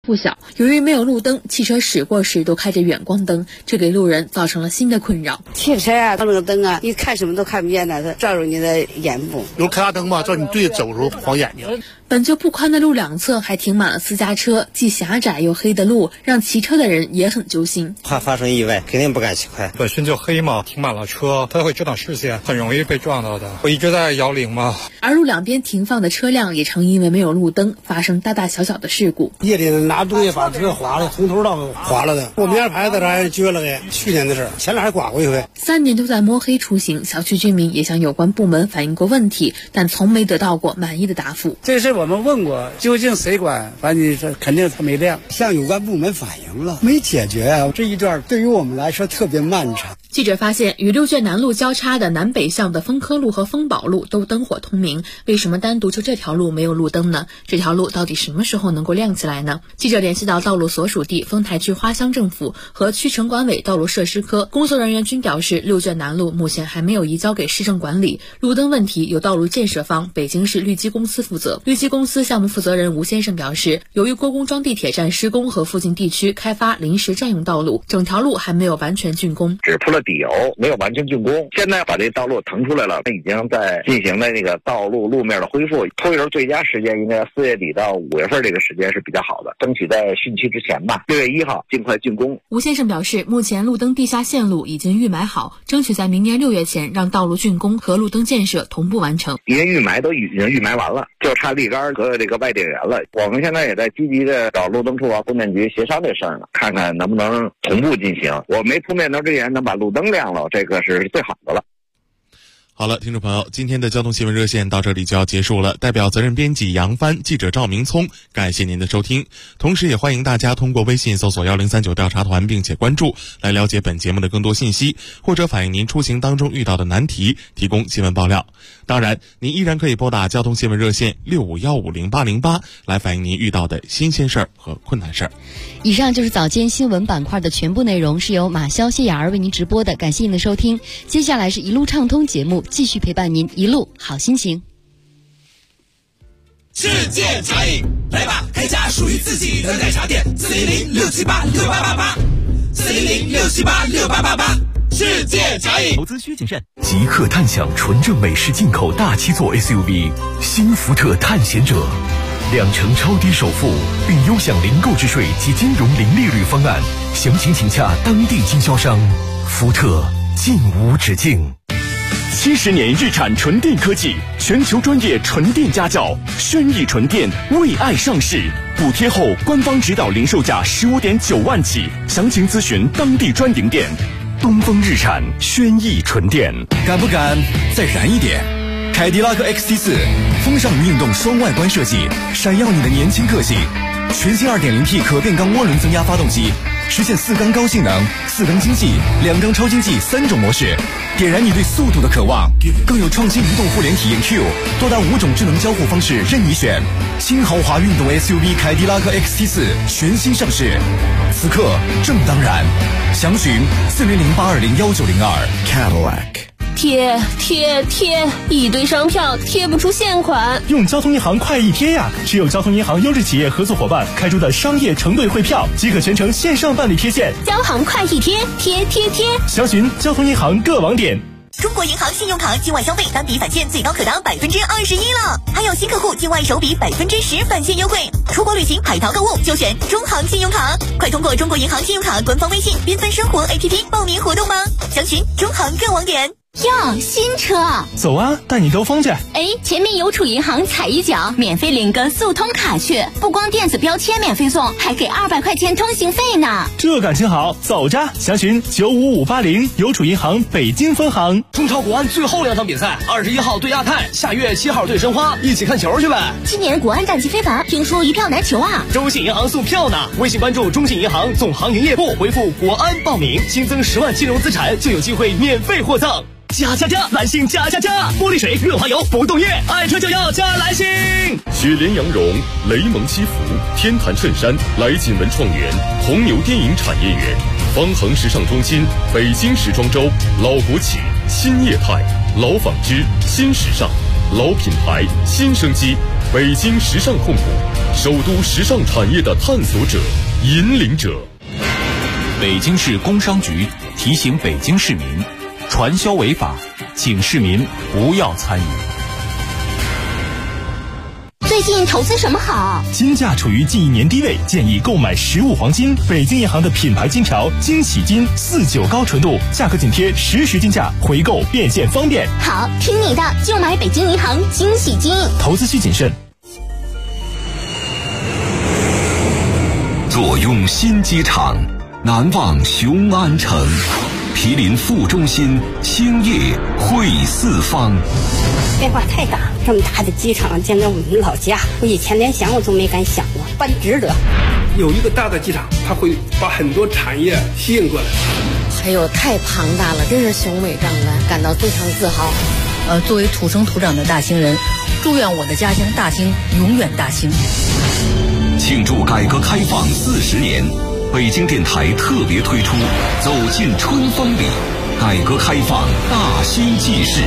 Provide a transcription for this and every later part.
不小，由于没有路灯，汽车驶过时都开着远光灯，这给路人造成了新的困扰。 汽车啊，它那个灯啊，你看什么都看不见的，它照着你的眼部。 有开大灯嘛，照你对着走的时候晃眼睛。 本就不宽的路两侧还停满了私家车，既狭窄又黑的路，让骑车的人也很揪心。 怕发生意外，肯定不敢骑快。 本身就黑嘛，停满了车，它会遮挡视线，很容易被撞到的。我一直在摇铃嘛。 而路两边停放的车辆也曾因为没有路灯，发生大大小小的事故。 夜里拿东西把车划了，从头到尾划了的。我们家牌子这还撅了的，去年的事，前两还刮过一回。 3年都在摸黑出行，小区居民也向有关部门反映过问题，但从没得到过满意的答复。 这事我们问过，究竟谁管？反正这肯定它没亮。 向有关部门反映了，没解决啊。这一段对于我们来说特别漫长。 记者发现，与六卷南路交叉的南北向的丰科路和丰宝路都灯火通明，为什么单独就这条路没有路灯呢？这条路到底什么时候能够亮起来呢？记者联系到道路所属地丰台区花乡政府和区城管委道路设施科，工作人员均表示，六卷南路目前还没有移交给市政管理，路灯问题由道路建设方北京市绿基公司负责。绿基公司项目负责人吴先生表示，由于郭公庄地铁站施工和附近地区开发临时占用道路，整条路还没有完全竣工， 只铺了底油，没有完全竣工。现在把这道路腾出来了，已经在进行的那个道路路面的恢复。推人最佳时间应该4月底到5月份这个时间是比较好的，争取在汛期之前吧，6月1号尽快竣工。 吴先生表示，目前路灯地下线路已经预埋好，争取在明年6月前让道路竣工和路灯建设同步完成。 已经预埋都已经预埋完了，就差立杆和这个外电源了。我们现在也在积极的找路灯处啊、供电局协商这事儿呢，看看能不能同步进行。我没铺面头之前能把路灯亮了，这个是最好的了。 好了，听众朋友，今天的交通新闻热线到这里就要结束了。代表责任编辑杨帆、记者赵明聪，感谢您的收听。同时也欢迎大家通过微信搜索1039调查团并且关注，来了解本节目的更多信息，或者反映您出行当中遇到的难题，提供新闻爆料。当然，您依然可以拨打交通新闻热线65150808来反映您遇到的新鲜事儿和困难事儿。 以上就是早间新闻板块的全部内容，是由马潇、谢雅儿为您直播的，感谢您的收听。接下来是一路畅通节目，继续陪伴您一路好心情。 世界茶饮，来吧，开家属于自己的奶茶店，400-678-6888，400-678-6888，世界茶饮。 投资需谨慎。即刻探享纯正美式进口大7座 SUV 新福特探险者，2成超低首付，并优享零购置税及金融零利率方案，详情请洽当地经销商。福特尽无止境。70年日产纯电科技，全球专业纯电家教，轩逸纯电为爱上市，补贴后官方指导零售价15.9万起，详情咨询当地专营店。东风日产轩逸纯电， 敢不敢再燃一点？凯迪拉克 XT4 风尚运动双外观设计，闪耀你的年轻个性。全新 2.0T 可变缸涡轮增压发动机，实现4缸高性能、4缸经济、2缸超经济3种模式，点燃你对速度的渴望。更有创新移动互联体验 Q， 多达5种智能交互方式任你选。新豪华运动 SUV 凯迪拉克 XT4 全新上市，此刻正当然。详询4008201902 Cadillac。 贴，一堆商票贴不出现款。 用交通银行快易贴呀！只有交通银行优质企业合作伙伴开出的商业承兑汇票，即可全程线上办理贴现。 交行快易贴，贴。 详询交通银行各网点。 中国银行信用卡境外消费单笔返现最高可达21%了，还有新客户境外首笔10%返现优惠。出国旅行、海淘购物就选中行信用卡，快通过中国银行信用卡官方微信缤纷生活 APP 报名活动吧。详询中行各网点。 哟，新车！ 走啊，带你兜风去。 前面邮储银行踩一脚，免费领个速通卡去，不光电子标签免费送，还给200块钱通行费呢。 这感情好，走着！详询95580邮储银行北京分行。 中超国安最后2场比赛，21号对亚太，下月7号对申花，一起看球去呗。 今年国安战绩非凡，听说一票难求啊。 中信银行送票呢，微信关注中信银行总行营业部，回复国安报名，新增10万金融资产就有机会免费获赠。加！蓝星加！玻璃水、润滑油、不动液，爱车就要加蓝星。 雪莲羊绒、雷蒙西服、天坛衬衫、来锦文创园、红牛电影产业园、方恒时尚中心、北京时装周、老国企、新业态、老纺织、新时尚、老品牌、新生机、北京时尚控股。 首都时尚产业的探索者、引领者。 北京市工商局提醒北京市民，传销违法，请市民不要参与。 最近投资什么好？ 金价处于近1年低位，建议购买实物黄金。北京银行的品牌金条惊喜金49高纯度，价格紧贴实时金价，回购变现方便。 好，听你的，就买北京银行惊喜金。 投资需谨慎。 坐拥新机场，难忘雄安城。毗邻副中心，兴业汇四方。 变化太大，这么大的机场建在我们老家，我以前连想我都没敢想过，办值得。 有一个大的机场，它会把很多产业吸引过来。 还有太庞大了，真是雄伟壮观，感到非常自豪。 作为土生土长的大兴人，祝愿我的家乡大兴永远大兴。 庆祝改革开放40年，北京电台特别推出《走进春风里》，改革开放大兴记事。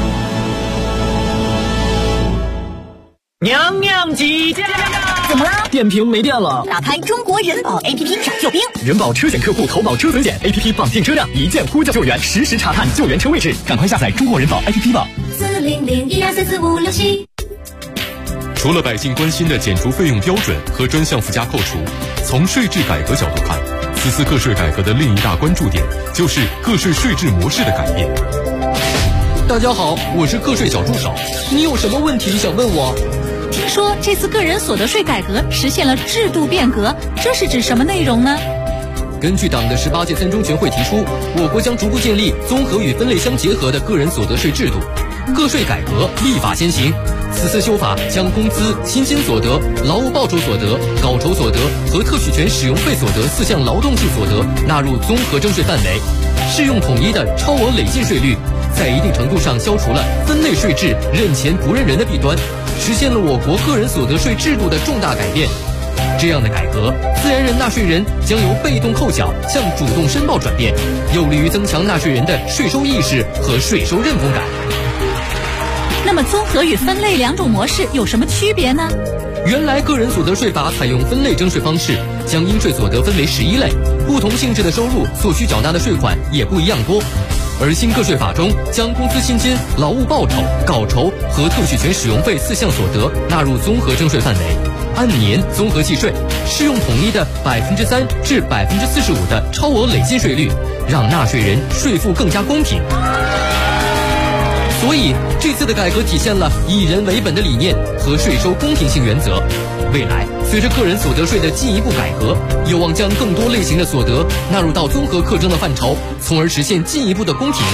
娘娘几家？ 怎么了？ 电瓶没电了。 打开中国人保 APP 找救兵。 人保车险客户投保车损险 APP 绑定车辆，一键呼叫救援，实时查看救援车位置。赶快下载中国人保 APP 吧。 40012344567。除了百姓关心的减除费用标准和专项附加扣除，从税制改革角度看，此次个税改革的另一大关注点就是个税税制模式的改变。 大家好，我是个税小助手，你有什么问题想问我？ 听说这次个人所得税改革实现了制度变革，这是指什么内容呢？ 根据党的18届三中全会提出，我国将逐步建立综合与分类相结合的个人所得税制度，个税改革立法先行。此次修法将工资、薪金所得、劳务报酬所得、稿酬所得和特许权使用费所得4项劳动性所得纳入综合征税范围，适用统一的超额累进税率，在一定程度上消除了分类税制认钱不认人的弊端，实现了我国个人所得税制度的重大改变。这样的改革，自然人纳税人将由被动扣缴向主动申报转变，有利于增强纳税人的税收意识和税收认同感。 那么综合与分类两种模式有什么区别呢？ 原来个人所得税法采用分类征税方式，将应税所得分为11类，不同性质的收入所需缴纳的税款也不一样多。而新个税法中，将工资、薪金、劳务报酬、稿酬和特许权使用费4项所得纳入综合征税范围，按年综合计税，适用统一的3%至45%的超额累进税率，让纳税人税负更加公平。所以这次的改革体现了以人为本的理念和税收公平性原则。未来随着个人所得税的进一步改革，有望将更多类型的所得纳入到综合课征的范畴，从而实现进一步的公平。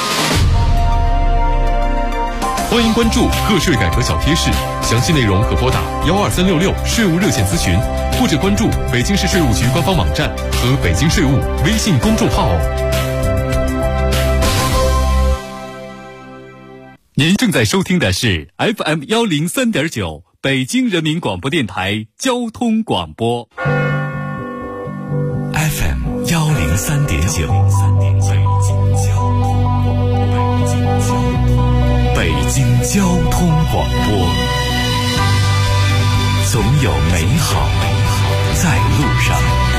欢迎关注个税改革小贴士，详细内容可拨打12366税务热线咨询，或者关注北京市税务局官方网站和北京税务微信公众号。 您正在收听的是 FM103.9 北京人民广播电台交通广播。FM103.9 北京交通广播，总有美好在路上。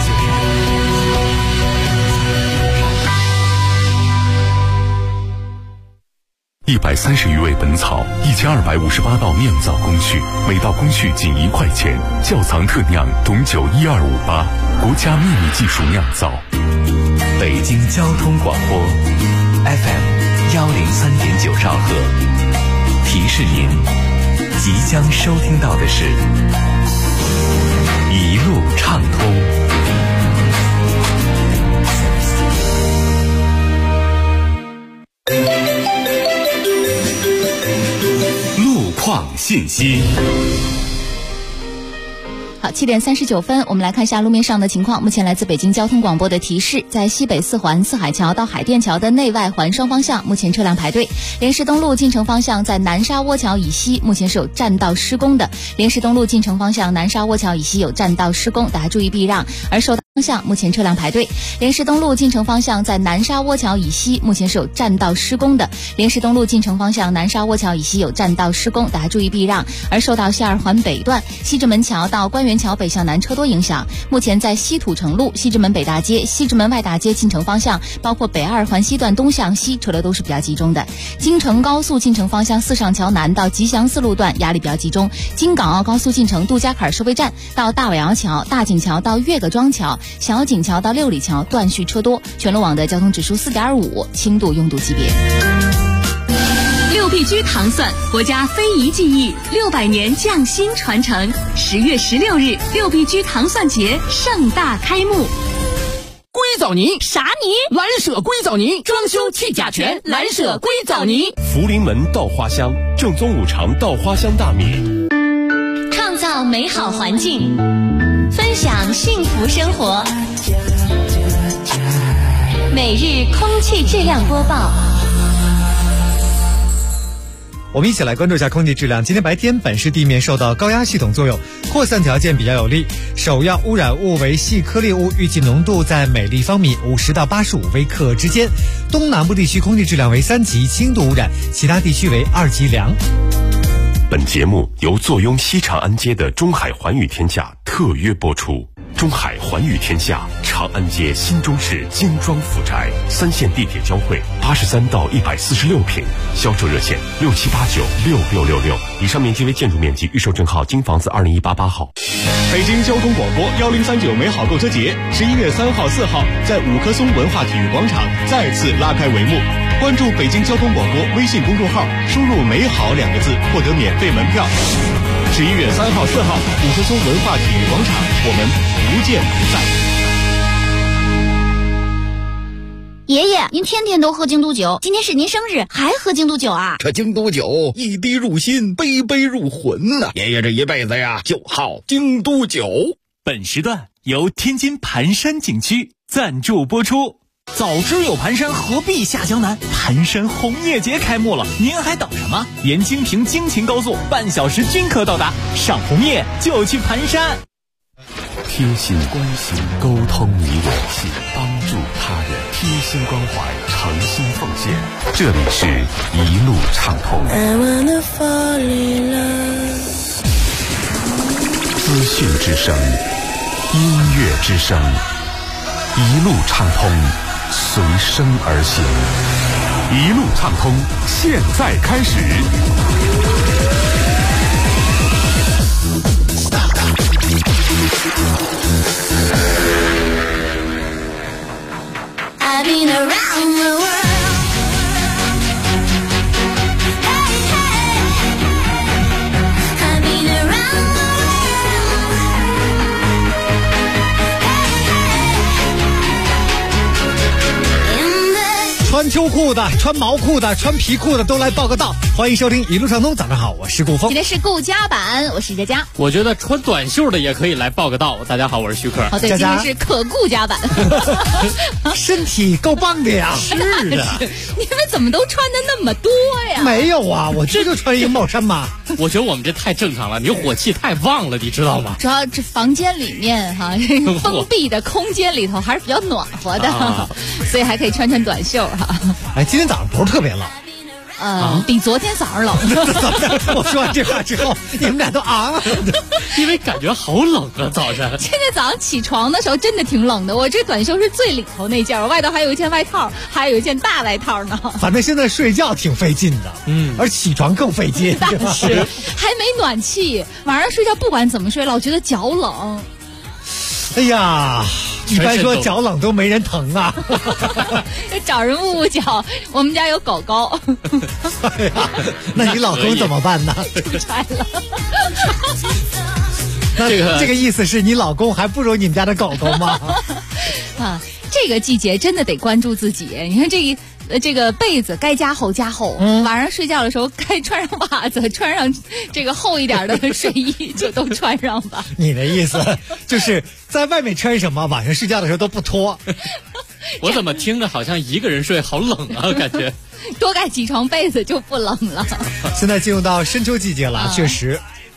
130余味本草，1258道酿造工序，每道工序仅1块钱。窖藏特酿董酒12588，国家秘密技术酿造。 北京交通广播 FM103.9兆赫，提示您即将收听到的是一路畅通。 况信息。 好，7点39分，我们来看一下路面上的情况。目前来自北京交通广播的提示，在西北四环四海桥到海淀桥的内外环双方向，目前车辆排队。莲石东路进城方向在南沙窝桥以西，目前是有占道施工的。莲石东路进城方向南沙窝桥以西有占道施工，大家注意避让。而受到向，目前车辆排队。莲石东路进城方向在南沙窝桥以西，目前是有占道施工的。莲石东路进城方向南沙窝桥以西有占道施工，大家注意避让。而受到西二环北段西直门桥到官园桥北向南车多影响，目前在西土城路、西直门北大街、西直门外大街进城方向，包括北二环西段东向西车流都是比较集中的。京承高速进城方向四上桥南到吉祥寺路段压力比较集中。京港澳高速进城杜家坎收费站到大尾窑桥、大井桥到岳各庄桥、小井桥到六里桥断续车多。全路网的交通指数4.5，轻度拥堵级别。 六必居糖蒜，国家非遗技艺600年匠心传承。10月16日，六必居糖蒜节盛大开幕。 硅藻泥啥泥？ 蓝舍硅藻泥，装修去甲醛，蓝舍硅藻泥。 福临门稻花香，正宗五常稻花香大米。 创造美好环境，分享幸福生活。每日空气质量播报。 我们一起来关注一下空气质量。今天白天，本市地面受到高压系统作用，扩散条件比较有利。首要污染物为细颗粒物，预计浓度在每立方米50到85微克之间。东南部地区空气质量为3级，轻度污染；其他地区为2级良。 本节目由坐拥西长安街的中海环宇天下特约播出。中海环宇天下，长安街新中市精装府宅，3线地铁交汇，83到146平，销售热线67896666。以上面积为建筑面积，预售证号京房子20188号。 北京交通广播1039美好购车节11月3号、4号在五棵松文化体育广场再次拉开帷幕。关注北京交通广播微信公众号，输入“美好”2个字，获得免费门票。11月3号、4号，五棵松文化体育广场，我们不见不散。 爷爷，您天天都喝京都酒，今天是您生日，还喝京都酒啊？ 这京都酒一滴入心，杯杯入魂呐！爷爷这一辈子呀，就好京都酒。 本时段由天津盘山景区赞助播出。 早知有盘山，何必下江南？ 盘山红叶节开幕了，您还等什么？沿京平京秦高速半小时均可到达，赏红叶就去盘山。 贴心关心，沟通你我心，帮助他人，贴心关怀，诚心奉献。这里是一路畅通。资讯之声，音乐之声，一路畅通，随声而行。一路畅通，现在开始。 I've been around the world. Hey, hey. I've been around the world. 穿秋裤的、穿毛裤的、穿皮裤的都来报个到。欢迎收听一路畅通，早上好，我是顾峰。 今天是顾家版，我是佳佳。 我觉得穿短袖的也可以来报个到。大家好，我是徐克。 哦，对，今天是可顾家版。 身体够棒的呀！ 是的，你们怎么都穿的那么多呀？ 没有啊，我这就穿一个帽衫嘛。 我觉得我们这太正常了，你火气太旺了，你知道吗？ 主要这房间里面哈，这个封闭的空间里头还是比较暖和的，所以还可以穿短袖哈。 哎，今天早上不是特别冷。 比昨天早上冷。 我说完这话之后，你们俩都啊， 因为感觉好冷啊，早上。 现在早上起床的时候真的挺冷的，我这短袖是最里头那件，我外头还有一件外套，还有一件大外套呢。 反正现在睡觉挺费劲的，而起床更费劲。 但是还没暖气，晚上睡觉不管怎么睡，老觉得脚冷。 哎呀，一般说脚冷都没人疼啊， 找人捂捂脚。我们家有狗狗。 哎呀，那你老公怎么办呢？ 出差了。 那这个意思是你老公还不如你们家的狗狗吗？ 啊，这个季节真的得关注自己。你看这个被子该加厚加厚，晚上睡觉的时候该穿上袜子，穿上这个厚一点的睡衣就都穿上吧。 你的意思就是在外面穿什么，晚上睡觉的时候都不脱。 我怎么听着好像一个人睡好冷啊，感觉。 多盖几床被子就不冷了。 现在进入到深秋季节了，确实。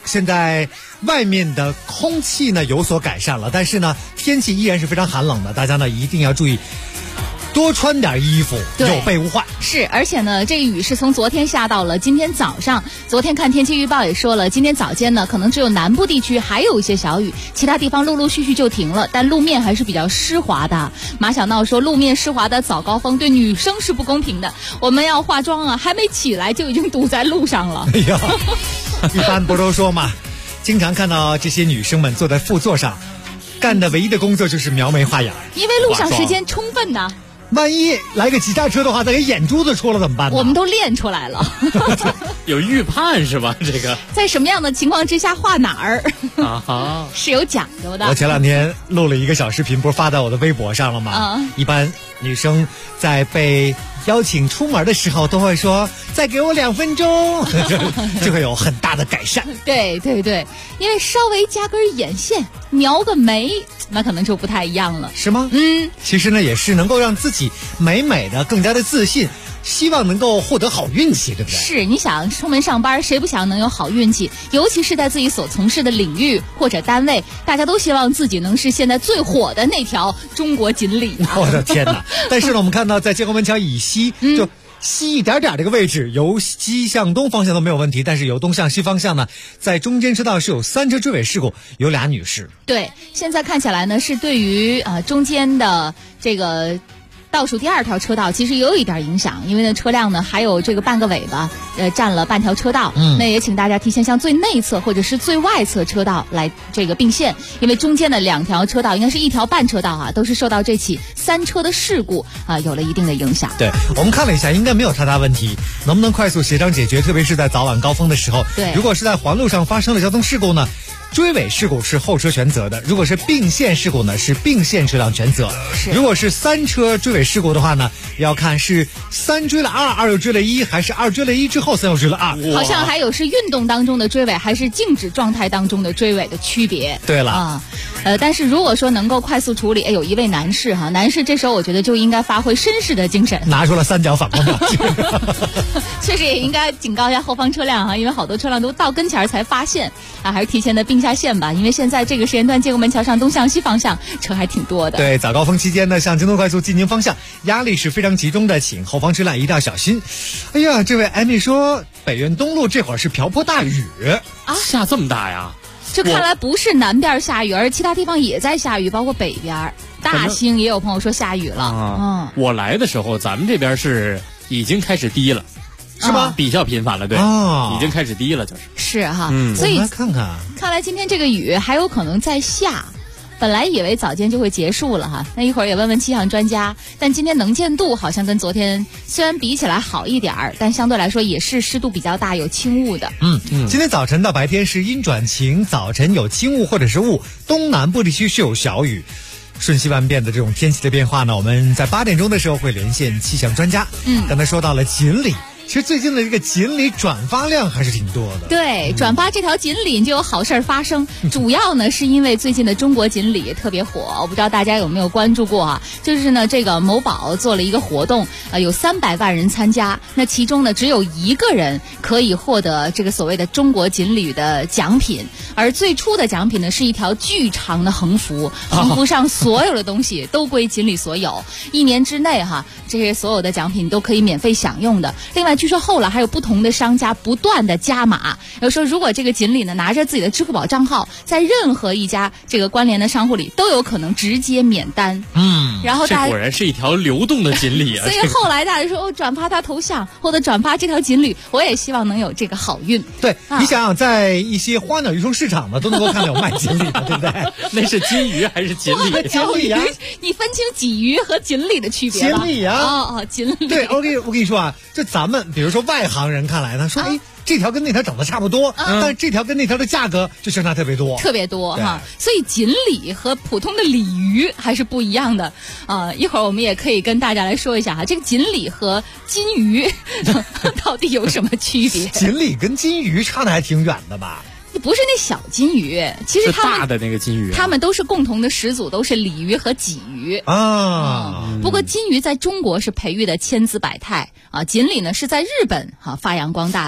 现在外面的空气呢有所改善了，但是呢天气依然是非常寒冷的，大家呢一定要注意多穿点衣服，有备无患。 是，而且呢，这个雨是从昨天下到了今天早上。昨天看天气预报也说了，今天早间呢，可能只有南部地区还有一些小雨，其他地方陆陆续续就停了，但路面还是比较湿滑的。马小闹说，路面湿滑的早高峰对女生是不公平的，我们要化妆啊，还没起来就已经堵在路上了。 哎呀，一般不都说嘛，经常看到这些女生们坐在副座上，干的唯一的工作就是描眉画眼， 因为路上时间充分呐。 万一来个急刹车的话，再给眼珠子戳了怎么办呢？ 我们都练出来了。 有预判是吧？这个在什么样的情况之下画哪儿啊哈是有讲究的。 我前2天录了一个小视频，不是发在我的微博上了吗？一般女生在被邀请出门的时候都会说再给我2分钟就会有很大的改善。 对对对，因为稍微加根眼线描个眉，那可能就不太一样了。 是吗？其实呢也是能够让自己美美的更加的自信，希望能够获得好运气，对不对？ 是，你想出门上班，谁不想能有好运气？尤其是在自己所从事的领域或者单位，大家都希望自己能是现在最火的那条中国锦鲤啊！ 我的天哪！但是呢，我们看到在建国门桥以西，就西一点点这个位置，由西向东方向都没有问题，但是由东向西方向呢，在中间车道是有3车追尾事故，有2女士。 对，现在看起来呢，是对于中间的这个倒数第2条车道其实也有一点影响，因为呢车辆呢还有这个半个尾巴占了半条车道。那也请大家提前向最内侧或者是最外侧车道来这个并线，因为中间的2条车道应该是1条半车道啊，都是受到这起3车的事故有了一定的影响。 对，我们看了一下，应该没有太大问题，能不能快速协商解决？特别是在早晚高峰的时候， 对， 如果是在环路上发生了交通事故呢，追尾事故是后车全责的，如果是并线事故呢，是并线车辆全责。如果是3车追尾事故的话呢，要看是3追了2，2又追了1，还是2追了1之后3又追了2。 好像还有是运动当中的追尾，还是静止状态当中的追尾的区别。 对了但是如果说能够快速处理，有一位男士男士这时候我觉得就应该发挥绅士的精神， 拿出了3角反光标记。 确实也应该警告一下后方车辆因为好多车辆都到跟前才发现还是提前的并下线吧，因为现在这个时间段建国门桥上东向西方向车还挺多的。 对，早高峰期间呢，向京东快速进京方向压力是非常集中的，请后方车辆一定要小心。哎呀，这位艾米说北苑东路这会儿是瓢泼大雨下这么大呀？ 这看来不是南边下雨，而其他地方也在下雨，包括北边大兴也有朋友说下雨了。 我来的时候咱们这边是已经开始滴了， 是吗？ 比较频繁了，对，已经开始滴了，就是所以我们来看看， 看来今天这个雨还有可能再下。本来以为早间就会结束了那一会儿也问问气象专家，但今天能见度好像跟昨天虽然比起来好一点但相对来说也是湿度比较大，有轻雾的。 今天早晨到白天是阴转晴，早晨有轻雾或者是雾，东南部地区是有小雨。瞬息万变的这种天气的变化呢，我们在8点钟的时候会连线气象专家。刚才说到了锦鲤，其实最近的这个锦鲤转发量还是挺多的。 对，转发这条锦鲤就有好事发生。主要呢是因为最近的中国锦鲤特别火，我不知道大家有没有关注过就是呢这个某宝做了一个活动，有300万人参加，那其中呢只有1个人可以获得这个所谓的中国锦鲤的奖品，而最初的奖品呢是一条巨长的横幅，横幅上所有的东西都归锦鲤所有，1年之内这些所有的奖品都可以免费享用的。另外据说后来还有不同的商家不断的加码，有说如果这个锦鲤呢拿着自己的支付宝账号，在任何一家这个关联的商户里都有可能直接免单。然后大家这果然是一条流动的锦鲤所以后来大家说转发他头像或者转发这条锦鲤，我也希望能有这个好运。 对，你想想在一些花鸟鱼虫市场呢都能够看到有卖锦鲤的，对不对？ 那是金鱼还是锦鲤？ 锦鲤你分清鲫鱼和锦鲤的区别吧。 锦鲤锦鲤。 对，我跟你说就咱们比如说外行人看来呢，说这条跟那条长得差不多，但是这条跟那条的价格就相差特别多所以锦鲤和普通的鲤鱼还是不一样的一会儿我们也可以跟大家来说一下这个锦鲤和金鱼到底有什么区别。 锦鲤跟金鱼差的还挺远的吧？ 不是那小金鱼，其实大的那个金鱼他们都是共同的始祖，都是鲤鱼和鲫鱼不过金鱼在中国是培育的千姿百态锦鲤呢是在日本发扬光大的。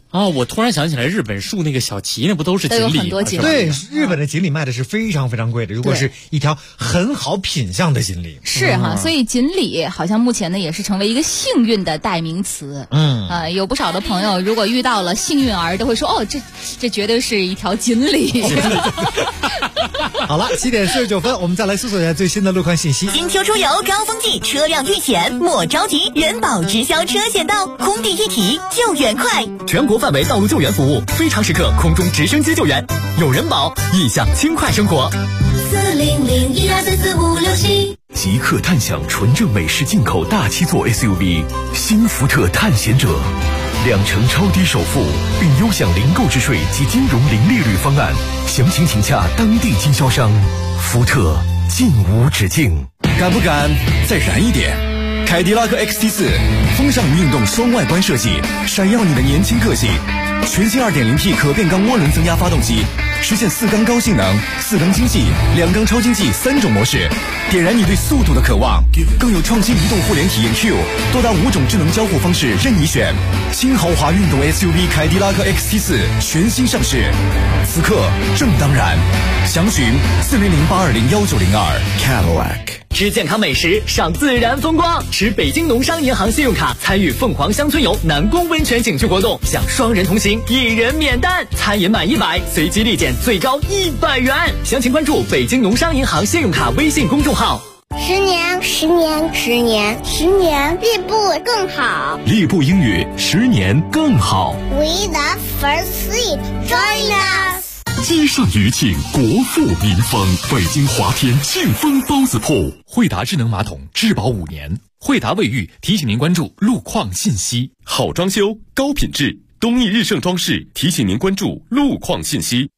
我突然想起来，日本树那个小旗那不都是锦鲤吗？ 对，日本的锦鲤卖的是非常非常贵的，如果是一条很好品相的锦鲤。 是哈，所以锦鲤好像目前呢也是成为一个幸运的代名词。有不少的朋友如果遇到了幸运儿，都会说这绝对是一条锦鲤。 好了，7点49分，我们再来搜索一下最新的路况信息。 金秋出游高峰季，车辆遇险莫着急，人保直销车险到，空地一体救援快， 全国范围道路救援服务，非常时刻空中直升机救援，有人保，意向轻快生活。 400124456 即刻探享纯正美式进口大7座 SUV 新福特探险者，2成超低首付，并优享零购置税及金融零利率方案，详情请洽当地经销商。福特进无止境， 敢不敢再燃一点？凯迪拉克 XT4 风尚运动双外观设计，闪耀你的年轻个性。全新 2.0T 可变缸涡轮增压发动机，实现4缸高性能、4缸经济、2缸超经济3种模式，点燃你对速度的渴望。更有创新移动互联体验 Q， 多达5种智能交互方式任你选。新豪华运动 SUV 凯迪拉克 XT4 全新上市，此刻正当然。详询400820192 Cadillac。 吃健康美食，赏自然风光，持北京农商银行信用卡参与凤凰乡村游南宫温泉景区活动，享双人同行，1人免单，餐饮满100随机立减最高100元。详情关注北京农商银行信用卡微信公众号。 10年，10年，10年，10年，立步更好。 立步英语10年更好。 We the first seat, join us。 街上余庆，国富民丰。北京华天庆丰包子铺， 惠达智能马桶质保5年。惠达卫浴提醒您关注路况信息。 好装修，高品质，东义日盛装饰提醒您关注路况信息。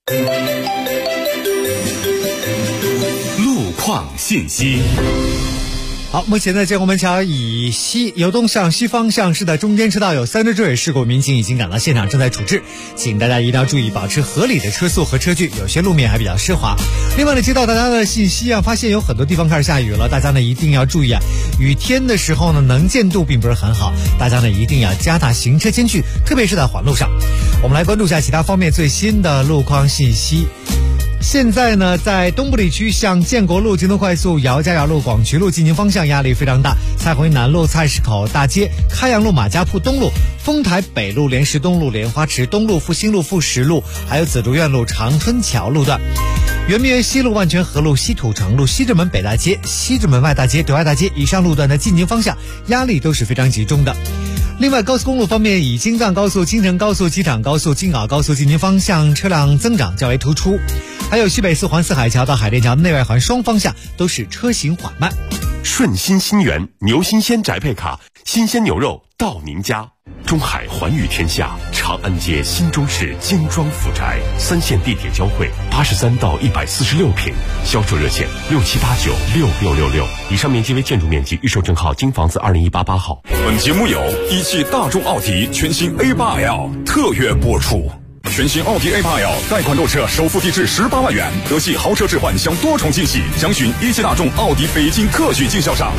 路况信息。 好，目前呢，建国门桥以西由东向西方向市的中间车道有3车追尾事故，民警已经赶到现场正在处置，请大家一定要注意保持合理的车速和车距，有些路面还比较湿滑。另外呢，接到大家的信息啊，发现有很多地方开始下雨了，大家呢一定要注意啊，雨天的时候呢能见度并不是很好，大家呢一定要加大行车间距，特别是在环路上。我们来关注一下其他方面最新的路况信息。现在呢，在东部地区向建国路、京东快速、姚家窑路、广渠路进行方向压力非常大，蔡回南路、菜市口大街、开阳路、马家铺东路、丰台北路、莲石东路、莲花池东路、复兴路、富石路，还有紫竹院路、长春桥路段。圆明园西路、万泉河路、西土城路、西直门北大街、西直门外大街、德外大街以上路段的进京方向压力都是非常集中的。另外，高速公路方面，以京藏高速、京承高速、机场高速、京澳高速进京方向车辆增长较为突出，还有西北四环四海桥到海淀桥内外环双方向都是车行缓慢。 顺心新源牛新鲜宅配卡，新鲜牛肉到您家。中海寰宇天下，长安街新中市精装府宅，3线地铁交汇，83到146平，销售热线67896666。以上面积为建筑面积，预售证号京房子20188号。 本节目由一汽大众奥迪全新 A8L 特约播出。全新奥迪 A8L 贷款购车，首付低至18万元，德系豪车置换享多重惊喜。详询一汽大众奥迪北京特许经销商。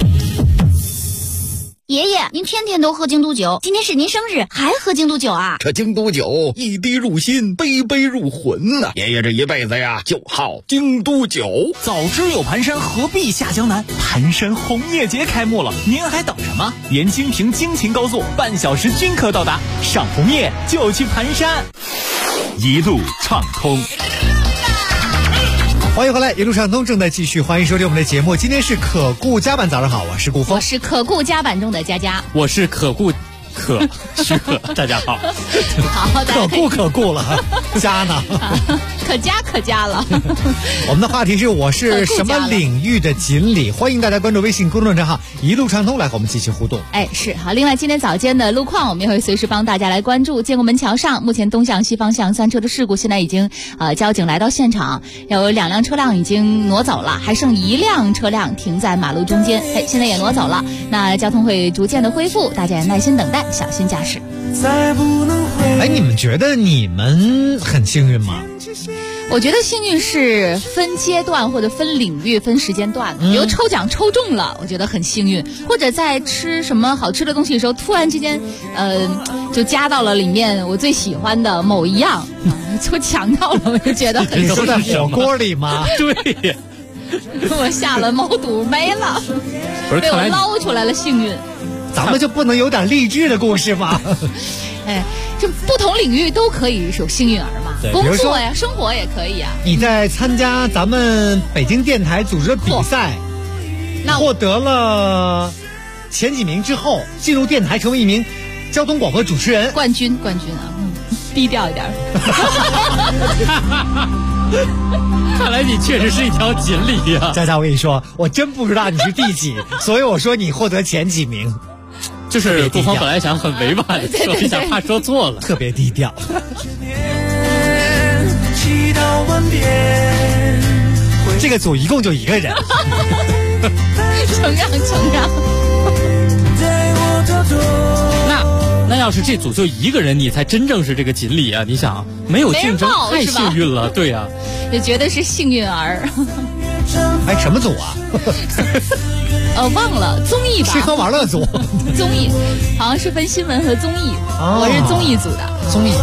爷爷，您天天都喝京都酒，今天是您生日，还喝京都酒啊？ 这京都酒一滴入心，杯杯入魂呐！爷爷这一辈子呀，就好京都酒。 早知有盘山，何必下江南？盘山红叶节开幕了，您还等什么？沿京平京秦高速半小时均可到达，赏红叶就去盘山， 一路畅通。 欢迎回来，一路畅通正在继续，欢迎收听我们的节目。今天是可顾加版，早上好，我是顾峰， 我是可顾加版中的佳佳， 我是可顾许可，大家好。 好， 可顾了，加呢？ 可加了。 我们的话题是我是什么领域的锦鲤？欢迎大家关注微信公众账号一路畅通，来和我们继续互动。 是好。另外，今天早间的路况，我们也会随时帮大家来关注。建国门桥上，目前东向西方向3车的事故，现在已经交警来到现场，有2辆车辆已经挪走了，还剩1辆车辆停在马路中间。现在也挪走了，那交通会逐渐的恢复，大家也耐心等待，小心驾驶。 你们觉得你们很幸运吗？ 我觉得幸运是分阶段或者分领域、分时间段，比如抽奖抽中了，我觉得很幸运；或者在吃什么好吃的东西的时候，突然之间，就加到了里面我最喜欢的某一样，就抢到了，我就觉得很幸运。 你说在火锅里吗？ 对呀， 我下了毛肚没了，被我捞出来了，幸运。 咱们就不能有点励志的故事吗？ 哎，就不同领域都可以有幸运儿嘛，工作呀、生活也可以呀。 你在参加咱们北京电台组织的比赛，获得了前几名之后，进入电台成为一名交通广播主持人， 冠军啊，低调一点。 看来你确实是一条锦鲤呀， 佳佳，我跟你说，我真不知道你是第几，所以我说你获得前几名。 就是顾峰本来想很委婉的说一下，怕说错了， 特别低调。这个组一共就1个人。 承让。 那要是这组就1个人，你才真正是这个锦鲤啊！你想，没有竞争太幸运了，对呀， 就觉得是幸运儿。 哎，什么组啊？ 忘了，综艺吧， 吃喝玩乐组。 综艺好像是分新闻和综艺，我是综艺组的。 综艺。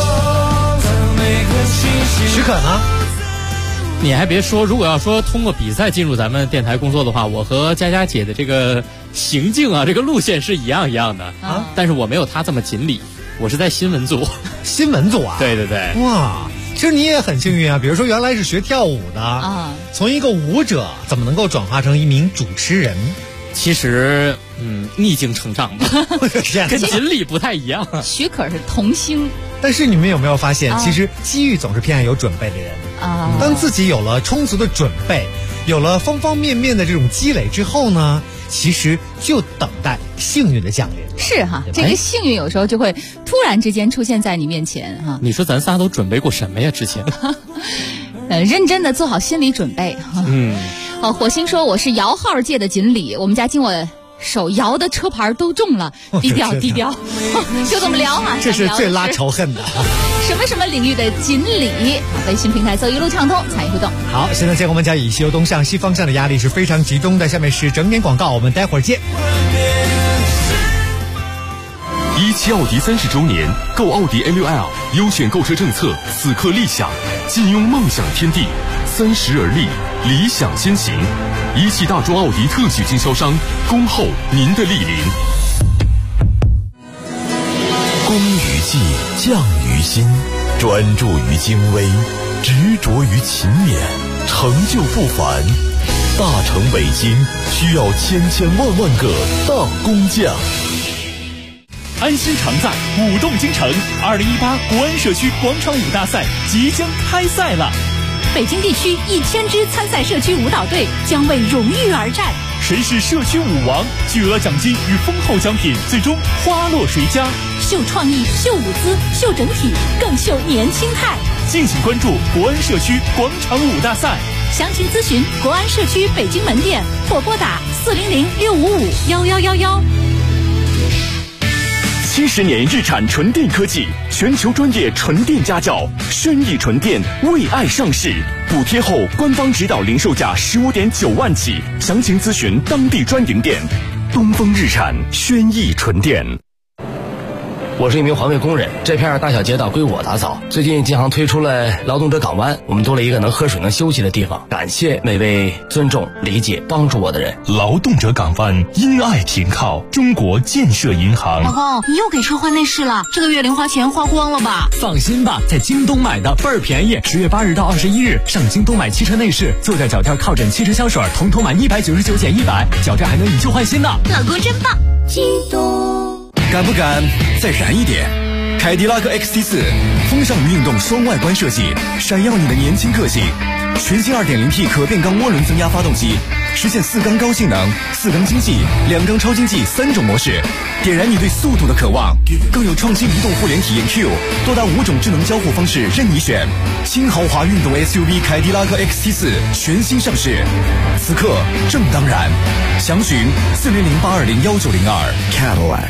许可呢？ 你还别说，如果要说通过比赛进入咱们电台工作的话，我和佳佳姐的这个行径啊，这个路线是一样的啊。但是我没有她这么锦鲤，我是在新闻组。 新闻组啊？ 对对对。 哇，其实你也很幸运啊。比如说原来是学跳舞的啊，从一个舞者怎么能够转化成一名主持人？ 其实，逆境成长吧，跟锦鲤不太一样。 许可是童星。 但是你们有没有发现，其实机遇总是偏爱有准备的人啊。当自己有了充足的准备，有了方方面面的这种积累之后呢，其实就等待幸运的降临。 是哈，这个幸运有时候就会突然之间出现在你面前哈。 你说咱仨都准备过什么呀？之前， 认真的做好心理准备。火星说我是摇号界的锦鲤，我们家经我手摇的车牌都中了，低调，就这么聊啊。 这是最拉仇恨的。 什么领域的锦鲤？微信平台搜一路畅通参与互动。 好，现在建国门家以西由东向西方向的压力是非常集中的。下面是整点广告，我们待会儿见。 17奥迪30周年，购奥迪 A6L 优选购车政策此刻立享，尽拥梦想天地，30而立，理想先行。17大众奥迪特许经销商，恭候您的莅临。 工于技，匠于心，专注于精微，执着于勤勉，成就不凡。大成北京需要千万个大工匠。 安心常在，舞动京城，2018国安社区广场舞大赛即将开赛了。 北京地区1000支参赛社区舞蹈队将为荣誉而战。 谁是社区舞王？巨额奖金与丰厚奖品，最终花落谁家？ 秀创意，秀舞姿，秀整体，更秀年轻态。 敬请关注国安社区广场舞大赛。 详情咨询国安社区北京门店或拨打400-655-1111。 70年日产纯电科技，全球专业纯电家教，轩逸纯电为爱上市，补贴后官方指导零售价15.9万起，详情咨询当地专营店。东风日产轩逸纯电。 我是一名环卫工人，这片大小街道归我打扫。最近建行推出了劳动者港湾，我们多了一个能喝水能休息的地方。感谢每位尊重、理解、帮助我的人。 劳动者港湾，因爱停靠，中国建设银行。 老公，你又给车换内饰了，这个月零花钱花光了吧？ 放心吧，在京东买的倍儿便宜。10月8日到21日，上京东买汽车内饰，坐在脚垫靠枕汽车香水，统统满199减100，脚垫还能以旧换新呢。 老公真棒！京东。 敢不敢再燃一点？凯迪拉克 XT4 风尚运动双外观设计，闪耀你的年轻个性。全新 2.0T 可变缸涡轮增压发动机，实现4缸高性能、4缸经济、2缸超经济3种模式，点燃你对速度的渴望。更有创新移动互联体验 Q， 多达5种智能交互方式任你选。新豪华运动 SUV 凯迪拉克 XT4 全新上市，此刻正当然。详询400-820-1902 Cadillac。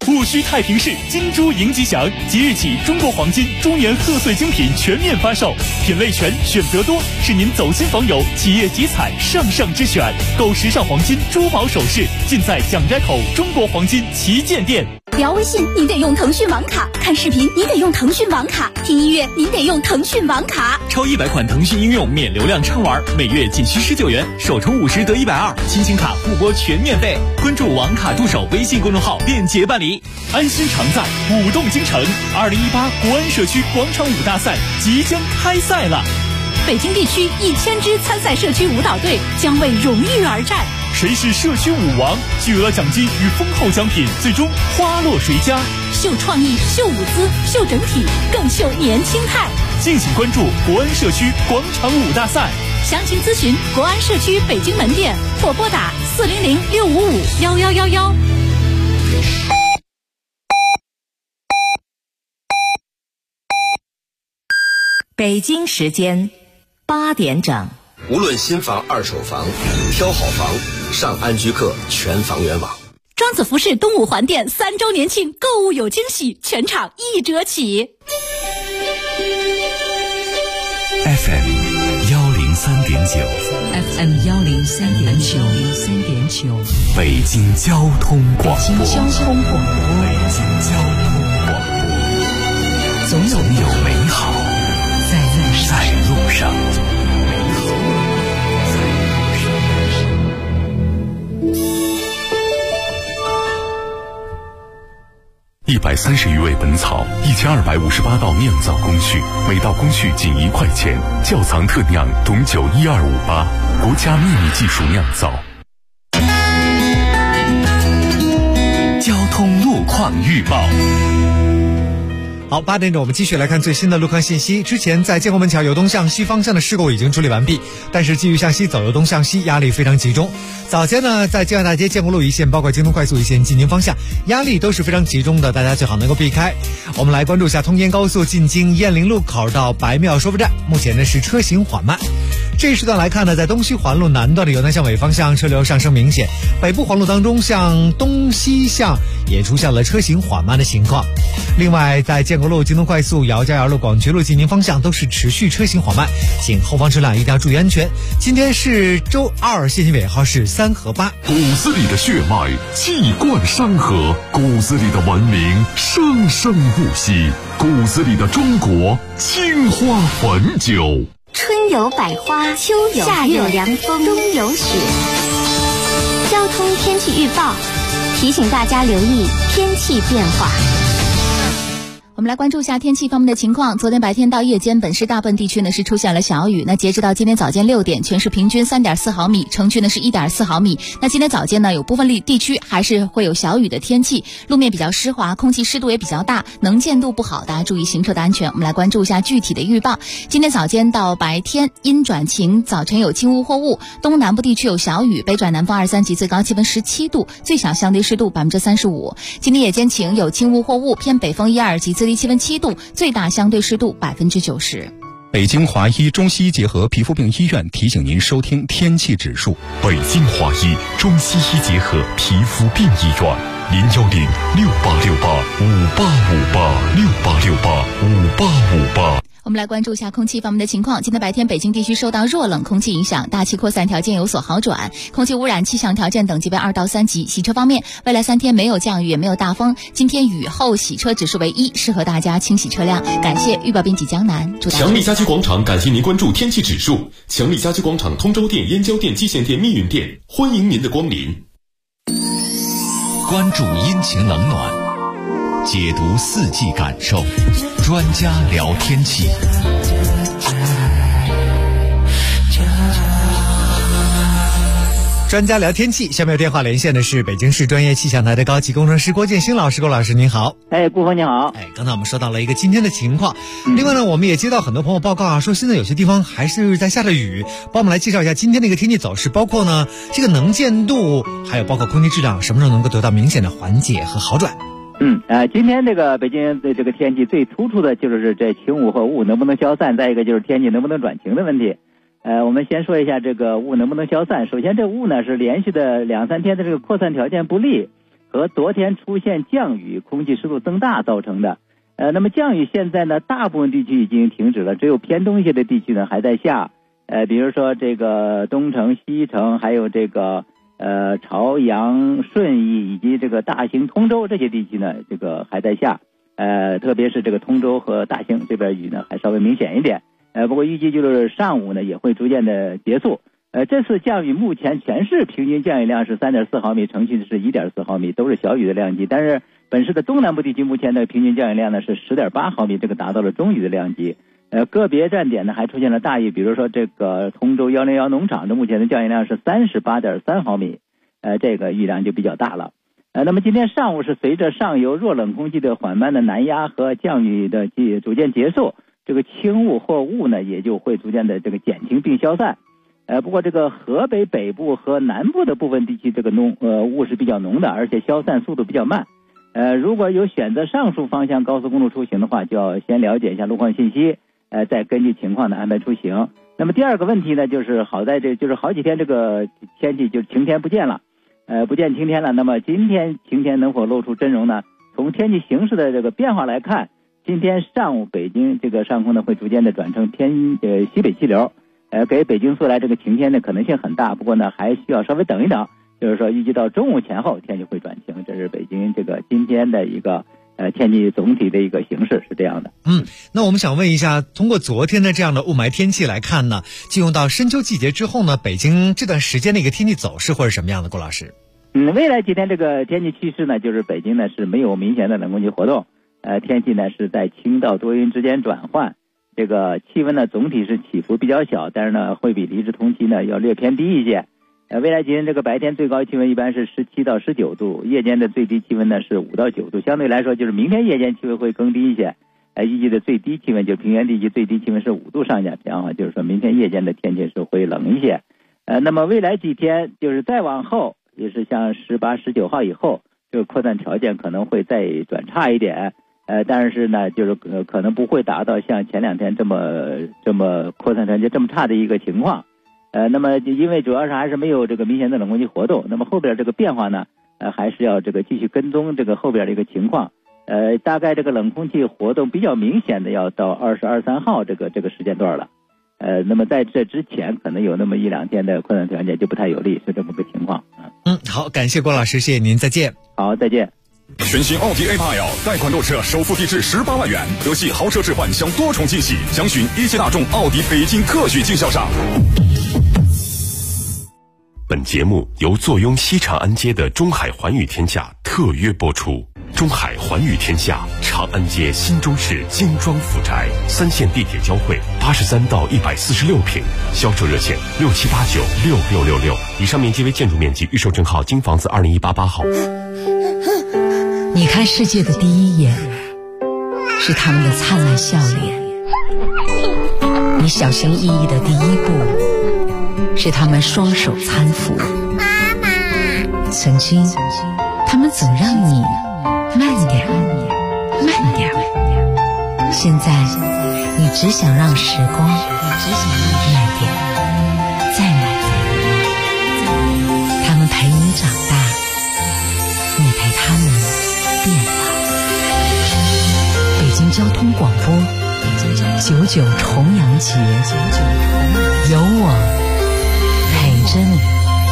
戊戌太平市金猪迎吉祥，即日起中国黄金猪年贺岁精品全面发售，品类全，选择多，是您走亲访友、企业集采上上之选。购时尚黄金珠宝首饰，尽在蒋斋口中国黄金旗舰店。 聊微信您得用腾讯网卡，看视频你得用腾讯网卡，听音乐您得用腾讯网卡。 超100款腾讯应用免流量畅玩，每月仅需19元，首充50得120，亲情卡互拨全免费。关注网卡助手微信公众号便捷办理。 安心常在，舞动京城，2018国安社区广场舞大赛即将开赛了。 北京地区1000支参赛社区舞蹈队将为荣誉而战。 谁是社区舞王？巨额奖金与丰厚奖品，最终花落谁家？ 秀创意，秀舞姿，秀整体，更秀年轻态。 敬请关注国安社区广场舞大赛。 详情咨询国安社区北京门店或拨打400-655-1111。 北京时间8点整。 无论新房、二手房，挑好房，上安居客全房源网。 庄子服饰东五环店3周年庆购物有惊喜，全场1折起。 FM 103.9， 北京交通广播，总有美好在路上。130余味本草，1258道酿造工序，每道工序仅1块钱。窖藏特酿董酒12588，国家秘密技术酿造。交通路况预报。 好，8点整，我们继续来看最新的路况信息。之前在建国门桥由东向西方向的事故已经处理完毕，但是继续向西走由东向西压力非常集中。早间呢，在建外大街建国路一线，包括京东快速一线进京方向，压力都是非常集中的，大家最好能够避开。我们来关注一下通燕高速进京雁翎路口到白庙收费站，目前呢是车行缓慢。这一时段来看呢，在东西环路南段的由南向北方向车流上升明显，北部环路当中向东西向也出现了车行缓慢的情况。另外，在建国路、京东快速、姚家窑路、广渠路进京方向都是持续车行缓慢，请后方车辆一定要注意安全。今天是周2，限行尾号是3和8。 骨子里的血脉气贯山河，骨子里的文明生生不息，骨子里的中国青花汾酒。 春有百花，秋有夏有凉风，冬有雪。交通天气预报提醒大家留意天气变化。 我们来关注一下天气方面的情况。昨天白天到夜间，本市大部分地区呢是出现了小雨。那截止到今天早间6点，全市平均3.4毫米，城区呢是1.4毫米。那今天早间呢，有部分地区还是会有小雨的天气，路面比较湿滑，空气湿度也比较大，能见度不好，大家注意行车的安全。我们来关注一下具体的预报。今天早间到白天阴转晴，早晨有轻雾或雾，东南部地区有小雨，北转南风2、3级，最高气温17度，最小相对湿度35%。今天夜间晴，有轻雾或雾，偏北风1、2级，最低气温7度，最大相对湿度90%。 北京华医中西医结合皮肤病医院提醒您收听天气指数。 北京华医中西医结合皮肤病医院，010-6868-5858，6868-5858。 我们来关注一下空气方面的情况。今天白天北京地区受到弱冷空气影响，大气扩散条件有所好转，空气污染气象条件等级为2到3级。洗车方面，未来3天没有降雨也没有大风，今天雨后洗车指数为1，适合大家清洗车辆。感谢预报编辑江南，祝大家。 强力家居广场感谢您关注天气指数。强力家居广场通州店、燕郊店、蓟县店、密云店，欢迎您的光临。 关注阴晴冷暖，解读4季感受，专家聊天气。 专家聊天气，下面有电话连线的是北京市专业气象台的高级工程师郭建新老师。郭老师您好。 顾峰你好。 刚才我们说到了一个今天的情况，另外呢，我们也接到很多朋友报告啊，说现在有些地方还是在下着雨，帮我们来介绍一下今天的一个天气走势，包括呢这个能见度，还有包括空气质量什么时候能够得到明显的缓解和好转。 今天这个北京的这个天气最突出的就是这晴雾和雾能不能消散，再一个就是天气能不能转晴的问题。我们先说一下这个雾能不能消散。首先，这雾呢是连续的2、3天的这个扩散条件不利， 和昨天出现降雨、空气湿度增大造成的。那么降雨现在呢，大部分地区已经停止了，只有偏东一些的地区呢还在下。比如说这个东城、西城，还有这个朝阳、顺义以及这个大兴、通州这些地区呢，这个还在下。特别是这个通州和大兴这边雨呢还稍微明显一点。不过预计就是上午呢也会逐渐的结束。这次降雨目前全市平均降雨量是 3.4 毫米，城区是 1.4 毫米，都是小雨的量级。但是本市的东南部地区目前的平均降雨量呢是 10.8 毫米，这个达到了中雨的量级。个别站点呢还出现了大雨，比如说这个通州101农场，这目前的降雨量是 38.3 毫米，这个雨量就比较大了。那么今天上午是随着上游弱冷空气的缓慢的南压和降雨的逐渐结束，这个轻雾或雾呢也就会逐渐的这个减轻并消散。不过这个河北北部和南部的部分地区这个雾是比较浓的，而且消散速度比较慢。如果有选择上述方向高速公路出行的话，就要先了解一下路况信息，再根据情况呢安排出行。那么第二个问题呢，就是好在就是好几天这个天气就晴天不见了，不见晴天了。那么今天晴天能否露出真容呢？从天气形势的这个变化来看，今天上午北京这个上空呢会逐渐的转成西北气流。给北京带来这个晴天的可能性很大，不过呢还需要稍微等一等，就是说预计到中午前后天气会转晴。这是北京这个今天的一个天气总体的一个形势是这样的。 那我们想问一下，通过昨天的这样的雾霾天气来看呢，进入到深秋季节之后呢，北京这段时间的一个天气走势会是什么样的？郭老师。 未来几天这个天气趋势呢，就是北京呢是没有明显的冷空气活动，天气呢是在晴到多云之间转换。这个气温呢总体是起伏比较小，但是呢会比离日同期呢要略偏低一些。未来几天这个白天最高气温一般是17到19度，夜间的最低气温呢是5到9度，相对来说就是明天夜间气温会更低一些。预计的最低气温就是平原地区最低气温是5度上下，这样的话就是说明天夜间的天气是会冷一些。那么未来几天就是再往后，也是像18、19号以后，这个扩散条件可能会再转差一点。但是呢，就是可能不会达到像前两天这么扩散条件这么差的一个情况。那么因为主要是还是没有这个明显的冷空气活动，那么后边这个变化呢，还是要这个继续跟踪这个后边的一个情况。大概这个冷空气活动比较明显的要到20、23号这个时间段了。那么在这之前可能有那么1、2天的扩散条件就不太有利，是这么个情况。 好，感谢郭老师，谢谢您，再见。 好，再见。 全新奥迪 A8L 贷款购车首付地至18万元，德系豪车置换享多重惊喜，详询一汽大众奥迪北京特许经销商。 本节目由坐拥西长安街的中海环宇天下特约播出。中海环宇天下，长安街新中市精装府宅，3线地铁交汇，83到146平，销售热线67896666。以上面积为建筑面积，预售证号京房子2018-8号。 你看世界的第一眼，是他们的灿烂笑脸；你小心翼翼的第一步，是他们双手搀扶。妈妈，曾经他们总让你慢点，慢点。现在你只想让时光慢点，再慢点。他们陪你长大，你陪他们变老。北京交通广播99重阳节，有我陪着你。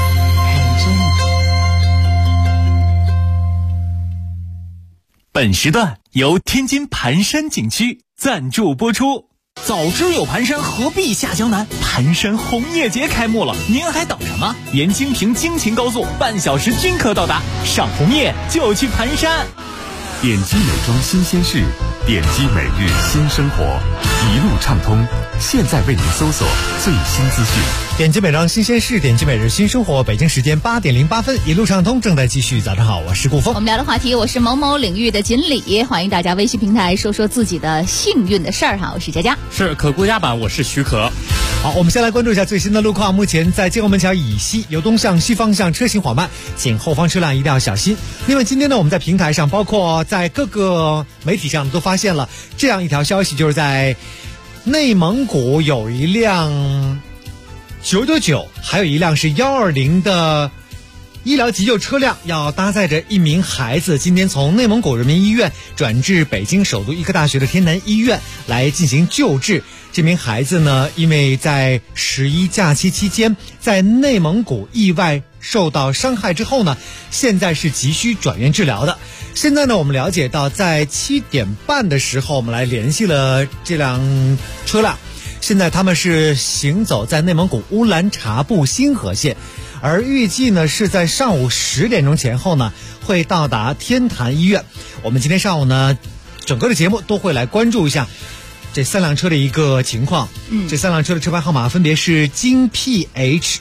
本时段由天津盘山景区赞助播出。早知有盘山，何必下江南？盘山红叶节开幕了，您还等什么？沿京平京秦高速半小时均可到达，赏红叶就去盘山。 点击美妆新鲜事，点击每日新生活，一路畅通。现在为您搜索最新资讯。 点击美妆新鲜事，点击每日新生活。北京时间8点08分，一路畅通正在继续。早上好，我是顾峰。 我们聊的话题，我是某某领域的锦鲤，欢迎大家微信平台说说自己的幸运的事儿哈。我是佳佳， 是可顾家版，我是许可。 好，我们先来关注一下最新的路况。目前在建国门桥以西由东向西方向车行缓慢，请后方车辆一定要小心。另外今天呢，我们在平台上包括在各个媒体上都发现了这样一条消息，就是在内蒙古有一辆999，还有一辆是120的医疗急救车辆要搭载着一名孩子，今天从内蒙古人民医院转至北京首都医科大学的天坛医院来进行救治。这名孩子呢，因为在11假期期间在内蒙古意外受到伤害之后呢，现在是急需转院治疗的。现在呢，我们了解到在7点半的时候，我们来联系了这辆车辆，现在他们是行走在内蒙古乌兰察布新河县。而预计呢是在上午10点钟前后呢会到达天坛医院。我们今天上午呢整个的节目都会来关注一下这3辆车的一个情况。这3辆车的车牌号码分别是京 PH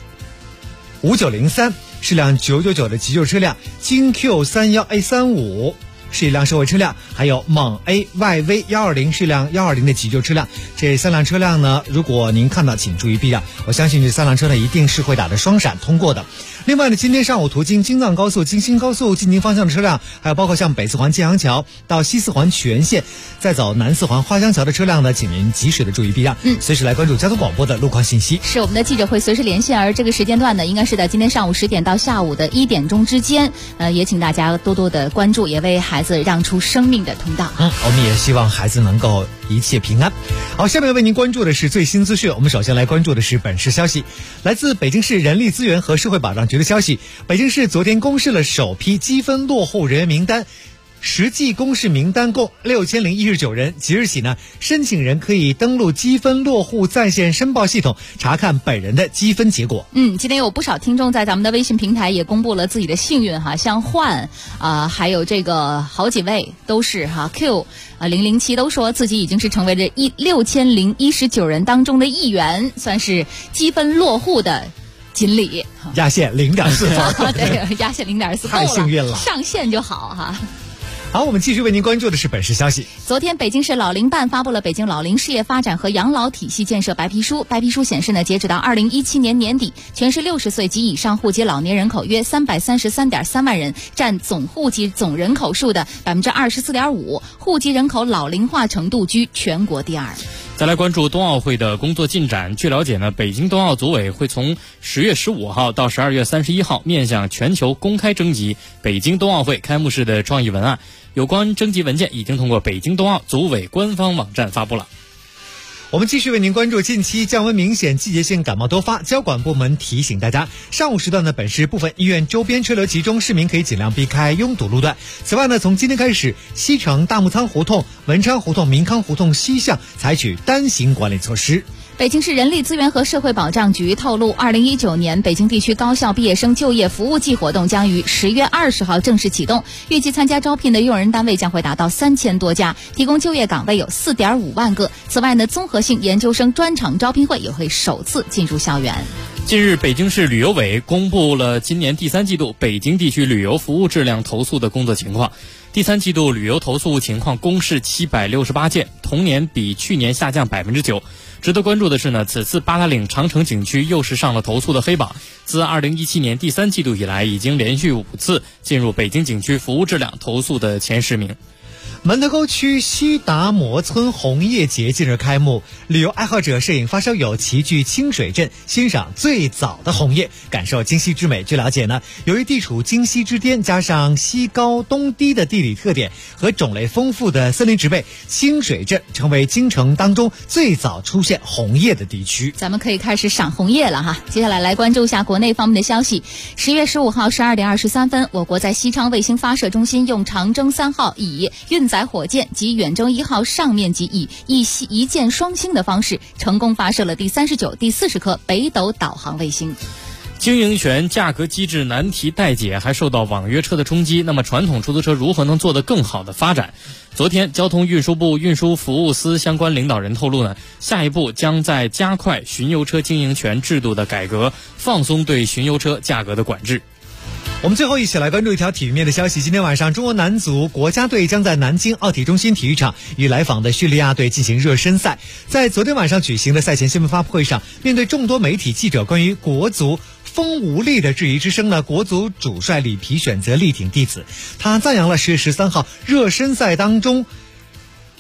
5903是辆999的急救车辆，京 Q31A35是一辆社会车辆，还有蒙 AYV120是一辆120的急救车辆。这3辆车辆呢，如果您看到请注意避让，我相信这3辆车呢一定是会打着双闪通过的。另外呢，今天上午途经京藏高速、京新高速进京方向的车辆，还有包括像北四环建阳桥到西四环全线，再走南四环花乡桥的车辆呢，请您及时的注意避让，随时来关注交通广播的路况信息。 是我们的记者会随时连线，而这个时间段呢，应该是在今天上午10点到下午的1点钟之间。也请大家多多的关注，也为孩子让出生命的通道。 我们也希望孩子能够一切平安。好，下面为您关注的是最新资讯。我们首先来关注的是本市消息，来自北京市人力资源和社会保障局的消息，北京市昨天公示了首批积分落户人员名单，实际公示名单共6019人。即日起呢，申请人可以登录积分落户在线申报系统，查看本人的积分结果。 今天有不少听众在咱们的微信平台也公布了自己的幸运哈，像焕还有这个好几位都是哈 Q007 都说自己已经是成为了6019人当中的一员，算是积分落户的锦鲤， 压线0.4分对，压线0.4分， 太幸运了， 上线就好哈。 好，我们继续为您关注的是本市消息。 昨天，北京市老龄办发布了《北京老龄事业发展和养老体系建设白皮书》。白皮书显示呢，截止到2017年年底，全市60岁及以上户籍老年人口约333.3万人，占总户籍总人口数的24.5%，户籍人口老龄化程度居全国第2。 再来关注冬奥会的工作进展。据了解呢，北京冬奥组委会从10月15号到12月31号面向全球公开征集北京冬奥会开幕式的创意文案，有关征集文件已经通过北京冬奥组委官方网站发布了。 我们继续为您关注近期降温明显，季节性感冒多发，交管部门提醒大家，上午时段的本市部分医院周边车流集中，市民可以尽量避开拥堵路段。此外呢，从今天开始，西城大木仓胡同、文昌胡同、民康胡同西向采取单行管理措施。 北京市人力资源和社会保障局透露，2019年北京地区高校毕业生就业服务季活动将于10月20号正式启动，预计参加招聘的用人单位将会达到3000多家，提供就业岗位有4.5万个。此外呢，综合性研究生专场招聘会也会首次进入校园。 近日，北京市旅游委公布了今年第3季度北京地区旅游服务质量投诉的工作情况。第3季度旅游投诉情况公示768件，同年比去年下降9%。值得关注的是呢，此次八达岭长城景区又是上了投诉的黑榜。自2017年第3季度以来，已经连续5次进入北京景区服务质量投诉的前10名。 门头沟区西达摩村红叶节近日开幕，旅游爱好者、摄影发烧友齐聚清水镇，欣赏最早的红叶，感受京西之美。据了解呢，由于地处京西之巅，加上西高东低的地理特点和种类丰富的森林植被，清水镇成为京城当中最早出现红叶的地区。 咱们可以开始赏红叶了哈。接下来来关注一下国内方面的消息。10月15号12点23分，我国在西昌卫星发射中心用长征3号以运载火箭及远征1号上面级以一箭双星的方式，成功发射了第39、第40颗北斗导航卫星。 经营权价格机制难题待解，还受到网约车的冲击。那么传统出租车如何能做得更好的发展？昨天，交通运输部运输服务司相关领导人透露呢，下一步将在加快巡游车经营权制度的改革，放松对巡游车价格的管制。 我们最后一起来关注一条体育面的消息。今天晚上，中国男足国家队将在南京奥体中心体育场与来访的叙利亚队进行热身赛。在昨天晚上举行的赛前新闻发布会上，面对众多媒体记者关于国足风无力的质疑之声呢，国足主帅里皮选择力挺弟子，他赞扬了10月13号热身赛当中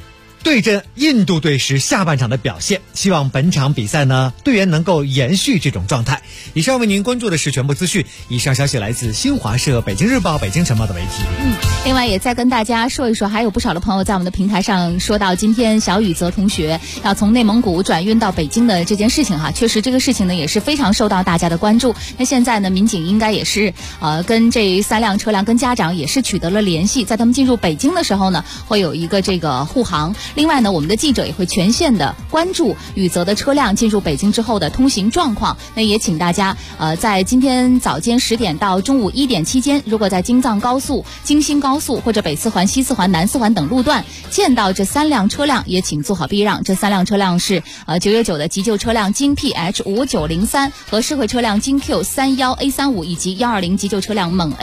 对阵印度队时下半场的表现，希望本场比赛呢队员能够延续这种状态。以上为您关注的是全部资讯，以上消息来自新华社、北京日报、北京晨报的媒体。 另外也再跟大家说一说，还有不少的朋友在我们的平台上说到今天小雨泽同学要从内蒙古转运到北京的这件事情哈，确实这个事情呢也是非常受到大家的关注。那现在呢民警应该也是跟这3辆车辆跟家长也是取得了联系，在他们进入北京的时候呢会有一个这个护航。另外呢我们的记者也会全线的关注雨泽的车辆进入北京之后的通行状况。那也请大家在今天早间10点到中午1点期间，如果在京藏高速、京新高速或者北四环、西四环、南四环等路段见到这3辆车辆，也请做好避让。这3辆车辆是919的急救车辆京 PH5903 和社会车辆京 Q31A35 以及120急救车辆猛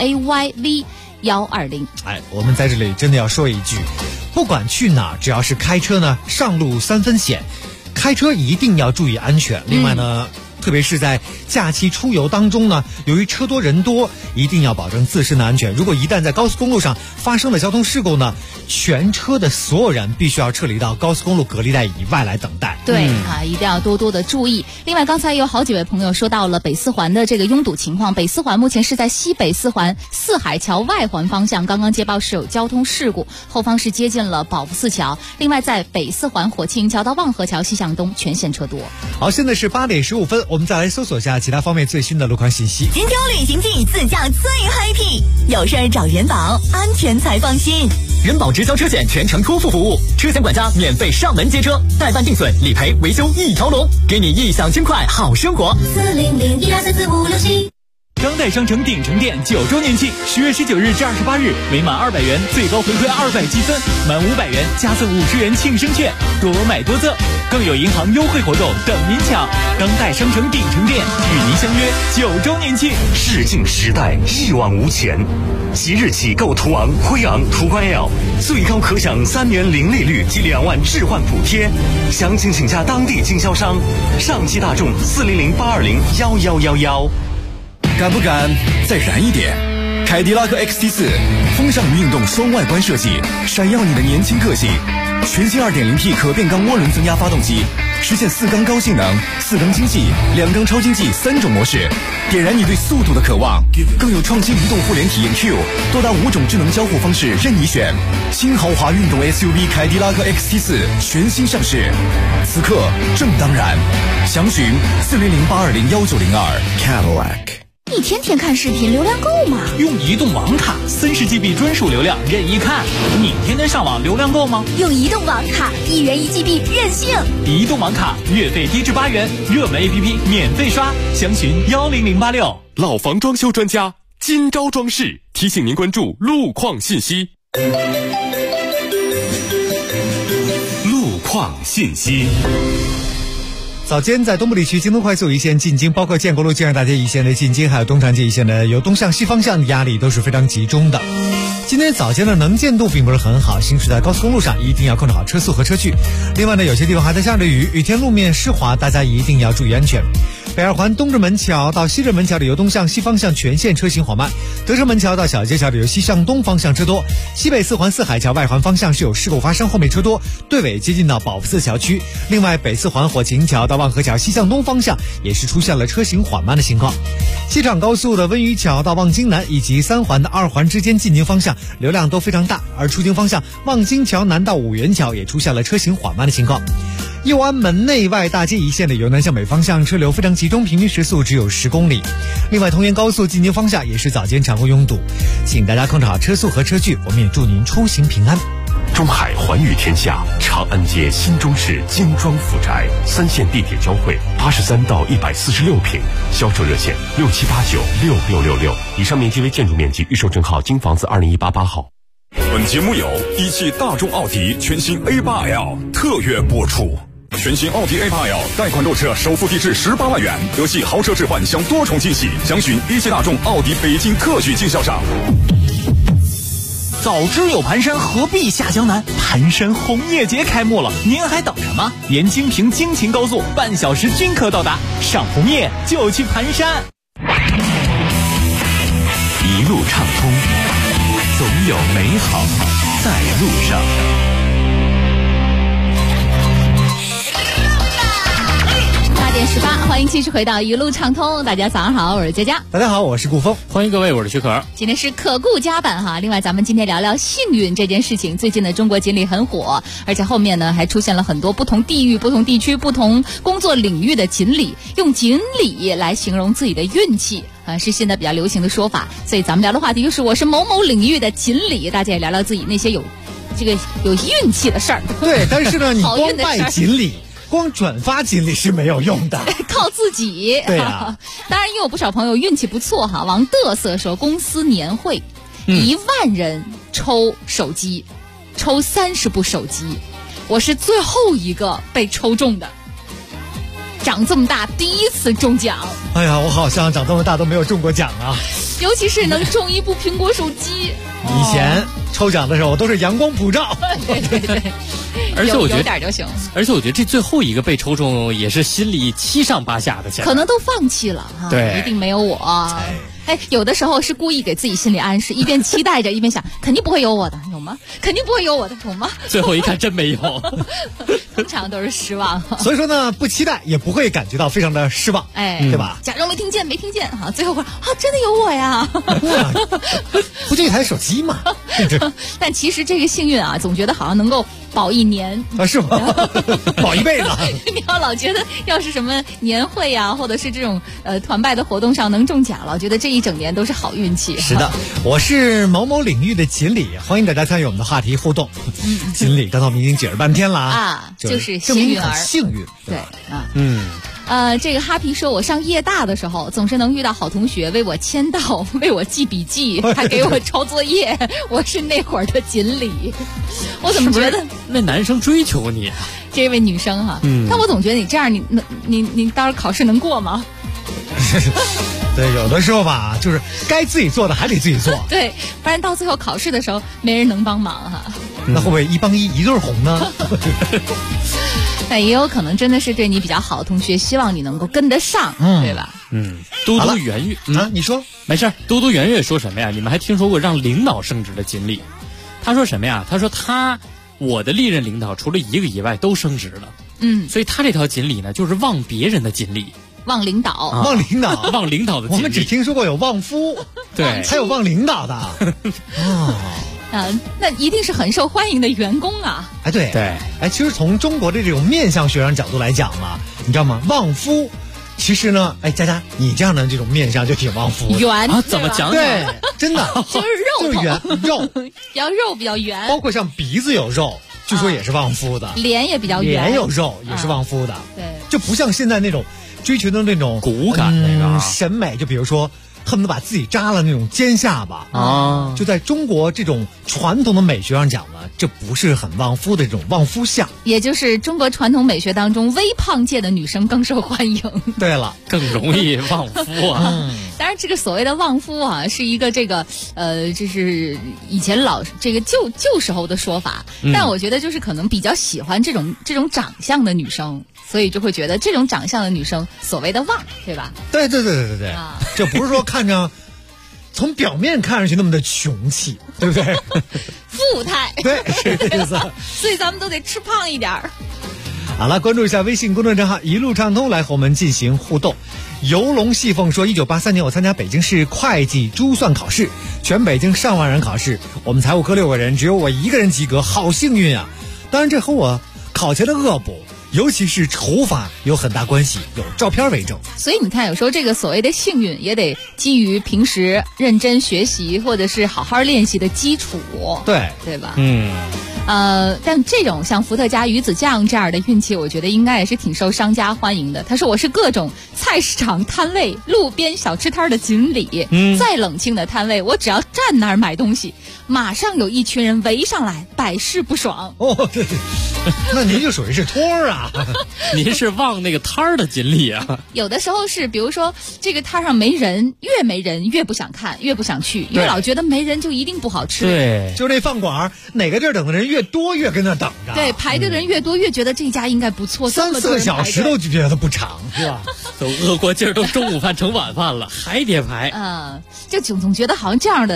AYV120。 我们在这里真的要说一句，不管去哪，只要是开车呢，上路3分险，开车一定要注意安全。另外呢，特别是在假期出游当中呢，由于车多人多，一定要保证自身的安全。如果一旦在高速公路上发生了交通事故呢，全车的所有人必须要撤离到高速公路隔离带以外来等待。 对一定要多多的注意。另外刚才有好几位朋友说到了北四环的这个拥堵情况，北四环目前是在西北四环四海桥外环方向，刚刚接报是有交通事故，后方是接近了保福寺桥。另外在北四环火器营桥到望河桥西向东全线车多。 好，现在是8点15分，我们再来搜索一下其他方面最新的路况信息。 金秋旅行季自驾最 happy， 有事儿找人保，安全才放心。 人保直销车险全程托付服务，车险管家免费上门接车，代办定损、理赔、维修一条龙，给你异想轻快好生活。 400-1234567。 当代商城鼎城店9周年庆，10月19日至28日，每满200元最高回馈200积分，满500元加赠50元庆生券，多买多赠，更有银行优惠活动等您抢。当代商城鼎城店与您相约9周年庆， 视镜时代，一往无前。即日起购途昂、辉昂、途观 L， 最高可享3年零利率及2万置换补贴。详情请加当地经销商。上汽大众400-820-1111。 敢不敢再燃一点？凯迪拉克 XT4 风尚与运动双外观设计，闪耀你的年轻个性。全新 2.0T 可变缸涡轮增压发动机，实现4缸高性能、4缸经济、2缸超经济3种模式，点燃你对速度的渴望。更有创新移动互联体验 Q， 多达5种智能交互方式任你选。新豪华运动 SUV 凯迪拉克 XT4 全新上市，此刻正当然。详询400-820-1902 Cadillac。 你天天看视频，流量够吗？ 用移动网卡，40GB 专属流量任意看。你天天上网，流量够吗？ 用移动网卡，1元1GB 任性。 移动网卡月费低至8元，热门 APP 免费刷，详询10086。 老房装修专家金招装饰提醒您关注路况信息。 路况信息。 早间在东部地区，京东快速一线进京，包括建国路、建设大街一线的进京，还有东长街一线的由东向西方向压力都是非常集中的。今天早间的能见度并不是很好，行驶在高速公路上一定要控制好车速和车距。另外呢，有些地方还在下着雨，雨天路面湿滑，大家一定要注意安全。北二环东直门桥到西直门桥的由东向西方向全线车行缓慢，德胜门桥到小街桥的由西向东方向车多。西北四环四海桥外环方向是有事故发生，后面车多，队尾接近到保福寺桥区。另外北四环火琴桥到望河桥西向东方向也是出现了车行缓慢的情况。西厂高速的温榆桥到望京南以及3环的2环之间进京方向流量都非常大，而出京方向望京桥南到五原桥也出现了车行缓慢的情况。右安门内外大街一线的由南向北方向车流非常集中，平均时速只有10公里。另外同源高速进京方向也是早间常会拥堵，请大家控制好车速和车距，我们也祝您出行平安。 中海环宇天下，长安街新中式精装富宅，3线地铁交汇，83到146平，销售热线67896666。以上面积为建筑面积，预售证号京房子20188号。 本节目由一汽大众奥迪全新 A8L 特约播出。全新奥迪 A8L 贷款购车首付低至18万元，德系豪车置换享多重惊喜，详询一汽大众奥迪北京特许经销商。 早知有盘山，何必下江南？盘山红叶节开幕了，您还等什么？沿京平京秦高速半小时均可到达，赏红叶就去盘山。 一路畅通，总有美好在路上。 6:18，欢迎继续回到一路畅通。大家早上好，我是佳佳。 大家好，我是顾峰。 欢迎各位，我是徐可。 今天是可顾家版哈。另外，咱们今天聊聊幸运这件事情。最近的中国锦鲤很火，而且后面呢还出现了很多不同地域、不同地区、不同工作领域的锦鲤，用锦鲤来形容自己的运气。是现在比较流行的说法。所以咱们聊的话题就是我是某某领域的锦鲤，大家也聊聊自己那些有运气的事儿。 对，但是呢，你光拜锦鲤。光转发锦鲤是没有用的， 靠自己。 对啊， 当然也有不少朋友运气不错哈。王嘚瑟说，公司年会，1万人抽手机，抽30部手机，我是最后一个被抽中的。长这么大第一次中奖。 哎呀，我好像长这么大都没有中过奖啊。 尤其是能中一部苹果手机。 以前抽奖的时候我都是阳光普照。 对。 而且我觉得有点就行。 而且我觉得这最后一个被抽中也是心里七上八下的， 可能都放弃了哈。 对， 一定没有我。有的时候是故意给自己心理暗示，一边期待着，一边想肯定不会有我的，有吗？肯定不会有我的，有吗？ 最后一看真没有， 通常都是失望。 所以说呢，不期待也不会感觉到非常的失望，对吧？ 假装没听见哈，最后真的有我呀！ 不就一台手机吗？ 但其实这个幸运啊，总觉得好像能够保一年啊，是吗？保一辈子。 你要老觉得要是什么年会啊，或者是这种团拜的活动上能中奖，老觉得这一整年都是好运气。 是的，我是某某领域的锦鲤，欢迎大家参与我们的话题互动。锦鲤刚才我们已经解释半天了啊， 就是幸运儿， 幸运。 对啊，这个哈皮说，我上夜大的时候总是能遇到好同学为我签到，为我记笔记，还给我抄作业，我是那会儿的锦鲤。我怎么觉得那男生追求你？ 这位女生哈，但我总觉得你这样，你到时候考试能过吗？ 对，有的时候吧，就是该自己做的还得自己做。 对，不然到最后考试的时候没人能帮忙哈。 那会不会1帮1一对红呢？ 但也有可能真的是对你比较好的同学，希望你能够跟得上，对吧？ 嘟嘟圆月你说没事。嘟嘟圆月说什么呀？你们还听说过让领导升职的锦鲤？他说什么呀？他说我的历任领导除了一个以外都升职了。所以他这条锦鲤呢，就是望别人的锦鲤。 望领导， 望领导， 望领导的锦鲤。 我们只听说过有望夫， 对， 还有望领导的。 那一定是很受欢迎的员工啊！ 对，其实从中国的这种面相学上角度来讲嘛，你知道吗？望夫，其实呢，佳佳，你这样的这种面相就挺望夫的。 圆啊？怎么讲？ 对，真的就是肉， 就是圆肉， 比较圆。 包括像鼻子有肉，据说也是望夫的。 脸也比较圆， 脸有肉也是望夫的。 对， 就不像现在那种追求的那种骨感那个审美，就比如说恨不得把自己扎了那种尖下巴啊，就在中国这种传统的美学上讲呢，这不是很旺夫的这种旺夫相， 也就是中国传统美学当中微胖界的女生更受欢迎。 对了， 更容易旺夫啊。 当然，这个所谓的旺夫啊，是一个就是以前这个旧时候的说法，但我觉得就是可能比较喜欢这种长相的女生。所以就会觉得这种长相的女生所谓的旺，对吧？ 对，这不是说看着从表面看上去那么的穷气，对不对？ 富态， 对，是这意思。 所以咱们都得吃胖一点儿。 好了，关注一下微信公众账号一路畅通，来和我们进行互动。游龙细凤说，1983年我参加北京市会计珠算考试，全北京上万人考试，我们财务科6个人，只有我1个人及格，好幸运啊！当然这和我考前的恶补，尤其是除法有很大关系，有照片为证。 所以你看，有时候这个所谓的幸运也得基于平时认真学习或者是好好练习的基础，对吧？但这种像伏特加鱼子酱这样的运气，我觉得应该也是挺受商家欢迎的。他说我是各种菜市场摊位、路边小吃摊的锦鲤，再冷清的摊位，我只要站那儿买东西，马上有一群人围上来，百试不爽。 对，那您就属于是托儿啊。 您是望那个摊儿的锦鲤啊。 有的时候是，比如说这个摊上没人，越没人越不想看，越不想去，越老觉得没人就一定不好吃。 对， 就那饭馆哪个地儿等的人越多，越跟那等着。 对，排队的人越多，越觉得这家应该不错。 3-4个小时都觉得不长，是吧？ 都饿过劲儿，都中午饭成晚饭了，还得排。 就总觉得好像这样的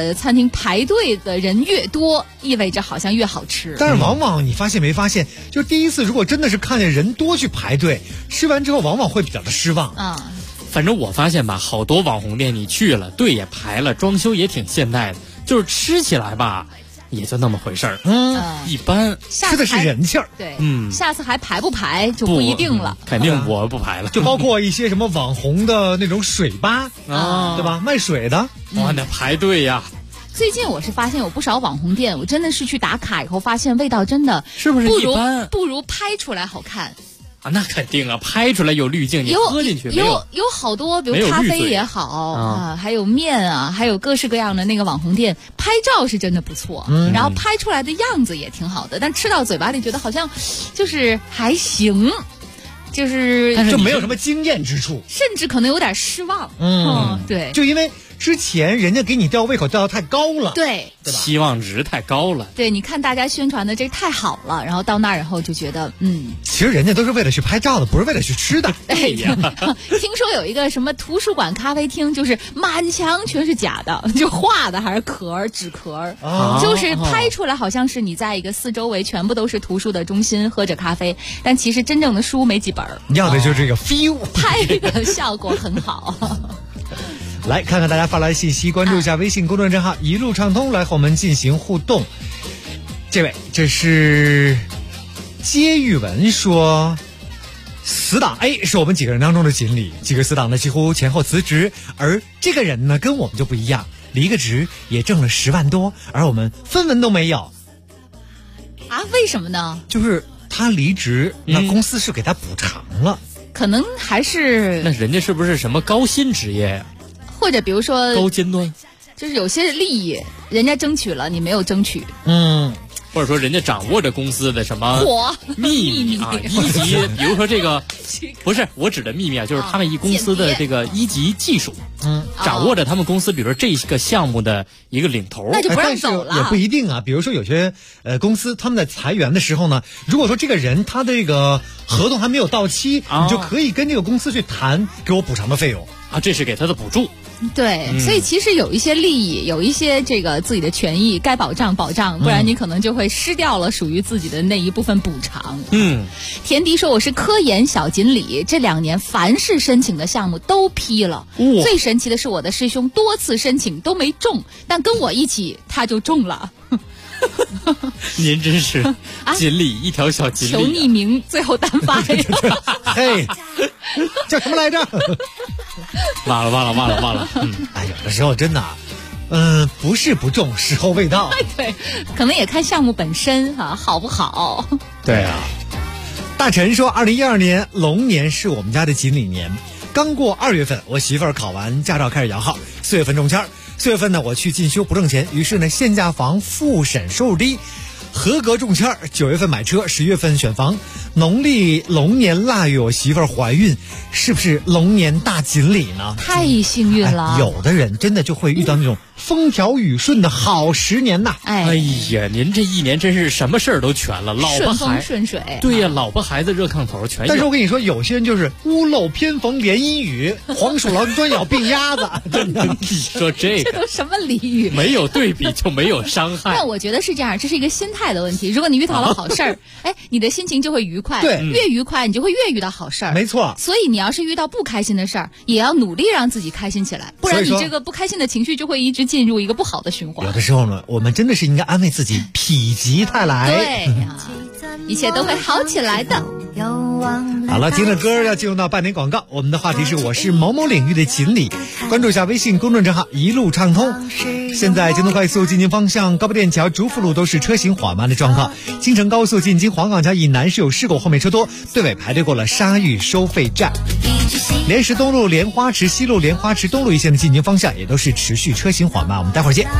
的餐厅排队的人越多，意味着好像越好吃。 但是往往你发现没发现，就第一次如果真的是看见人多去排队，吃完之后往往会比较的失望啊。 反正我发现吧，好多网红店你去了，队也排了，装修也挺现代的，就是吃起来吧，也就那么回事儿。一般。 吃的是人气儿。 对，下次还排不排就不一定了。 肯定我不排了。 就包括一些什么网红的那种水吧对吧？卖水的， 哇，那排队呀。 最近我是发现有不少网红店，我真的是去打卡以后发现味道真的是不是一般， 不如拍出来好看。 那肯定啊，拍出来有滤镜，你喝进去有好多，比如咖啡也好还有面啊，还有各式各样的那个网红店，拍照是真的不错，然后拍出来的样子也挺好的，但吃到嘴巴里觉得好像就是还行，就是就没有什么惊艳之处， 甚至可能有点失望。对， 就因为之前人家给你吊胃口吊得太高了， 对， 期望值太高了。 对，你看大家宣传的这太好了，然后到那儿以后就觉得其实人家都是为了去拍照的，不是为了去吃的。 对呀，听说有一个什么图书馆咖啡厅，就是满墙全是假的，就画的还是纸壳，就是拍出来好像是你在一个四周围全部都是图书的中心喝着咖啡，但其实真正的书没几本， 要的就是这个 feel， 拍的效果很好。 来看看大家发来的信息，关注一下微信公众账号一路畅通，来和我们进行互动。这位，这是接玉文说，死党 A 是我们几个人当中的锦鲤，几个死党呢几乎前后辞职，而这个人呢跟我们就不一样，离个职也挣了10万多，而我们分文都没有。 啊？为什么呢？ 就是他离职，那公司是给他补偿了， 可能还是那人家是不是什么高薪职业呀？ 或者比如说高尖端， 就是有些利益人家争取了，你没有争取。 或者说人家掌握着公司的什么秘密啊，一级，比如说这个不是我指的秘密啊，就是他们一公司的这个一级技术，掌握着他们公司，比如说这个项目的一个领头， 那就不让走了。 也不一定啊，比如说有些公司他们在裁员的时候呢，如果说这个人他的这个合同还没有到期，你就可以跟这个公司去谈给我补偿的费用啊，这是给他的补助。 对，所以其实有一些利益，有一些这个自己的权益该保障，不然你可能就会失掉了属于自己的那一部分补偿。田迪说我是科研小锦鲤，这2年凡是申请的项目都批了，最神奇的是我的师兄多次申请都没中，但跟我一起他就中了。 您真是锦鲤一条小锦鲤， 求匿名，最后单发呀。 嘿，叫什么来着？ 忘了。 有的时候真的不是不中，时候未到。 对，可能也看项目本身好不好。 对啊。 大陈说，2012年龙年是我们家的锦鲤年，刚过2月份，我媳妇儿考完驾照开始摇号，4月份中签，4月份呢我去进修不挣钱，于是呢限价房复审收入低，合格中签，9月份买车，10月份选房，农历龙年腊月我媳妇儿怀孕，是不是龙年大锦鲤呢？ 太幸运了。 有的人真的就会遇到那种风调雨顺的好10年呐。 哎呀，您这一年真是什么事儿都全了，老婆顺风顺水。 对呀，老婆孩子热炕头全有。 但是我跟你说，有些人就是屋漏偏逢连阴雨，黄鼠狼专咬病鸭子。真的， 你说这个这都什么俚语？ 没有对比就没有伤害。 那我觉得是这样，这是一个心态的问题。如果你遇到了好事儿，你的心情就会愉快。 对， 越愉快，你就会越遇到好事儿。 没错。 所以你要是遇到不开心的事儿，也要努力让自己开心起来，不然你这个不开心的情绪就会一直进入一个不好的循环。 有的时候呢，我们真的是应该安慰自己，否极泰来。 对呀，一切都会好起来的。 好了，听着歌要进入到半点广告。我们的话题是我是某某领域的锦鲤，关注一下微信公众账号一路畅通。现在京东快速进京方向高碑店桥、竹福路都是车行缓慢的状况，京承高速进京黄岗桥以南是有事故，后面车多，队尾排队过了沙峪收费站。莲石东路、莲花池西路、莲花池东路一线的进京方向也都是持续车行缓慢，我们待会儿见。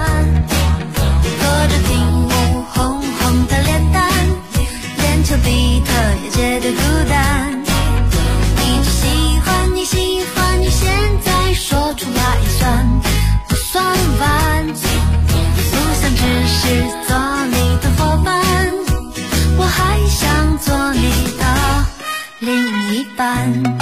丘比特也觉得孤单，一直喜欢你，喜欢你，现在说出来也算不算晚？不想只是做你的伙伴，我还想做你的另一半。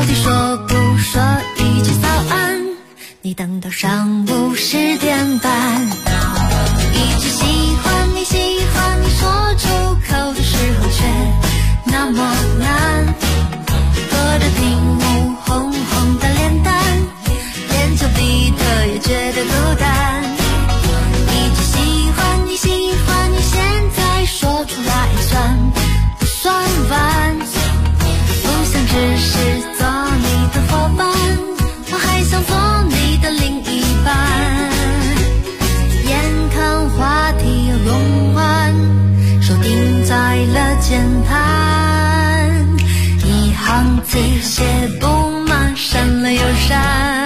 到底说不说一句早安？你等到上午10点半，一句喜欢你说出口的时候却那么难，隔着屏幕红红的脸蛋，连丘比特也觉得孤单。一句喜欢你现在说出来算不算晚？不想只是做你的伙伴，我还想做你的另一半。眼看话题要用完，手定在了键盘，一行字写不满，删了又删。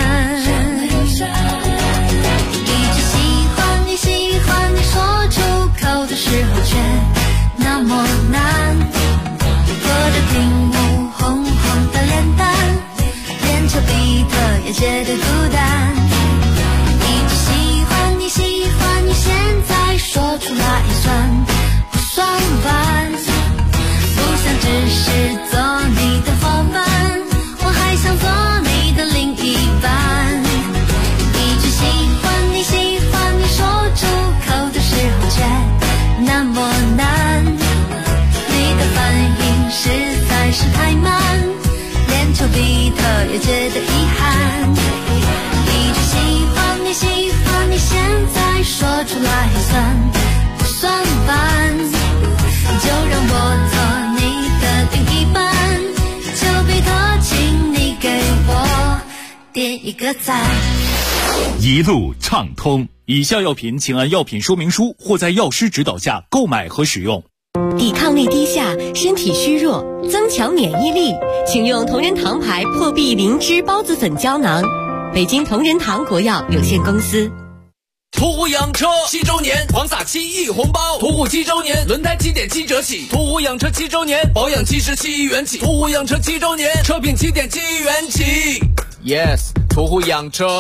一句喜欢你说出口的时候却那么难，隔着屏幕红红的脸蛋，连丘比特也觉得孤单。一句喜欢你现在说出来算不算晚？不想只是做你的伙伴，我还想做你的另一半。一句喜欢你说出口的时候却那么难，你的反应实在是太慢，连丘比特也觉得遗憾。一句喜欢你现在说出来算不算晚？就让我做你的另一半，丘比特请你给我点一个赞。 一路畅通，以下药品请按药品说明书或在药师指导下购买和使用。 抵抗力低下，身体虚弱，增强免疫力，请用同仁堂牌破壁灵芝孢子粉胶囊。北京同仁堂国药有限公司。 途虎养车7周年狂撒7亿红包，途虎7周年轮胎7.7折起，途虎养车7周年保养77亿元起，途虎养车7周年车品7.7亿元起。Yes， 途虎养车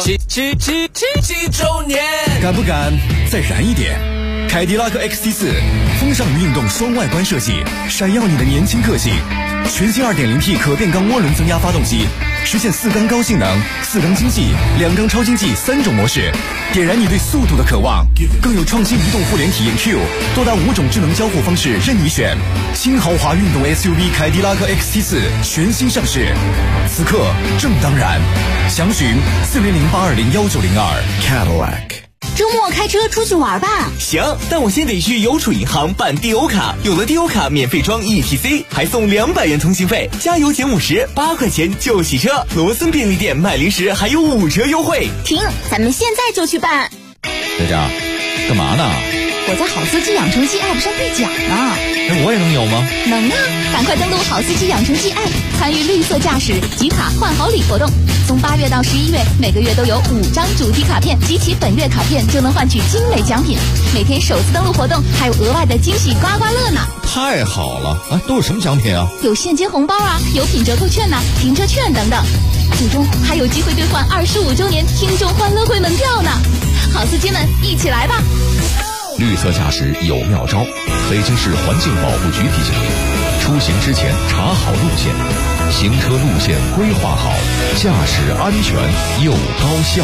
7周年， 敢不敢再燃一点？凯迪拉克 XT4 风尚运动双外观设计，闪耀你的年轻个性。全新 2.0T 可变缸涡轮增压发动机，实现4缸高性能、4缸经济、2缸超经济3种模式，点燃你对速度的渴望。更有创新移动互联体验 Q， 多达5种智能交互方式任你选。轻豪华运动 SUV 凯迪拉克 XT4 全新上市，此刻正当然。详询4008201902 Cadillac。 周末开车出去玩吧。 行，但我先得去邮储银行办 DO 卡，有了 DO 卡免费装 ETC， 还送200元通信费，加油减50，8块钱就洗车。罗森便利店卖零食还有5折优惠。 停，咱们现在就去办。 佳佳，干嘛呢？ 我在好司机养成记 App 上兑奖呢。 我也能有吗？ 能啊！赶快登录好司机养成记 App， 参与绿色驾驶集卡换好礼活动。从8月到11月，每个月都有5张主题卡片，集齐本月卡片就能换取精美奖品。每天首次登录活动还有额外的惊喜刮刮乐呢！ 太好了啊！都有什么奖品啊？ 有现金红包啊，有品折扣券呐、停车券等等。最终还有机会兑换25周年听众欢乐会门票呢！好司机们，一起来吧！ 绿色驾驶有妙招，北京市环境保护局提醒您：出行之前查好路线，行车路线规划好，驾驶安全又高效。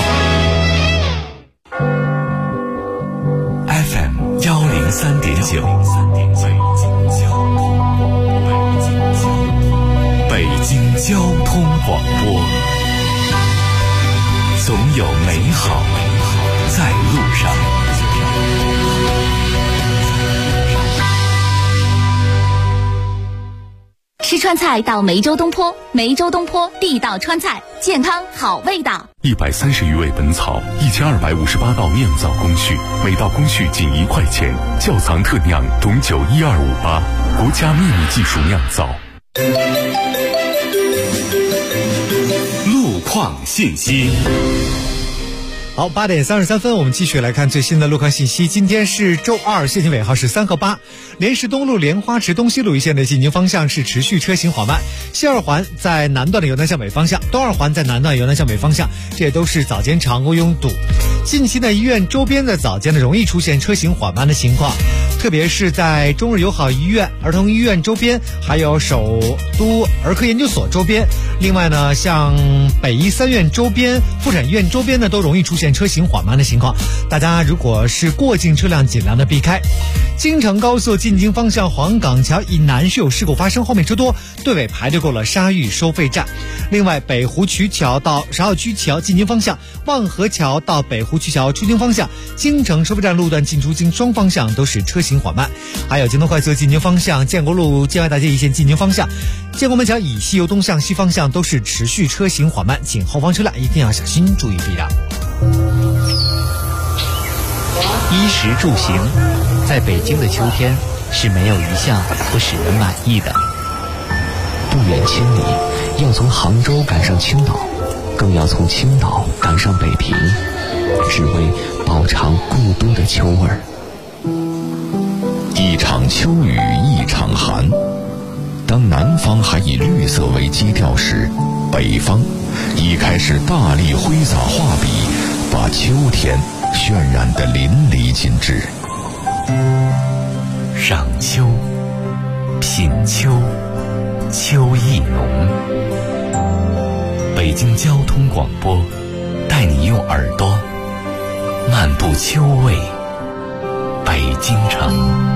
FM 103.9，北京交通广播，总有美好在路上。 吃川菜到梅州东坡，梅州东坡地道川菜，健康好味道。 130余味本草，1258道酿造工序，每道工序仅1块钱。窖藏特酿董酒12588，国家秘密技术酿造。 路况信息。 好，8点33分，我们继续来看最新的路况信息。今天是周二，限行尾号是3和8。莲石东路莲花池东西路一线的进行方向是持续车行缓慢。西二环在南段的由南向北方向，东二环在南段由南向北方向，这也都是早间常规拥堵。 近期呢，医院周边的早间呢容易出现车行缓慢的情况，特别是在中日友好医院、儿童医院周边，还有首都儿科研究所周边。另外呢，像北医三院周边、妇产医院周边呢，都容易出现车行缓慢的情况。大家如果是过境车辆，尽量的避开。京承高速进京方向黄岗桥以南是有事故发生，后面车多，队尾排队过了沙峪收费站。另外，北湖渠桥到10号区桥进京方向，望河桥到北湖渠桥出京方向，京承收费站路段进出京双方向都是车行缓慢。还有京东快速进京方向，建国路建外大街一线进京方向，建国门桥以西由东向西方向都是持续车行缓慢，请后方车辆一定要小心，注意避让。 衣食住行，在北京的秋天是没有一项不使人满意的。 不远千里，要从杭州赶上青岛，更要从青岛赶上北平，只为饱尝故都的秋味儿。一场秋雨一场寒，当南方还以绿色为基调时，北方已开始大力挥洒画笔，把秋天渲染得淋漓尽致。 赏秋，品秋，秋意浓。北京交通广播带你用耳朵漫步秋味北京城。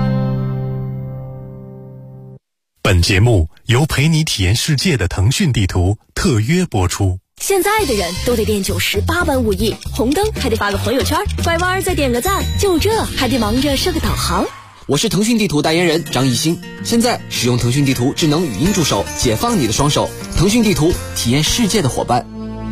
本节目由陪你体验世界的腾讯地图特约播出。 现在的人都得练98般武艺，红灯还得发个朋友圈，拐弯再点个赞，就这还得忙着设个导航。 我是腾讯地图代言人张艺兴，现在使用腾讯地图智能语音助手，解放你的双手。腾讯地图，体验世界的伙伴。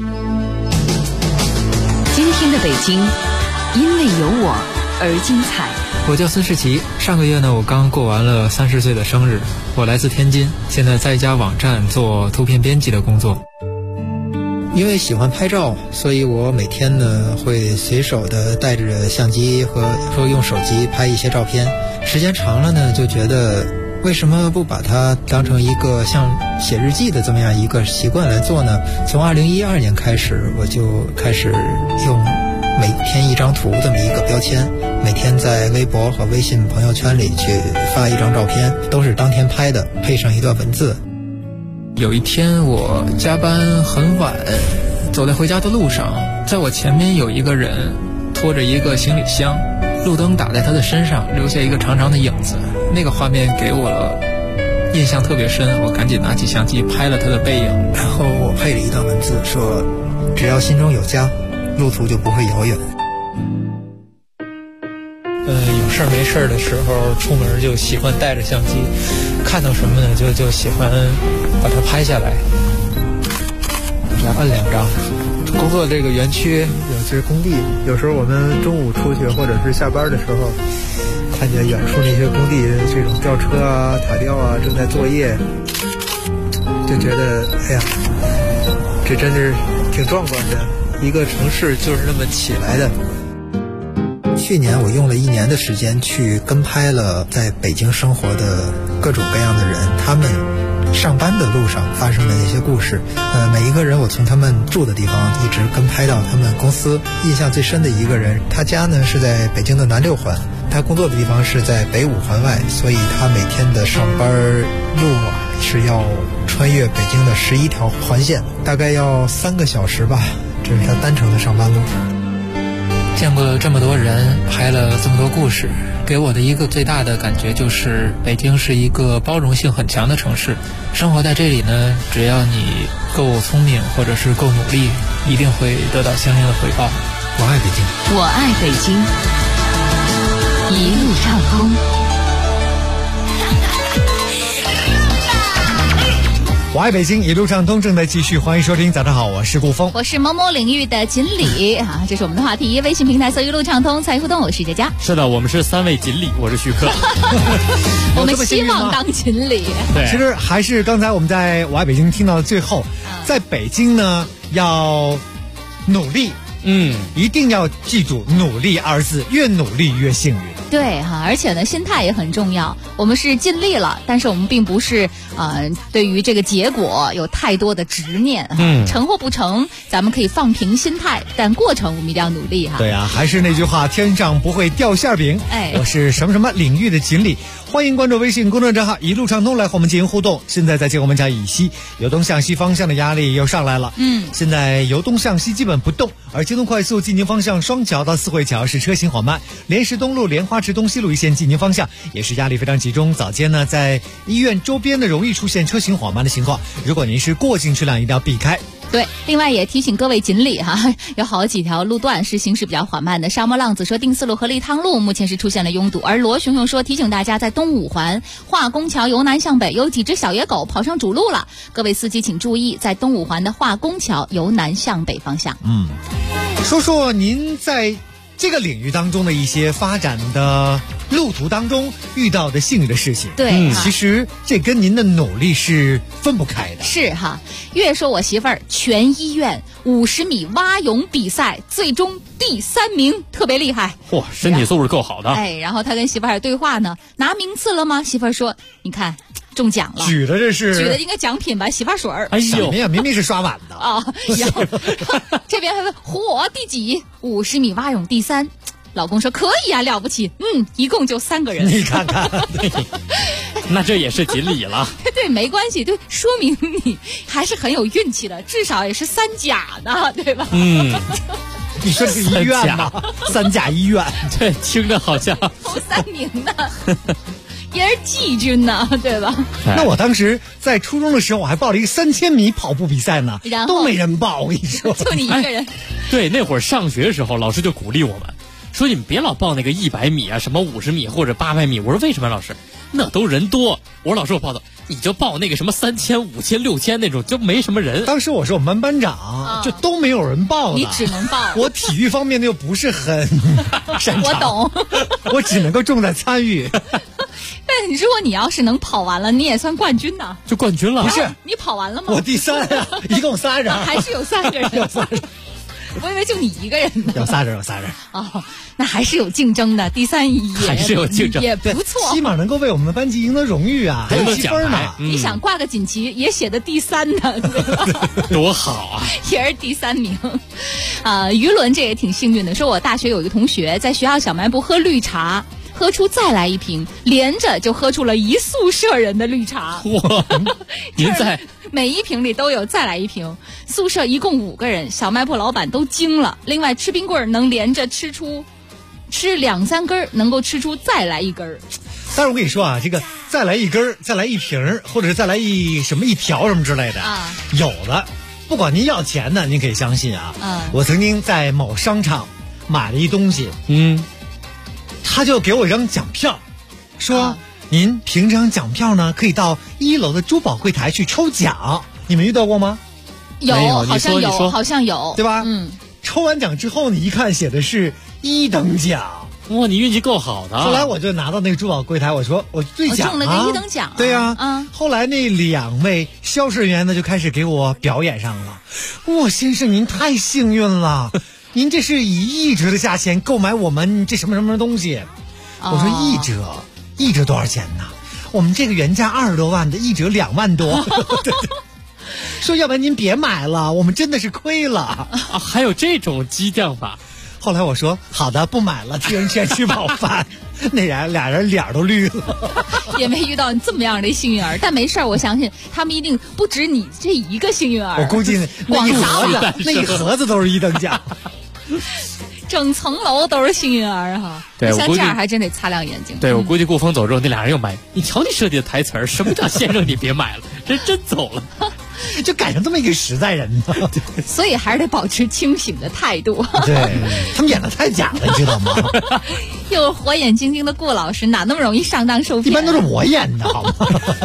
今天的北京，因为有我而精彩。 我叫孙世奇，上个月呢，我刚过完了30岁的生日。我来自天津，现在在一家网站做图片编辑的工作。 因为喜欢拍照，所以我每天呢会随手的带着相机和说用手机拍一些照片。时间长了呢，就觉得为什么不把它当成一个像写日记的这么样一个习惯来做呢？从2012年开始，我就开始用每天一张图这么一个标签，每天在微博和微信朋友圈里去发一张照片，都是当天拍的，配上一段文字。 有一天我加班很晚，走在回家的路上，在我前面有一个人拖着一个行李箱，路灯打在他的身上，留下一个长长的影子。那个画面给我印象特别深，我赶紧拿起相机拍了他的背影， 然后我配了一段文字说，只要心中有家，路途就不会遥远。有事没事的时候出门就习惯带着相机，看到什么呢就喜欢把它拍下来，按2张。工作这个园区有是工地，有时候我们中午出去或者是下班的时候，看见远处那些工地这种吊车啊、塔吊啊正在作业，就觉得哎呀，这真是挺壮观的，一个城市就是那么起来的。去年我用了1年的时间去跟拍了在北京生活的各种各样的人，他们上班的路上发生的那些故事。每一个人我从他们住的地方一直跟拍到他们公司。印象最深的一个人，他家呢是在北京的南6环，他工作的地方是在北5环外，所以他每天的上班路是要穿越北京的11条环线，大概要3个小时吧，这是他单程的上班路。 见过这么多人，拍了这么多故事，给我的一个最大的感觉就是北京是一个包容性很强的城市。生活在这里呢，只要你够聪明或者是够努力，一定会得到相应的回报。 我爱北京， 我爱北京，一路畅通。 我爱北京，一路畅通正在继续，欢迎收听。早上好，我是顾峰， 我是某某领域的锦鲤啊，这是我们的话题。微信平台搜一路畅通，财互动，我是佳佳。 是的，我们是3位锦鲤，我是徐克。 我们希望当锦鲤。 对，其实还是刚才我们在我爱北京听到的最后，在北京呢要努力，一定要记住努力2字，越努力越幸运。 对哈，而且呢，心态也很重要。我们是尽力了，但是我们并不是对于这个结果有太多的执念。成或不成，咱们可以放平心态，但过程我们一定要努力哈。 对啊，还是那句话，天上不会掉馅饼。我是什么什么领域的锦鲤，欢迎关注微信公众账号一路畅通来和我们进行互动。现在在接我们家以西，由东向西方向的压力又上来了。现在由东向西基本不动，而京东快速进京方向双桥到四惠桥是车行缓慢，莲石东路、莲花池东西路一线进京方向也是压力非常集中。早间呢，在医院周边呢容易出现车行缓慢的情况，如果您是过境车辆，一定要避开。 对，另外也提醒各位锦鲤哈，有好几条路段是行驶比较缓慢的。沙漠浪子说定四路和利汤路目前是出现了拥堵，而罗熊熊说提醒大家在东五环化工桥由南向北有几只小野狗跑上主路了，各位司机请注意，在东五环的化工桥由南向北方向。 说说您在这个领域当中的一些发展的路途当中遇到的幸运的事情。 对， 其实这跟您的努力是分不开的。 是哈，月说我媳妇儿全医院50米蛙泳比赛最终第3名，特别厉害。 嚯，身体素质够好的。 然后他跟媳妇儿对话呢，拿名次了吗？媳妇儿说，你看中奖了， 举的应该奖品吧，洗发水。 哎呦，明明是刷碗的啊！然后这边还问嚯第几？50米蛙泳第3。老公说可以啊，了不起。一共就3个人。 你看看， 那这也是锦鲤了。 对，没关系，对，说明你还是很有运气的，至少也是3甲呢，对吧？ 你说是医院吗？3甲医院， 对，听着好像头3名呢。也是季军呢，对吧？ 那我当时在初中的时候，我还报了一个3000米跑步比赛呢，都没人报。我跟你说， 就你一个人。 对，那会儿上学的时候，老师就鼓励我们说：“你们别老报那个100米啊，什么50米或者800米。”我说：“为什么，老师？那都人多。”我说：“老师，我报的，你就报那个什么3000、5000、6000那种，就没什么人。” 当时我是我们班班长，就都没有人报的。 你只能报。 我体育方面又不是很擅长， 我懂， 我只能够重在参与。 但如果你要是能跑完了，你也算冠军呢。 就冠军了。 不是， 你跑完了吗？ 我第3啊，一共3人。 还是有3个人。 有3人。 我以为就你一个人呢。 有3人。 哦，那还是有竞争的。第3也还是有竞争， 也不错。 起码能够为我们班级赢得荣誉啊，还有积分呢。 你想挂个锦旗，也写的第3呢，对吧？ 多好啊！ 也是第3名。于伦这也挺幸运的，说我大学有一个同学在学校小卖部喝绿茶。喝出再来一瓶，连着就喝出了一宿舍人的绿茶。 哇！您在每一瓶里都有再来一瓶。宿舍一共5个人，小卖部老板都惊了。另外吃冰棍能连着吃2-3根，能够吃出再来1根。 但是我跟你说啊，这个再来1根、再来1瓶，或者是再来一条什么之类的，有的不管您要钱呢，您可以相信啊。我曾经在某商场买了一东西，他就给我一张奖票，说您凭这张奖票呢，可以到1楼的珠宝柜台去抽奖。你们遇到过吗？ 有，好像有， 对吧？抽完奖之后，你一看写的是1等奖， 哇，你运气够好的。 后来我就拿到那个珠宝柜台，我说我兑奖中了个1等奖。 对呀，后来那2位销售人员呢就开始给我表演上了。哇，先生您太幸运了。您这是以1折的价钱购买我们这什么什么东西？我说1折多少钱呢？我们这个原价20多万的，1折2万多。对，说要不然您别买了，我们真的是亏了。 还有这种激将法？ 后来我说好的，不买了，替人先吃饱饭。那俩人脸都绿了。 也没遇到你这么样的幸运儿，但没事儿，我相信他们一定不止你这一个幸运儿。 我估计那一盒子都是1等奖。 整层楼都是幸运儿哈。 对， 像这样还真得擦亮眼睛。 对，我估计顾风走之后，那俩人又买。你瞧你设计的台词儿，什么叫先生你别买了，人真走了。 就赶上这么一个实在人呢。 所以还是得保持清醒的态度。 对，他们演的太假了，你知道吗？ 又火眼金睛的顾老师哪那么容易上当受骗？ 一般都是我演的，好吗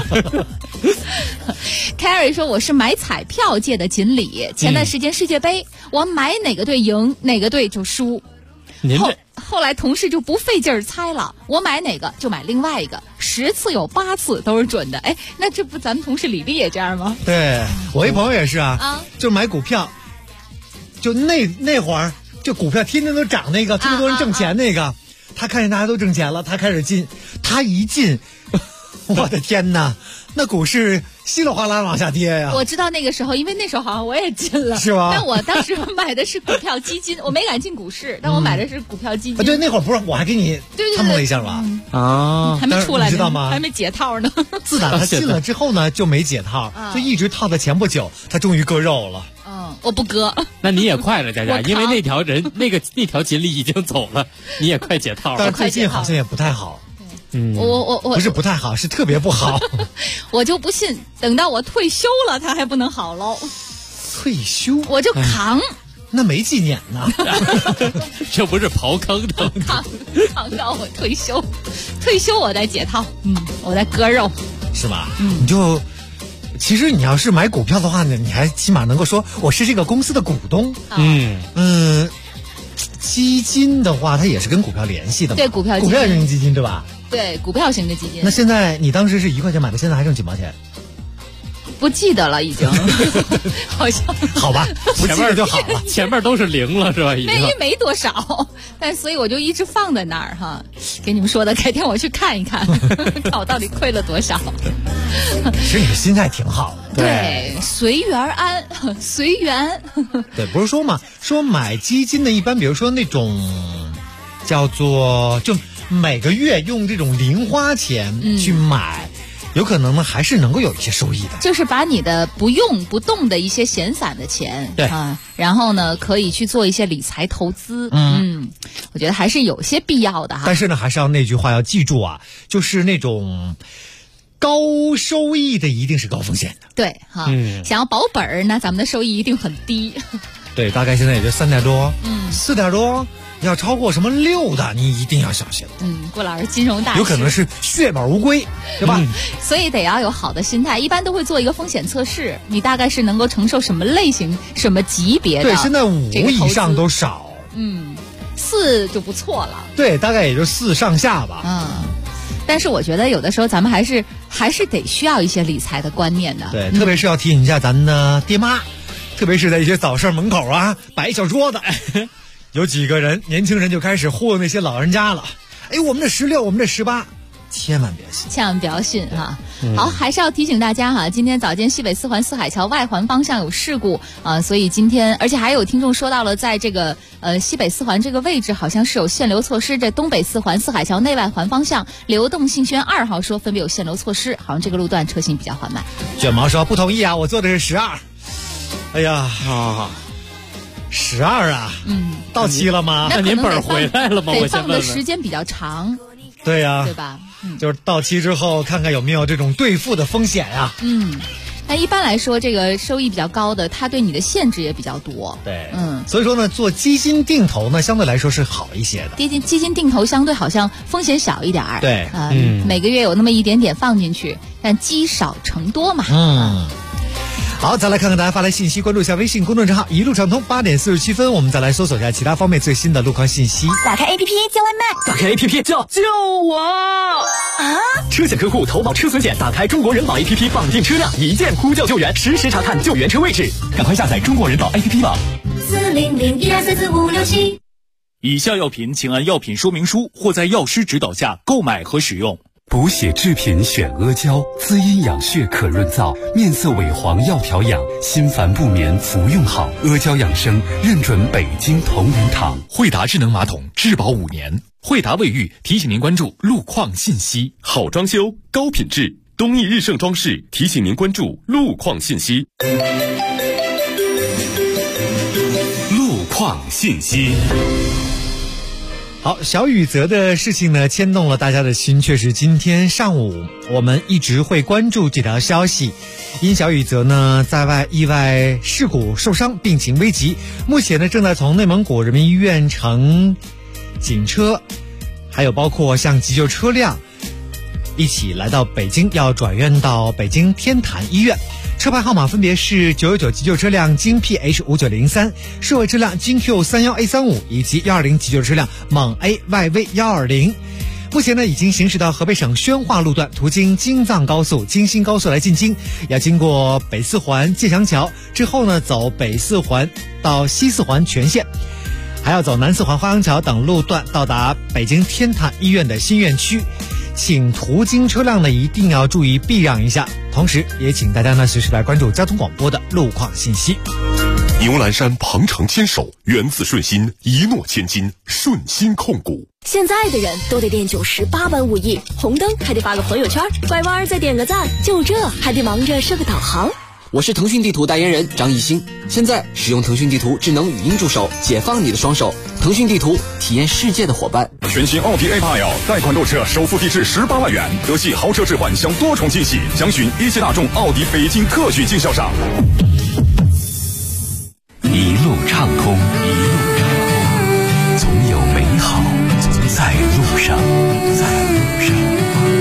？Carrie 说我是买彩票界的锦鲤，前段时间世界杯，我买哪个队赢，哪个队就输。后来同事就不费劲儿猜了，我买哪个就买另外一个，10次有8次都是准的。哎，那这不咱们同事李丽也这样吗？ 对，我一朋友也是啊，就买股票，就那会儿就股票天天都涨那个，特别多人挣钱那个。 他看见大家都挣钱了，他开始进，他一进，我的天哪，那股市稀里哗啦往下跌呀！ 我知道那个时候，因为那时候好像我也进了， 是吧？ 但我当时买的是股票基金，我没敢进股市，但我买的是股票基金。 对，那会儿不是我还给你参谋了一下吧？ 啊， 还没出来， 你知道吗？ 还没解套呢。 自打他进了之后呢，就没解套，就一直套到前不久，他终于割肉了。 我不割。 那你也快了，佳佳，因为那条条锦鲤已经走了，你也快解套了。 但是最近好像也不太好。 我不是不太好，是特别不好。 我就不信，等到我退休了，它还不能好喽。 退休我就扛。 那没几年呢。 这不是刨坑的。 扛到我退休，退休我再解套。我再割肉。 是吧？你就。其实你要是买股票的话呢，你还起码能够说我是这个公司的股东。基金的话，它也是跟股票联系的嘛。 对，股票型基金对吧？ 对，股票型的基金。 那现在你当时是1块钱买的，现在还剩几毛钱？ 不记得了，已经。好像。 好吧，不记得就好了。 前面都是0了，是吧？已经。 没多少，但所以我就一直放在那儿哈。给你们说的，改天我去看一看，看我到底亏了多少。 其实你的心态挺好的。 对，随缘安，随缘。 对，不是说嘛，说买基金的，一般比如说那种叫做就每个月用这种零花钱去买。有可能呢，还是能够有一些收益的。 就是把你的不用不动的一些闲散的钱， 对然后呢，可以去做一些理财投资。我觉得还是有些必要的哈。 但是呢，还是要那句话要记住啊，就是那种高收益的一定是高风险的。 对哈，想要保本儿，那咱们的收益一定很低。 对，大概现在也就3点多，4点多。要超过什么6的，你一定要小心。 郭老师金融大师， 有可能是血本无归，对吧？ 所以得要有好的心态。一般都会做一个风险测试，你大概是能够承受什么类型、什么级别的？ 对，现在5以上都少 ，4就不错了。 对，大概也就4上下吧。 但是我觉得有的时候咱们还是得需要一些理财的观念的。 对，特别是要提醒一下咱的爹妈，特别是在一些早市门口啊，摆一小桌子。有几个人年轻人就开始忽悠那些老人家了，我们这16，我们这18，千万别信， 千万不要信哈。好，还是要提醒大家哈，今天早间西北4环4海桥外环方向有事故所以今天，而且还有听众说到了，在这个西北4环这个位置好像是有限流措施，这东北4环4海桥内外环方向流动信轩2号说分别有限流措施，好像这个路段车型比较缓慢。 卷毛说不同意啊，我坐的是12。哎呀，12啊，到期了吗？ 那您本回来了吗？ 得放的时间比较长。 对呀， 对吧？ 就是到期之后看看有没有这种兑付的风险呀。 那一般来说，这个收益比较高的，它对你的限制也比较多。 对，所以说呢，做基金定投呢，相对来说是好一些的。 基金定投相对好像风险小一点儿。 对， 每个月有那么一点点放进去，但积少成多嘛。 好，再来看看大家发来信息，关注一下微信公众账号一路畅通。8点47分，我们再来搜索一下其他方面最新的路况信息。 打开 APP 叫外卖， 打开 APP 救我啊！ 车险客户投保车损险，打开中国人保 APP 绑定车辆，一键呼叫救援，实时查看救援车位置。赶快下载中国人保 APP 吧。 40012445567。 以下药品请按药品说明书或在药师指导下购买和使用。 补血制品选阿胶，滋阴养血可润燥，面色萎黄要调养，心烦不眠服用好。阿胶养生认准北京同仁堂。 惠达智能马桶质保5年。惠达卫浴提醒您关注路况信息。 好装修高品质，东义日盛装饰提醒您关注路况信息。 路况信息。 好，小雨泽的事情呢牵动了大家的心，确实今天上午我们一直会关注这条消息。因小雨泽呢在外意外事故受伤，病情危急，目前呢正在从内蒙古人民医院乘警车，还有包括像急救车辆一起来到北京，要转院到北京天坛医院。车牌号码分别是999急救车辆京 PH5903，市委车辆京 Q31A35 以及120急救车辆蒙 AYV120。目前呢已经行驶到河北省宣化路段，途经京藏高速、京新高速来进京，要经过北4环建祥桥之后呢，走北4环到西4环全线。 还要走南四环花乡桥等路段到达北京天坛医院的新院区。请途经车辆呢一定要注意避让一下，同时也请大家呢随时来关注交通广播的路况信息。 牛栏山鹏程牵手，源自顺心，一诺千金，顺心控股。 现在的人都得练90、8般武艺，红灯还得发个朋友圈，拐弯再点个赞，就这还得忙着设个导航。 我是腾讯地图代言人张艺兴，现在使用腾讯地图智能语音助手，解放你的双手。腾讯地图，体验世界的伙伴。 全新奥迪 A8L 贷款购车，首付低至18万元，德系豪车置换享多重惊喜，详询一汽大众奥迪北京特许经销商。 一路畅通，一路畅通，总有美好在路上，在路上。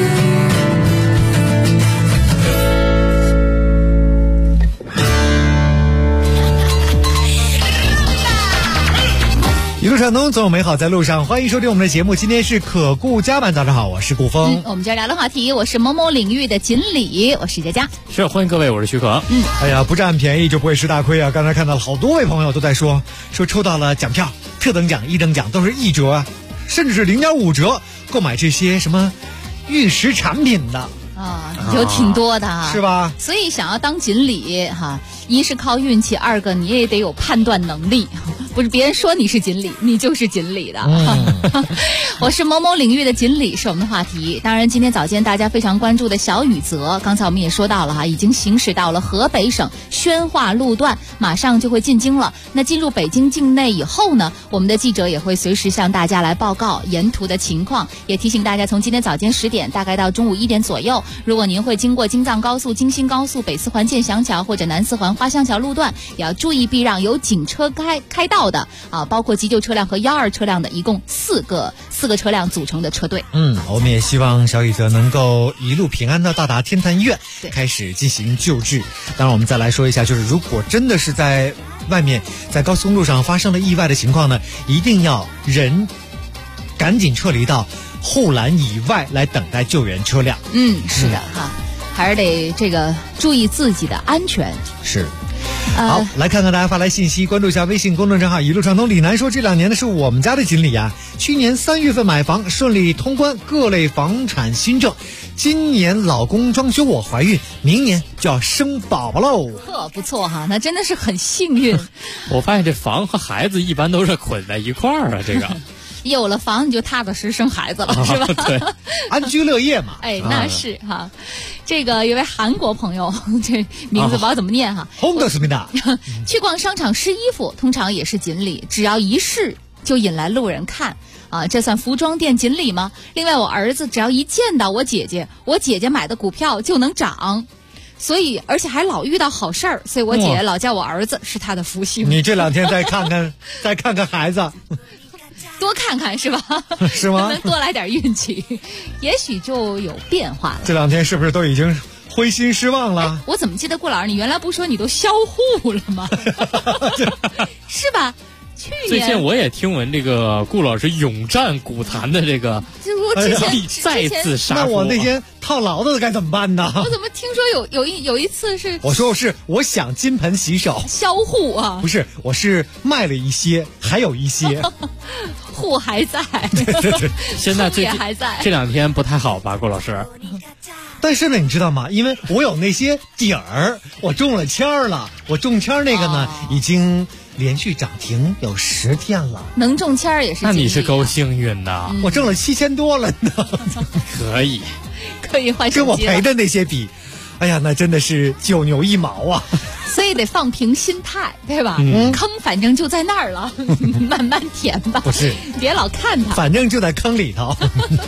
一路畅通，总有美好在路上。欢迎收听我们的节目，今天是可顾家版。早上好，我是顾峰。 我们今儿聊的话题，我是某某领域的锦鲤，我是佳佳。 是，欢迎各位，我是许可。 哎呀，不占便宜就不会吃大亏啊！刚才看到了好多位朋友都在说抽到了奖票，特等奖、一等奖都是1折，甚至是0.5折，购买这些什么玉石产品的。 有挺多的哈， 是吧？ 所以想要当锦鲤哈，一是靠运气，二个你也得有判断能力，不是别人说你是锦鲤，你就是锦鲤的。我是某某领域的锦鲤是我们的话题。当然，今天早间大家非常关注的小雨泽，刚才我们也说到了哈，已经行驶到了河北省宣化路段，马上就会进京了。那进入北京境内以后呢，我们的记者也会随时向大家来报告沿途的情况，也提醒大家从今天早间10点大概到中午1点左右，如果您会经过京藏高速、京新高速、北四环建祥桥或者南四环花乡桥路段，也要注意避让有警车开道的包括急救车辆和112车辆的，一共4个车辆组成的车队。 我们也希望小雨泽能够一路平安的到达天坛医院，开始进行救治。当然，我们再来说一下，就是如果真的是在外面在高速公路上发生了意外的情况呢，一定要人赶紧撤离到护栏以外来等待救援车辆。 是的哈，还是得这个注意自己的安全。 是。好，来看看大家发来信息，关注一下微信公众账号一路畅通。李楠说，这2年呢是我们家的锦鲤啊，去年3月份买房顺利通关各类房产新政，今年老公装修我怀孕，明年就要生宝宝喽。 不错哈，那真的是很幸运。 我发现这房和孩子一般都是捆在一块儿啊，这个。 有了房你就踏踏实生孩子了，是吧？ 对， 安居乐业嘛。 那是哈。这个有位韩国朋友，这名字不知道怎么念哈。去逛商场试衣服，通常也是锦鲤，只要一试就引来路人看这算服装店锦鲤吗？另外，我儿子只要一见到我姐姐买的股票就能涨。所以，而且还老遇到好事儿，所以我姐姐老叫我儿子是她的福星。 你这2天再看看孩子。 多看看是吧？ 是吗？ 能多来点运气，也许就有变化了。 这2天是不是都已经灰心失望了？ 我怎么记得顾老师你原来不说你都销户了吗？是吧？ 最近我也听闻这个顾老师勇战股坛的这个， 我之前再次杀那我那天套牢的该怎么办呢？ 我怎么听说有一次是我说我想金盆洗手销户啊？ 不是，我是卖了一些，还有一些户还在。 对， 现在也还在。 这2天不太好吧，顾老师？ 但是呢，你知道吗？因为我有那些底儿，我中了签了。我中签那个呢，已经连续涨停有10天了。 能中签也是。 那你是够幸运的， 我挣了7000多了呢。 可以换手机了。 跟我赔的那些比，哎呀，那真的是9牛1毛啊。 所以得放平心态，对吧？坑反正就在那儿了，慢慢填吧。 不是， 别老看它， 反正就在坑里头。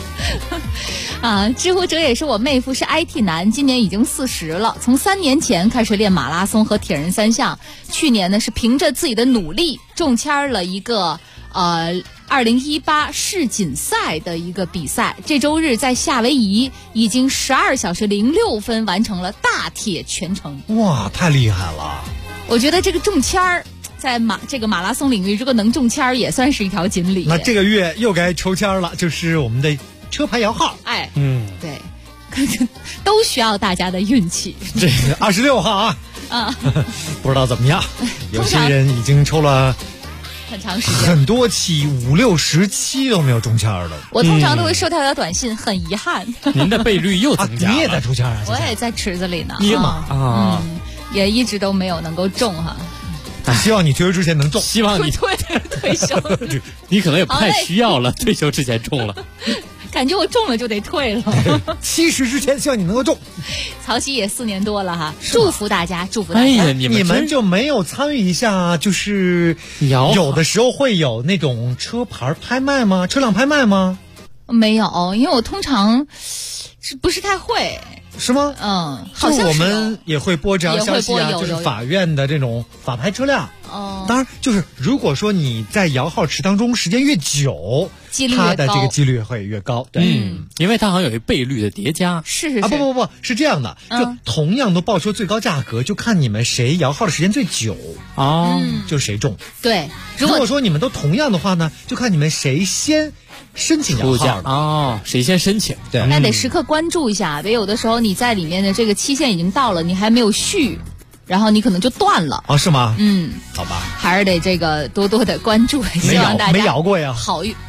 知乎者也是我妹夫，是 IT 男，今年已经40了。从3年前开始练马拉松和铁人3项，去年呢是凭着自己的努力中签了一个2018世锦赛的一个比赛。这周日在夏威夷已经12小时06分完成了大铁全程。 哇，太厉害了！ 我觉得这个中签儿在这个马拉松领域，如果能中签儿也算是一条锦鲤。 那这个月又该抽签了，就是我们的车牌摇号。 对，都需要大家的运气。 这26号啊，不知道怎么样，有些人已经抽了很长时间， 很多期5、6、10期都没有中签了。 我通常都会收到条短信，很遗憾。 您的倍率又增加了。 你也在抽签啊？ 我也在池子里呢。 你嘛也一直都没有能够中哈。 希望你退休之前能中。 希望你退休。 你可能也不太需要了，退休之前中了。 感觉我中了就得退了。 70之前希望你能够中。 曹曦也4年多了哈，祝福大家，祝福大家。 哎呀， 你们就没有参与一下？就是有的时候会有那种车牌拍卖吗？车辆拍卖吗？ 没有，因为我通常不是太会。 是吗？ 好像是我们也会播这样消息啊，就是法院的这种法拍车辆。当然，就是如果说你在摇号池当中时间越久，它的这个几率会越高。对， 因为它好像有一倍率的叠加。 是啊，不，是这样的，就同样都报出最高价格，就看你们谁摇号的时间最久就谁中。 对， 如果说你们都同样的话呢，就看你们谁先申请摇号谁先申请？ 对， 那得时刻关注一下，有的时候你在里面的这个期限已经到了，你还没有续，然后你可能就断了。 是吗？好吧， 还是得这个多多的关注，希望大家没摇过呀， 好运。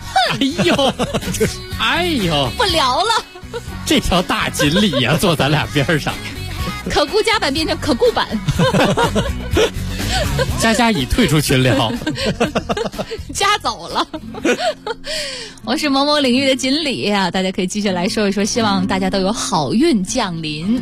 哎呦， 不聊了。 这条大锦鲤呀，坐咱俩边上。 可固加版变成可固版。 佳已退出群聊， 佳走了。我是某某领域的锦鲤啊，大家可以继续来说一说，希望大家都有好运降临。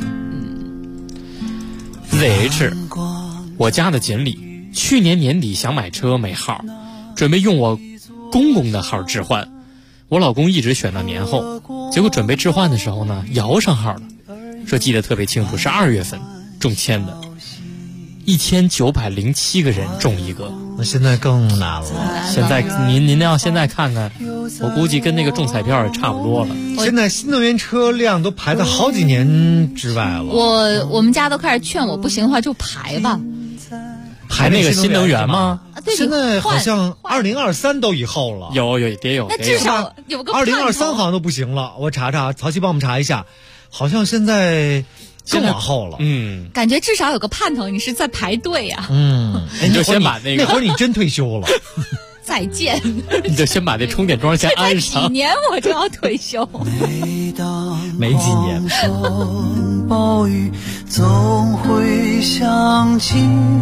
ZH， 我家的锦鲤去年年底想买车没号，准备用我公公的号置换，我老公一直选到年后，结果准备置换的时候呢，摇上号了，说记得特别清楚，是2月份中签的。1907个人中一个， 那现在更难了。 现在您要现在看看，我估计跟那个中彩票也差不多了。 现在新能源车辆都排在好几年之外了。 我们家都开始劝我，不行的话就排吧。 排那个新能源吗？ 现在好像2023都以后了。 有得有。 那至少有个 2023好像都不行了。我查查，曹曦帮我们查一下，好像现在更往后了。 感觉至少有个盼头，你是在排队呀。 你就先把那会儿你真退休了。 再见。 你就先把那充电桩先安上。 几年我就要退休。 没几年。 暴雨总会想起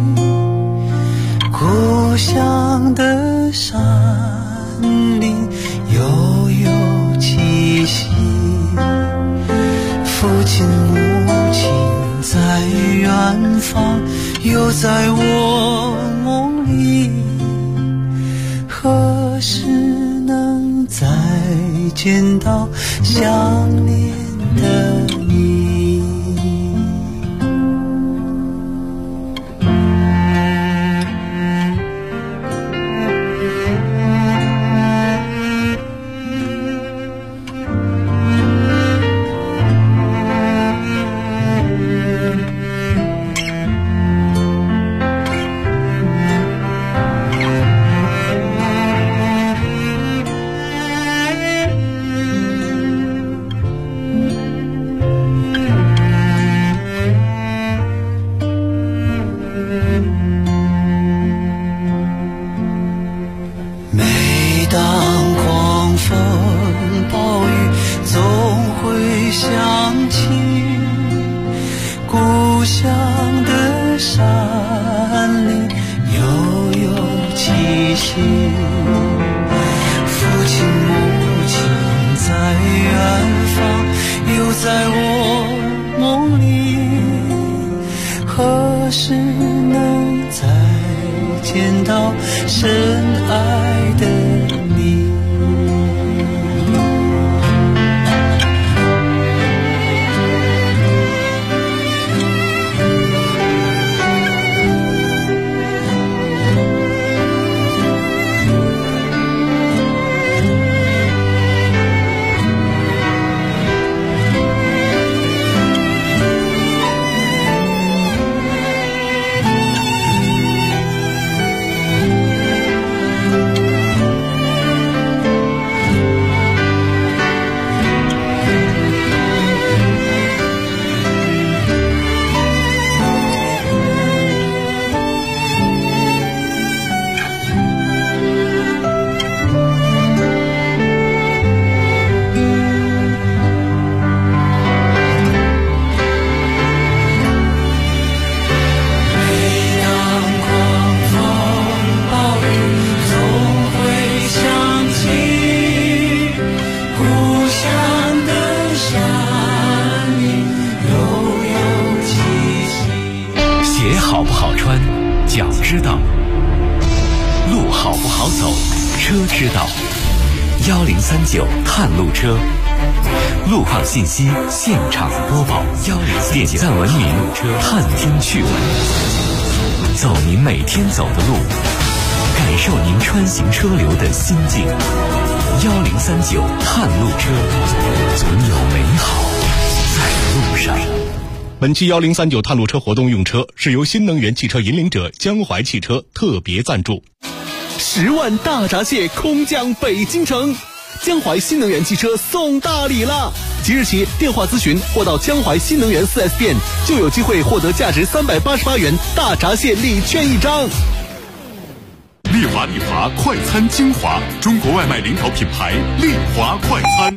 故乡的山林悠悠气息，父亲母亲在远方，又在我梦里，何时能再见到想念的你？ 知道，路好不好走，车知道。1039探路车，路况信息现场播报。点赞文明，探听趣闻，走您每天走的路，感受您穿行车流的心境。1039探路车，总有美好在路上。 本期1039探路车活动用车是由新能源汽车引领者江淮汽车特别赞助。 10万大闸蟹空降北京城，江淮新能源汽车送大礼了！即日起电话咨询或到江淮新能源 4S 店，就有机会获得价值388元大闸蟹礼券1张。 丽华快餐精华，中国外卖领导品牌丽华快餐。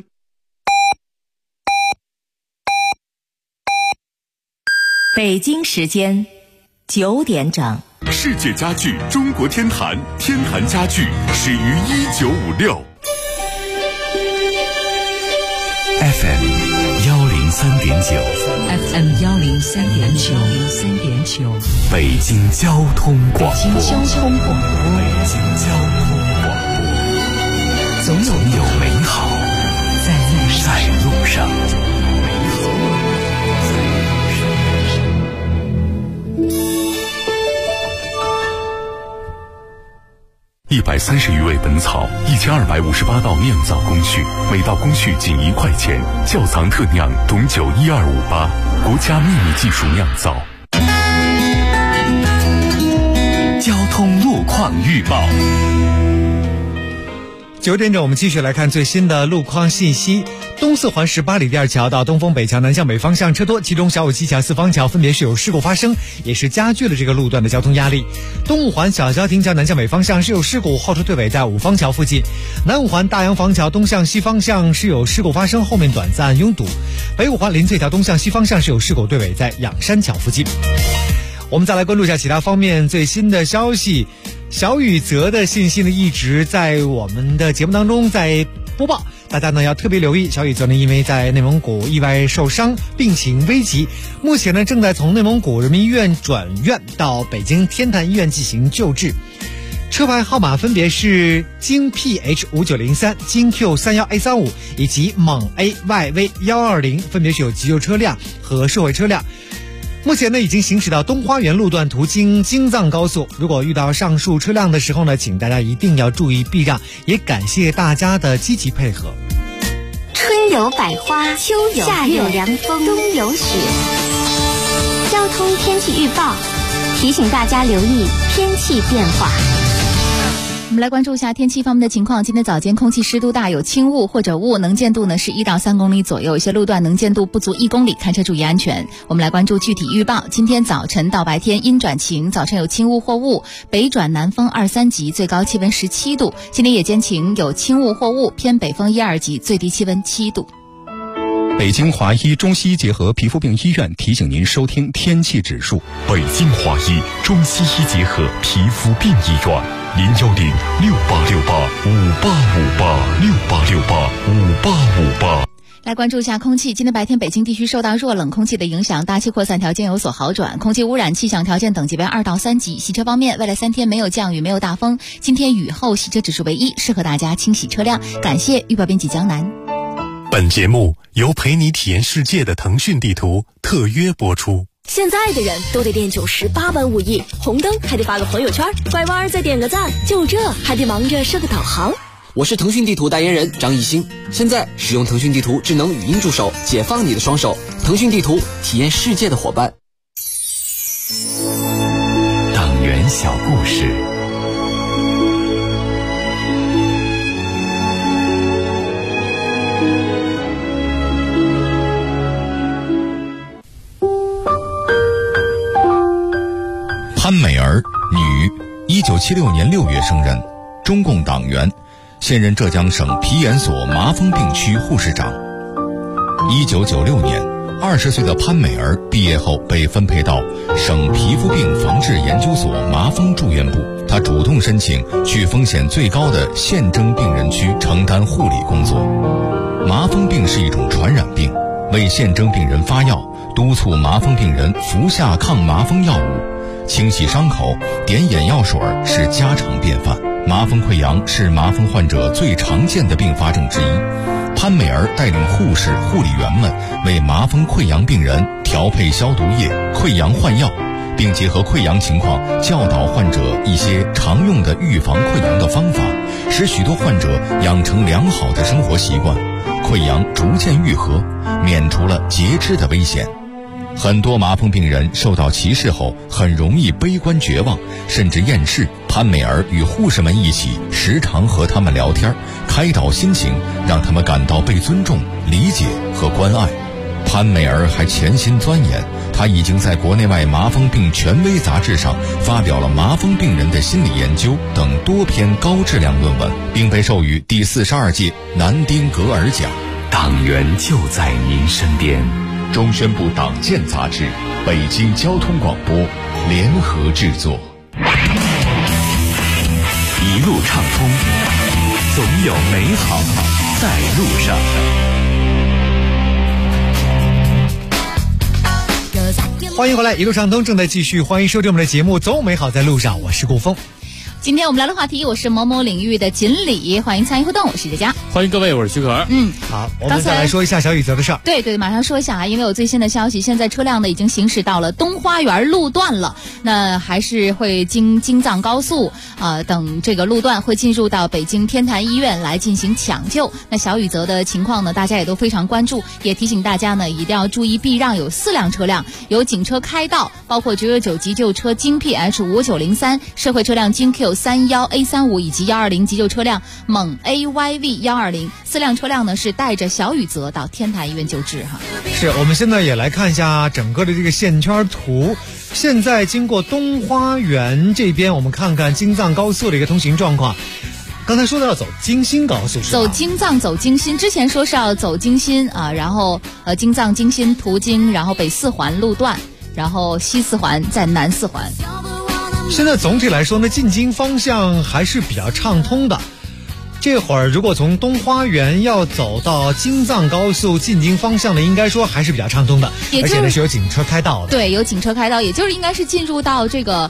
北京时间9点整。 世界家具中国天坛，天坛家具始于1956。 FM 103.9 FM 103.9 北京交通广播。总有美好在路上。 130余味本草，1258道酿造工序，每道工序仅1块钱。窖藏特酿董酒12588，国家秘密技术酿造。 交通路况预报。 9点整，我们继续来看最新的路况信息。东四环18里店桥到东风北桥南向北方向车多，其中小武七桥、四方桥分别是有事故发生，也是加剧了这个路段的交通压力。东五环小桥亭桥南向北方向是有事故，后车队尾在五方桥附近。南五环大洋房桥东向西方向是有事故发生，后面短暂拥堵。北五环林翠桥东向西方向是有事故，队尾在仰山桥附近。我们再来关注一下其他方面最新的消息。小雨泽的信息呢一直在我们的节目当中在播报，大家呢要特别留意。小雨泽呢因为在内蒙古意外受伤，病情危急，目前呢正在从内蒙古人民医院转院到北京天坛医院进行救治。车牌号码分别是京 PH5903、京 Q31A35 以及蒙 AYV120，分别是有急救车辆和社会车辆。目前呢已经行驶到东花园路段，途经京藏高速。如果遇到上述车辆的时候呢，请大家一定要注意避让，也感谢大家的积极配合。 春有百花，秋有夏有凉风，冬有雪。交通天气预报提醒大家留意天气变化。 我们来关注一下天气方面的情况。今天早间空气湿度大，有轻雾或者雾，能见度呢是1到3公里左右，一些路段能见度不足1公里，开车注意安全。我们来关注具体预报。今天早晨到白天阴转晴，早晨有轻雾或雾，北转南风2、3级，最高气温17度。今天夜间晴，有轻雾或雾，偏北风1、2级，最低气温7度。 北京华医中西医结合皮肤病医院提醒您收听天气指数。 北京华医中西医结合皮肤病医院，0106868585858，68685858。 来关注一下空气。今天白天北京地区受到弱冷空气的影响，大气扩散条件有所好转，空气污染气象条件等级为2到3级。洗车方面，未来3天没有降雨，没有大风，今天雨后洗车指数为1，适合大家清洗车辆。感谢预报编辑江南。 本节目由陪你体验世界的腾讯地图特约播出。 现在的人都得练98般武艺，红灯还得发个朋友圈，拐弯再点个赞，就这还得忙着设个导航。 我是腾讯地图代言人张艺兴，现在使用腾讯地图智能语音助手，解放你的双手。腾讯地图，体验世界的伙伴。 党员小故事。 潘美儿，女，1976年6月生人，中共党员，现任浙江省皮研所麻风病区护士长。1996年，20岁的潘美儿毕业后被分配到省皮肤病防治研究所麻风住院部，她主动申请去风险最高的县征病人区承担护理工作。麻风病是一种传染病，为县征病人发药，督促麻风病人服下抗麻风药物。 清洗伤口、点眼药水是家常便饭。麻风溃溃疡是麻风患者最常见的并发症之一。潘美儿带领护士、护理员们为麻风溃疡病人调配消毒液、溃疡换药，并结合溃疡情况教导患者一些常用的预防溃疡的方法，使许多患者养成良好的生活习惯，溃疡逐渐愈合，免除了截肢的危险。很多麻风病人受到歧视后很容易悲观绝望，甚至厌世。潘美儿与护士们一起时常和他们聊天，开导心情，让他们感到被尊重、理解和关爱。潘美儿还潜心钻研，她已经在国内外麻风病权威杂志上发表了麻风病人的心理研究等多篇高质量论文，并被授予第42届南丁格尔奖。 党员就在您身边。 中宣部党建杂志、北京交通广播联合制作。 一路畅通，总有美好在路上。 欢迎回来，一路畅通正在继续，欢迎收听我们的节目《总有美好在路上》，我是顾峰。 今天我们聊的话题，我是某某领域的锦鲤，欢迎参与互动，我是佳佳。 欢迎各位，我是徐可。 好，我们再来说一下小雨泽的事儿。 对，马上说一下啊，因为有最新的消息，现在车辆呢已经行驶到了东花园路段了，那还是会经京藏高速等这个路段会进入到北京天坛医院来进行抢救。那小雨泽的情况呢，大家也都非常关注，也提醒大家呢一定要注意避让，有4辆车辆，有警车开道，包括999急救车京 PH5903、社会车辆京 Q31A35以及120急救车辆蒙 AYV120，4辆车辆呢是带着小雨泽到天坛医院救治哈。 是，我们现在也来看一下整个的这个线圈图。现在经过东花园这边，我们看看京藏高速的一个通行状况。刚才说到要走京新高速是吧？ 走京藏走京新，之前说是要走京新然后京藏京新途经，然后北4环路段，然后西4环再南4环。 现在总体来说呢，进京方向还是比较畅通的。这会儿如果从东花园要走到京藏高速进京方向呢，应该说还是比较畅通的，而且呢是有警车开道的。 对，有警车开道，也就是应该是进入到这个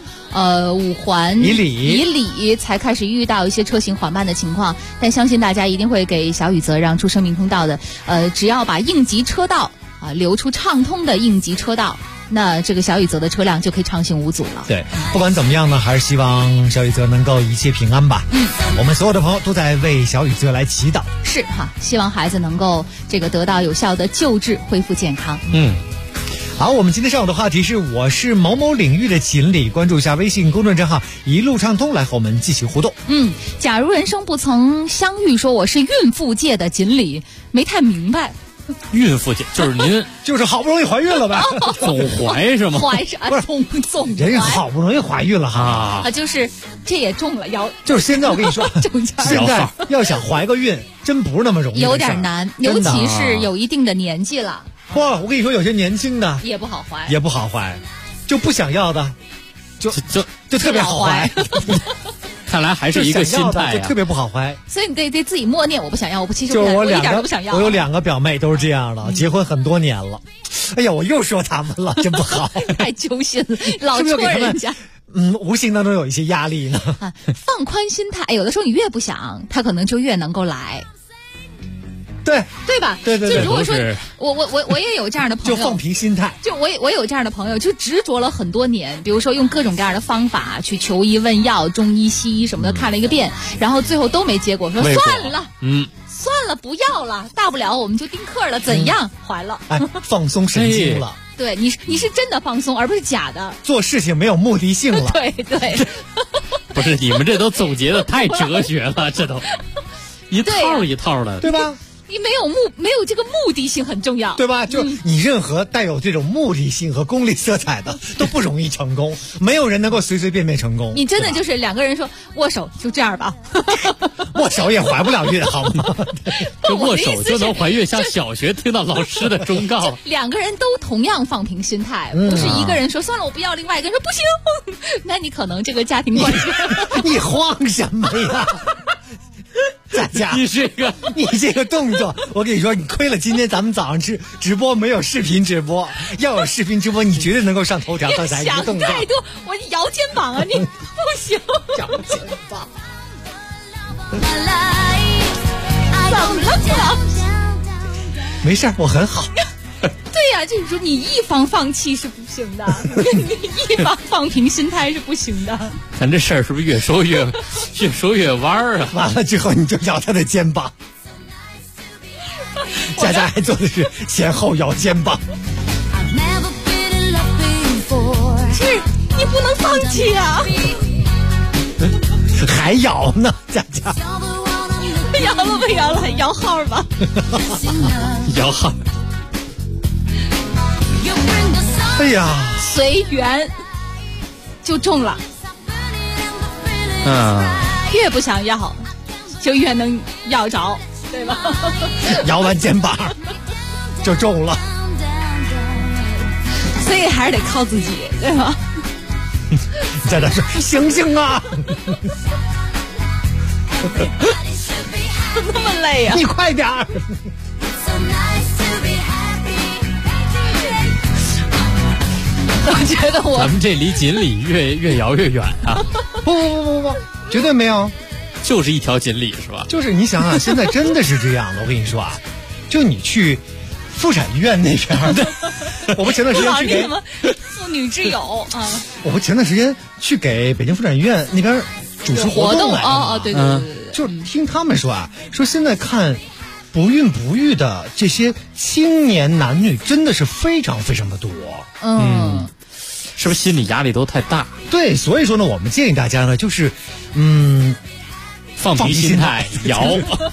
5环以里才开始遇到一些车行缓慢的情况，但相信大家一定会给小雨泽让出生命通道的。只要把应急车道留出畅通的应急车道，那这个小雨泽的车辆就可以畅行无阻了。 对，不管怎么样呢，还是希望小雨泽能够一切平安吧。我们所有的朋友都在为小雨泽来祈祷。 是哈，希望孩子能够这个得到有效的救治，恢复健康。 好，我们今天上午的话题是我是某某领域的锦鲤，关注一下微信公众账号一路畅通，来和我们继续互动。 假如人生不曾相遇，说我是孕妇界的锦鲤，没太明白。 孕妇界就是您就是好不容易怀孕了呗， 总怀是吗？ 怀是总人好不容易怀孕了哈就是这也中了腰。 就是现在我跟你说，现在要想怀个孕真不是那么容易， 有点难，尤其是有一定的年纪了。 哇，我跟你说，有些年轻的也不好怀， 就不想要的就特别好怀。 看来还是一个心态就特别不好怀， 所以你得自己默念，我不想要，其实就我一点都不想要。 我有2个表妹都是这样的，结婚很多年了。哎呀，我又说他们了，真不好， 太揪心了，老戳人家。 无形当中有一些压力呢。 放宽心态，有的时候你越不想，他可能就越能够来。对吧？ 对。 就如果说我也有这样的朋友， 就放平心态。 就我有这样的朋友，就执着了很多年，比如说用各种各样的方法去求医问药，中医西医什么的看了一个遍，然后最后都没结果，说算了，不要了，大不了我们就丁克了，怎样？怀了， 放松神经了。 对，你是真的放松，而不是假的。 做事情没有目的性了。 对。 不是你们这都总结的太哲学了，这都一套一套的， 对吧？ 你没有这个目的性很重要， 对吧？就你任何带有这种目的性和功利色彩的都不容易成功，没有人能够随随便便成功。 你真的就是2个人说握手就这样吧， 握手也怀不了孕，好吗？ 这握手就能怀孕，像小学听到老师的忠告。 2个人都同样放平心态，不是一个人说算了我不要，另外一个人说不行，那你可能这个家庭关系你慌什么呀？ 佳佳， 你这个动作，我跟你说，你亏了今天咱们早上直播没有视频直播，要有视频直播，你绝对能够上头条。刚才一个动作， 想太多，我摇肩膀啊，你不行， 摇肩膀。 怎么了？ 没事，我很好。 对呀，就是说你一方放弃是不行的，你一方放平心态是不行的。 咱这事儿是不是越说越弯儿啊？ 完了之后你就摇他的肩膀。佳佳还做的是前后摇肩膀。 是你不能放弃啊！ 还摇呢，佳佳。 摇了不摇了？摇号吧。 摇号。 哎呀， 随缘就中了。越不想要，就越能要着，对吧？ 摇完肩膀就中了， 所以还是得靠自己，对吧？ 在这说醒醒啊！ 那么累啊！ 你快点儿！ 我觉得咱们这离锦鲤越摇越远啊！ 不，绝对没有， 就是一条锦鲤是吧？ 就是你想想，现在真的是这样的。我跟你说啊，就你去妇产医院那边的，我不前段时间去给什么妇女之友啊， 我不前段时间去给北京妇产医院那边主持活动来哦，对， 就听他们说啊，说现在看不孕不育的这些青年男女真的是非常非常的多。 是不是心理压力都太大？ 对，所以说呢，我们建议大家呢，就是放平心态，摇。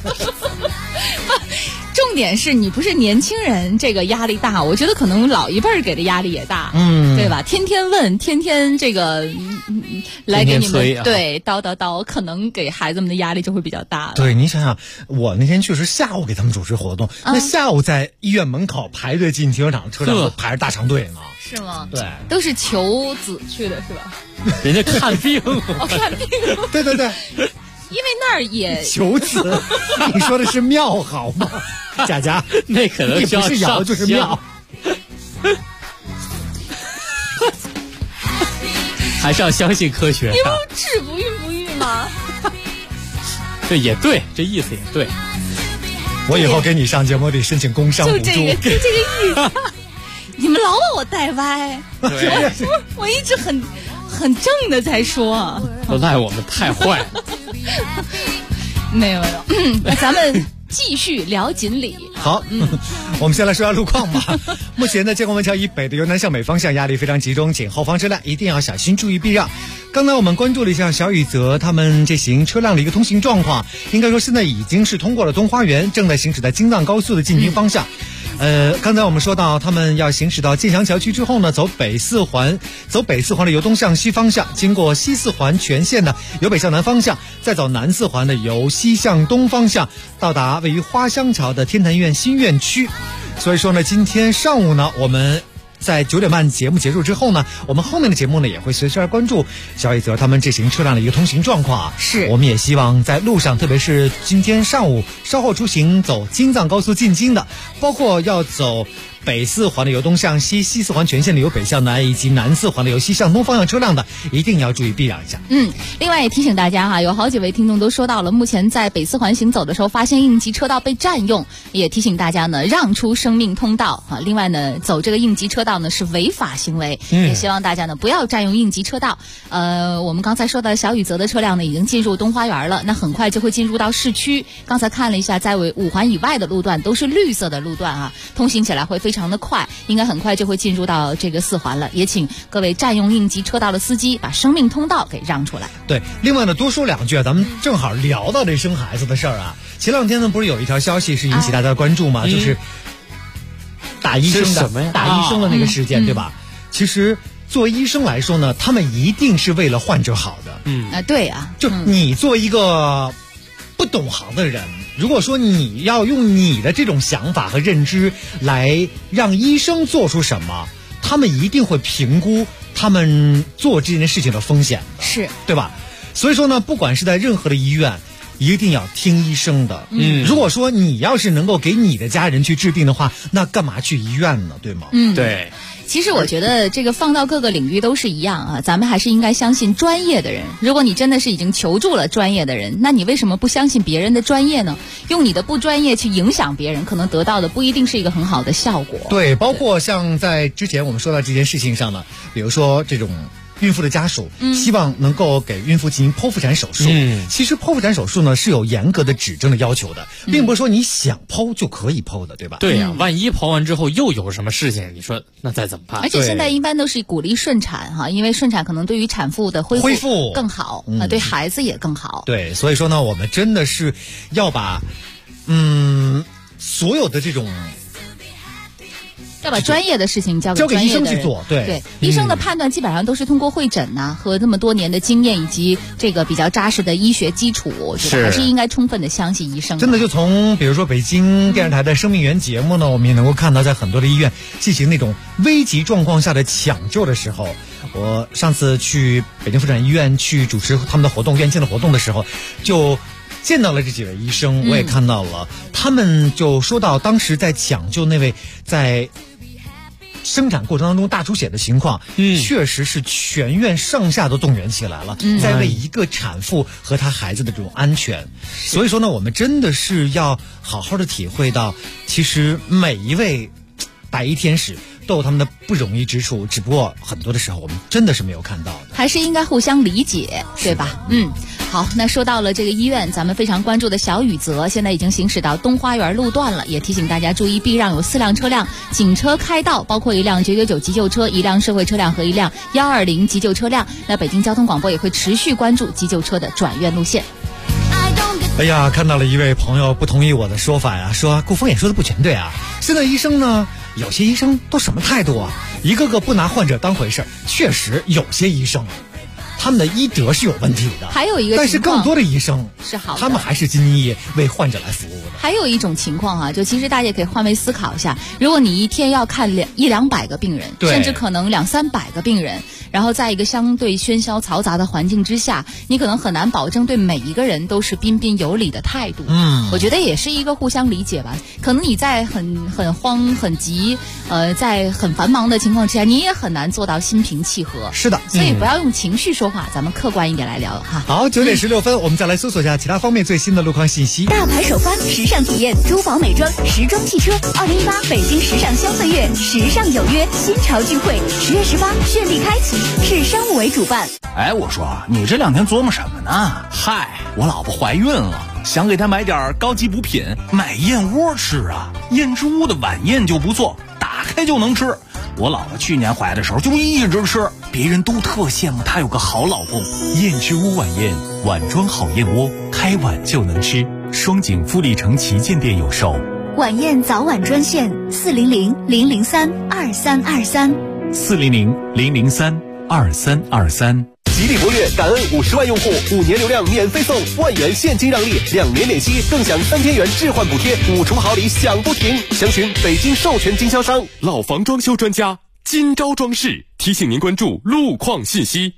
重点是你不是年轻人，这个压力大，我觉得可能老一辈儿给的压力也大，对吧？天天问，天天这个来给你们对叨，可能给孩子们的压力就会比较大了。 对，你想想，我那天确实下午给他们主持活动，那下午在医院门口排队进停车场，车上排着大长队呢。 是吗？ 对， 都是求子去的是吧？ 人家看病， 看病。 对。 因为那儿也求子，你说的是庙好吗？佳佳， 那可能不是窑就是庙， 还是要相信科学。 你不治不孕不育吗？ 对，也对，这意思也对。 我以后给你上节目得申请工伤补助， 就这个意思。你们老把我带歪，我一直很正的在说， 都赖我们太坏了。 没有，那咱们继续聊锦鲤。 好，我们先来说下路况吧。目前呢，建国门桥以北的由南向北方向压力非常集中，请后方车辆一定要小心注意避让。刚才我们关注了一下小雨泽他们这行车辆的一个通行状况，应该说现在已经是通过了东花园，正在行驶在京藏高速的进京方向。刚才我们说到，他们要行驶到建祥桥区之后呢，走北四环的由东向西方向，经过西四环全线的由北向南方向，再走南四环的由西向东方向，到达位于花乡桥的天坛苑新苑区。所以说呢，今天上午呢，我们在9点半节目结束之后呢，我们后面的节目呢也会随时来关注小雨泽他们这行车辆的一个通行状况。 是， 我们也希望在路上，特别是今天上午稍后出行走京藏高速进京的，包括要走北四环的由东向西，西四环全线的由北向南，以及南四环的由西向东方向车辆的，一定要注意避让一下。 另外也提醒大家哈，有好几位听众都说到了，目前在北四环行走的时候发现应急车道被占用，也提醒大家呢让出生命通道啊。另外呢，走这个应急车道呢是违法行为，也希望大家呢不要占用应急车道。我们刚才说的小雨泽的车辆呢已经进入东花园了，那很快就会进入到市区。刚才看了一下，在5环以外的路段都是绿色的路段啊，通行起来会非常的快，应该很快就会进入到这个4环了。也请各位占用应急车道的司机把生命通道给让出来。 对，另外呢多说两句啊，咱们正好聊到这生孩子的事儿啊。前两天呢不是有一条消息是引起大家的关注吗？就是打医生的那个事件，对吧？其实作为医生来说呢，他们一定是为了患者好的。 对啊， 就你做一个不懂行的人，如果说你要用你的这种想法和认知来让医生做出什么，他们一定会评估他们做这件事情的风险， 是， 对吧？所以说呢，不管是在任何的医院， 一定要听医生的。如果说你要是能够给你的家人去治病的话，那干嘛去医院呢？对吗？ 对。 其实我觉得这个放到各个领域都是一样啊，咱们还是应该相信专业的人。如果你真的是已经求助了专业的人，那你为什么不相信别人的专业呢？用你的不专业去影响别人，可能得到的不一定是一个很好的效果。 对，包括像在之前我们说到这件事情上呢，比如说这种孕妇的家属希望能够给孕妇进行剖腹产手术。其实剖腹产手术呢是有严格的指征的要求的，并不是说你想剖就可以剖的，对吧？ 对呀，万一剖完之后又有什么事情，你说那再怎么办？ 而且现在一般都是鼓励顺产哈，因为顺产可能对于产妇的恢复更好，对孩子也更好。 对，所以说呢，我们真的是要把所有的这种。 要把专业的事情交给医生去做，对， 医生的判断基本上都是通过会诊呐，和这么多年的经验以及这个比较扎实的医学基础，我觉得还是应该充分的相信医生。 真的，就从比如说北京电视台的生命源节目呢，我们也能够看到，在很多的医院进行那种危急状况下的抢救的时候，我上次去北京妇产医院去主持他们的活动，院庆的活动的时候，就见到了这几位医生，我也看到了，他们就说到当时在抢救那位在生产过程当中大出血的情况，确实是全院上下都动员起来了，在为一个产妇和她孩子的这种安全。所以说呢，我们真的是要好好的体会到，其实每一位白衣天使都有他们的不容易之处，只不过很多的时候我们真的是没有看到的， 还是应该互相理解，对吧？好，那说到了这个医院，咱们非常关注的小雨泽现在已经行驶到东花园路段了，也提醒大家注意避让，有4辆车辆警车开道，包括一辆999急救车、一辆社会车辆和一辆120急救车辆。那北京交通广播也会持续关注急救车的转院路线。 哎呀，看到了一位朋友不同意我的说法呀，说顾峰也说的不全对啊。现在医生呢，有些医生都什么态度啊？一个个不拿患者当回事。确实有些医生他们的医德是有问题的， 还有一个但是更多的医生是好的， 他们还是兢兢业业为患者来服务的。 还有一种情况啊，就其实大家也可以换位思考一下，如果你一天要看100-200个病人，甚至可能200-300个病人，然后在一个相对喧嚣嘈杂的环境之下，你可能很难保证对每一个人都是彬彬有礼的态度。我觉得也是一个互相理解吧。可能你在很慌很急，在很繁忙的情况之下，你也很难做到心平气和。 是的， 所以不要用情绪说话，咱们客观一点来聊哈。 好，9点16分，我们再来搜索一下其他方面最新的路况信息。 大牌首发时尚体验珠宝美妆时装汽车2018北京时尚消费月，时尚有约新潮聚会，10月18绚丽开启，市商务委主办。 哎，我说你这2天琢磨什么呢？嗨，我老婆怀孕了，想给她买点高级补品，买燕窝吃啊。燕之屋的晚宴就不错，打开就能吃。我老婆去年怀的时候就一直吃，别人都特羡慕她有个好老公。 燕之屋晚宴，碗装好燕窝，开碗就能吃。双井富力城旗舰店有售。 晚宴早晚专线400-003-2323 400-003-2323。 吉利博越感恩50万用户，5年流量免费送1万元现金让利，2年免息，更享3千元置换补贴，5重好礼享不停。详询北京授权经销商。 老房装修专家金招装饰提醒您关注路况信息。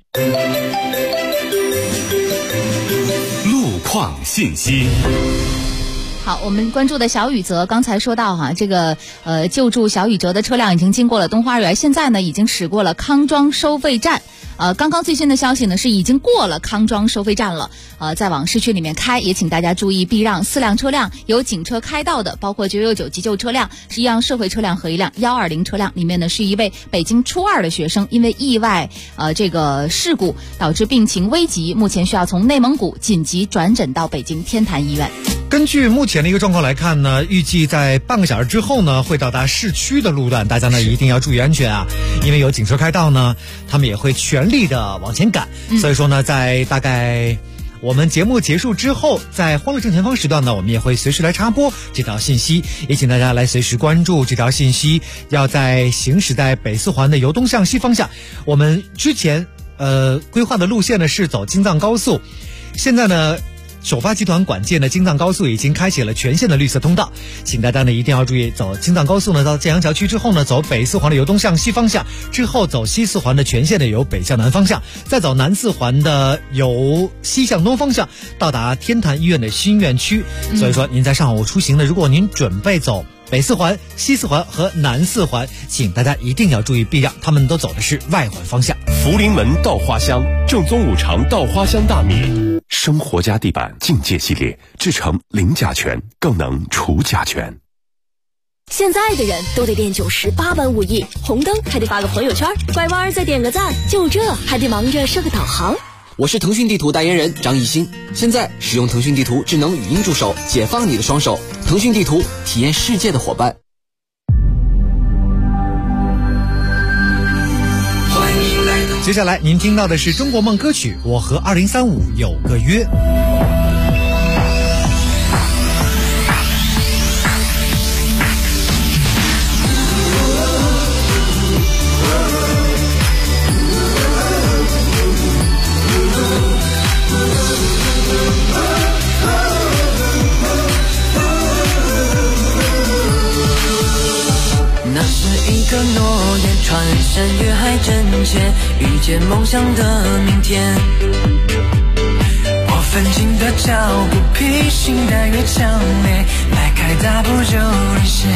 路况信息。 好，我们关注的小雨泽，刚才说到这个救助小雨泽的车辆已经经过了东花园，现在呢已经驶过了康庄收费站。刚刚最新的消息呢是已经过了康庄收费站了，再往市区里面开，也请大家注意避让，4辆车辆有警车开道的，包括999急救车辆，是一辆社会车辆和一辆120车辆，里面呢是一位北京初2的学生，因为意外这个事故导致病情危急，目前需要从内蒙古紧急转诊到北京天坛医院。 根据目前的一个状况来看呢，预计在半个小时之后呢会到达市区的路段，大家呢一定要注意安全啊，因为有警车开道呢，他们也会全力的往前赶，所以说呢在大概我们节目结束之后，在欢乐正前方时段呢，我们也会随时来插播这条信息，也请大家来随时关注这条信息。要在行驶在北四环的由东向西方向，我们之前规划的路线呢是走京藏高速，现在呢首发集团管界呢，京藏高速已经开启了全线的绿色通道，请大家呢一定要注意，走京藏高速呢到建阳桥区之后呢，走北四环的由东向西方向，之后走西四环的全线的由北向南方向，再走南四环的由西向东方向，到达天坛医院的新院区。所以说您在上午出行呢，如果您准备走北四环、西四环和南四环，请大家一定要注意避让，他们都走的是外环方向。 福临门稻花香，正宗五常稻花香大米，生活家地板境界系列制成零甲醛，更能除甲醛。 现在的人都得练90八般武艺，红灯还得发个朋友圈，拐弯再点个赞，就这还得忙着设个导航。 我是腾讯地图代言人张艺兴，现在使用腾讯地图智能语音助手，解放你的双手。腾讯地图，体验世界的伙伴。 接下来您听到的是中国梦歌曲《我和2035有个约》。 那是一个诺言，穿山越海真切，遇见梦想的明天。我奋进的脚步，披星戴月强烈，迈开大步就领先。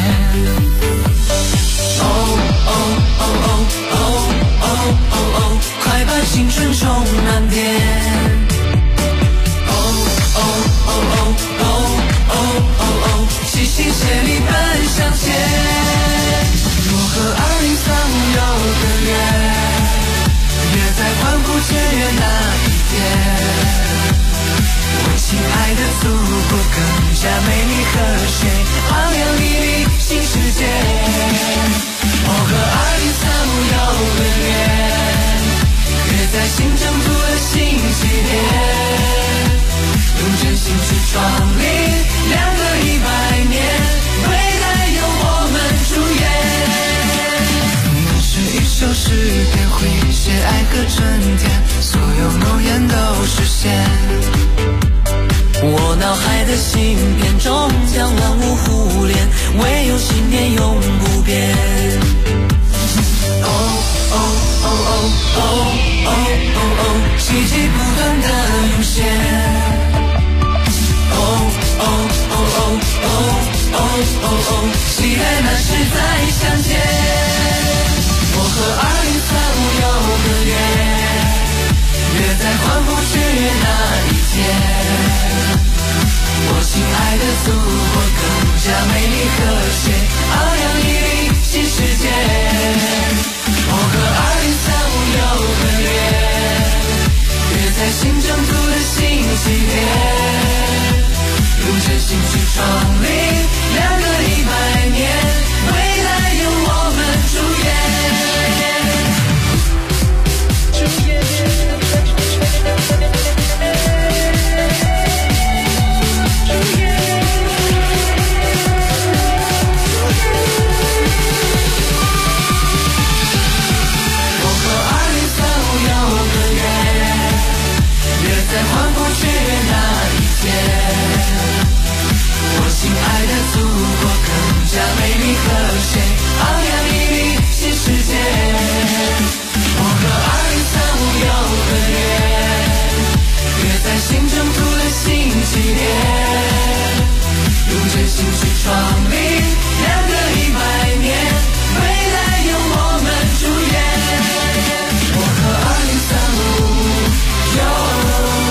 哦哦哦哦哦哦哦哦，快把青春充满电。哦哦哦哦哦哦哦哦，齐心协力奔向前。我和2035有个约，约在欢呼雀跃那一天，为亲爱的祖国更加美丽和谐，昂扬熠熠新世界。我和2035有个约，约在新征途的新起点，用真心去创立2个100年，未来由我们主演。一首诗篇绘写爱和春天，所有诺言都实现。我脑海的芯片终将万物互联，唯有信念永不变。哦哦哦哦哦哦哦哦，奇迹不断的涌现。哦哦哦哦哦哦哦哦，期待那时再相见。我和2035有个约，约在欢呼雀跃那一天，我亲爱的祖国更加美丽和谐，昂扬熠熠新世界。我和2035有个约，约在新征途的新起点，用真心去创立2个100年，未来由我们主演。在欢呼雀跃那一天，我亲爱的祖国更加美丽和谐，昂扬熠熠新世界。我和2035有个约，约在新征途的新起点，用真心去创立2个100年，未来由我们主演。我和2035有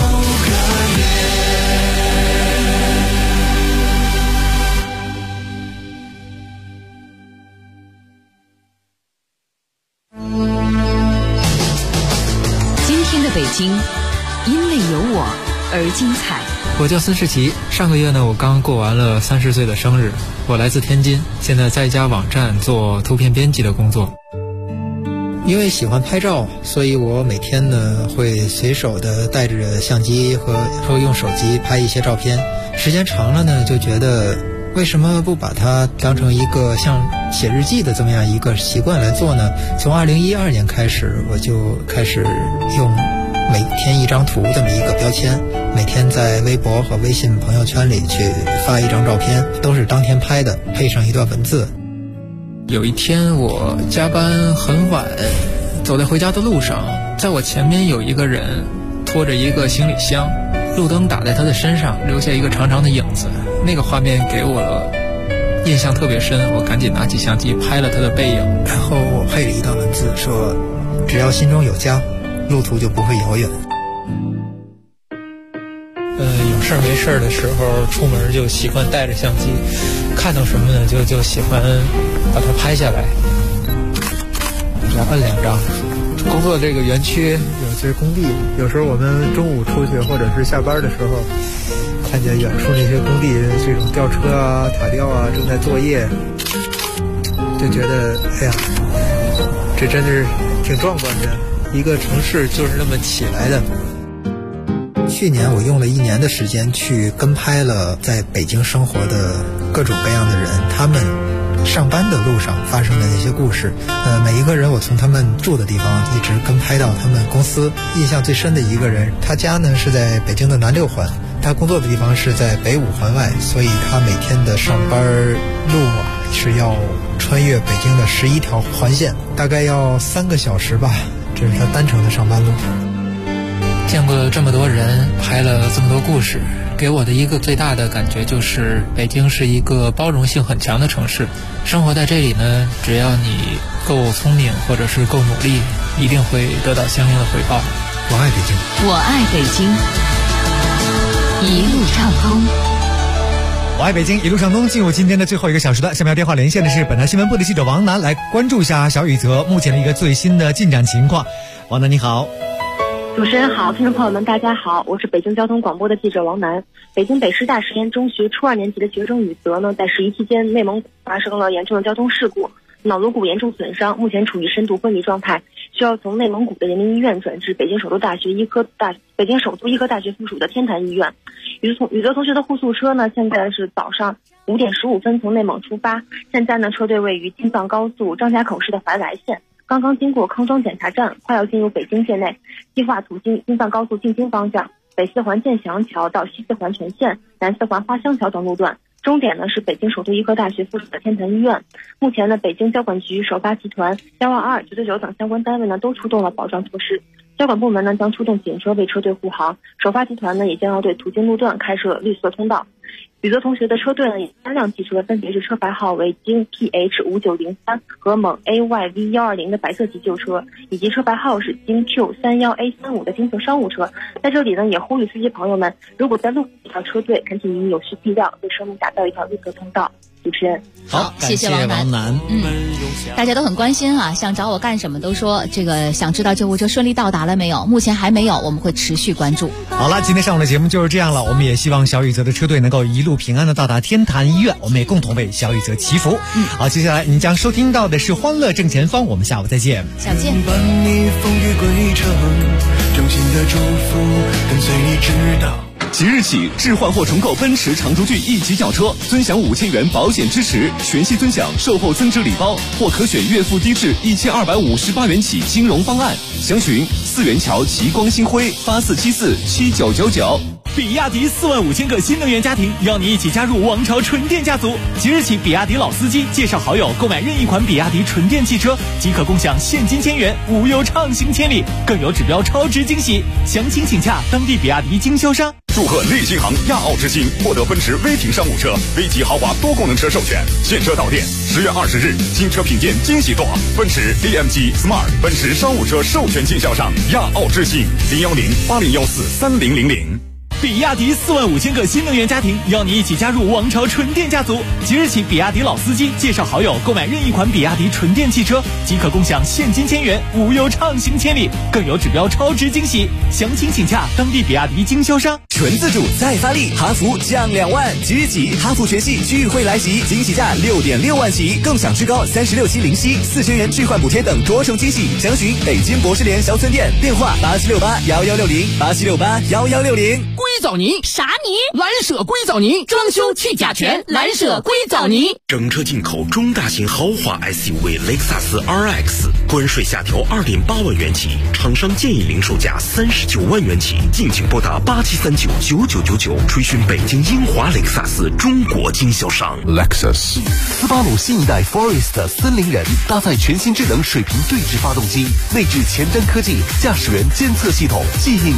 北京，因为有我而精彩。 我叫孙世奇，上个月呢，我刚过完了30岁的生日。我来自天津，现在在一家网站做图片编辑的工作。因为喜欢拍照，所以我每天呢会随手的带着相机和用手机拍一些照片。时间长了呢，就觉得为什么不把它当成一个像写日记的这么样一个习惯来做呢？从2012年开始，我就开始用每天一张图这么一个标签，每天在微博和微信朋友圈里去发一张照片，都是当天拍的，配上一段文字。有一天我加班很晚，走在回家的路上，在我前面有一个人拖着一个行李箱，路灯打在他的身上，留下一个长长的影子。那个画面给我印象特别深，我赶紧拿起相机拍了他的背影，然后我配了一段文字说，只要心中有家，路途就不会遥远。有事没事的时候出门就习惯带着相机，看到什么呢就喜欢把它拍下来，然后摁2张。工作这个园区有些工地，有时候我们中午出去或者是下班的时候，看见远处那些工地这种吊车啊、塔吊啊正在作业，就觉得哎呀，这真是挺壮观的，一个城市就是那么起来的。去年我用了1年的时间去跟拍了在北京生活的各种各样的人，他们上班的路上发生的那些故事。每一个人我从他们住的地方一直跟拍到他们公司。印象最深的一个人，他家呢是在北京的南6环，他工作的地方是在北5环外，所以他每天的上班路是要穿越北京的11条环线，大概要3个小时吧，这是他单程的上班路。见过这么多人，拍了这么多故事，给我的一个最大的感觉就是北京是一个包容性很强的城市，生活在这里呢，只要你够聪明或者是够努力，一定会得到相应的回报。我爱北京， 我爱北京，一路畅通。 我爱北京，一路上东。进入今天的最后一个小时段，下面要电话连线的是本台新闻部的记者王楠，来关注一下小雨泽目前的一个最新的进展情况。王楠你好。 主持人好，听众朋友们大家好，我是北京交通广播的记者王楠。北京北师大实验中学初2年级的学生雨泽呢，在11期间内蒙古发生了严重的交通事故，脑颅骨严重损伤，目前处于深度昏迷状态，需要从内蒙古的人民医院转至北京首都医科大学附属的天坛医院。雨泽同学的护送车呢，现在是早上5点15分从内蒙出发，现在呢车队位于京藏高速张家口市的怀来县。刚刚经过康庄检查站，快要进入北京界内，计划途经京藏高速进京方向，北4环建祥桥到西4环全线、南4环花乡桥等路段，终点呢是北京首都医科大学附属的天坛医院。目前呢，北京交管局、首发集团、122、999等相关单位呢都出动了保障措施。交管部门呢将出动警车为车队护航，首发集团呢也将要对途经路段开设绿色通道。雨泽同学的车队呢，以3辆汽车，分别是车牌号为京 PH5903和蒙 AYV120的白色急救车，以及车牌号是京 Q31A35的金色商务车。在这里呢，也呼吁司机朋友们，如果在路上车队，恳请您有序避让，为生命打造一条绿色通道。主持人好， 谢谢王楠。大家都很关心啊，想找我干什么都说这个想知道救护车顺利到达了没有，目前还没有，我们会持续关注。 好了，今天上午的节目就是这样了，我们也希望小雨泽的车队能够一路平安的到达天坛医院，我们也共同为小雨泽祈福。好，接下来您将收听到的是欢乐正前方，我们下午再见。 下午见。 伴你风雨归程，衷心的祝福跟随你直到。 即日起，置换或重购奔驰长轴距1级轿车，尊享5000元保险支持，全系尊享售后增值礼包，或可选月付低至1258元起金融方案。详询4元桥极光星辉84747999。 比亚迪45000个新能源家庭，邀你一起加入王朝纯电家族。即日起，比亚迪老司机介绍好友购买任意款比亚迪纯电汽车，即可共享现金1000元，无忧畅行千里，更有指标超值惊喜。详情请洽当地比亚迪经销商。 祝贺内新航亚奥之星获得奔驰威霆商务车、V 级豪华多功能车授权，现车到店。10月20日，新车品鉴惊喜多，奔驰 AMG Smart 奔驰商务车授权经销商亚奥之星，010-8014-3000。 比亚迪45000个新能源家庭，邀你一起加入王朝纯电家族。即日起，比亚迪老司机介绍好友购买任意款比亚迪纯电汽车，即可共享现金1000元，无忧畅行千里，更有指标超值惊喜。详情请洽当地比亚迪经销商。 纯自主再发力，哈弗降2万，即日起哈弗全系聚会来袭，惊喜价6.6万起，更享最高36期零息，4000元置换补贴等多重惊喜。详询北京博士联小村店，电话87681160，87681160。 硅藻泥啥泥？蓝舍硅藻泥，装修去甲醛，蓝舍硅藻泥。 整车进口中大型豪华 SUV 雷克萨斯 RX， 关税下调2.8万元起，厂商建议零售价39万元起，敬请拨打87399999，垂询北京英华雷克萨斯中国经销商。 Lexus 斯巴鲁新一代 Forest 森林人，搭载全新智能水平对置发动机，内置前瞻科技驾驶员监测系统，记忆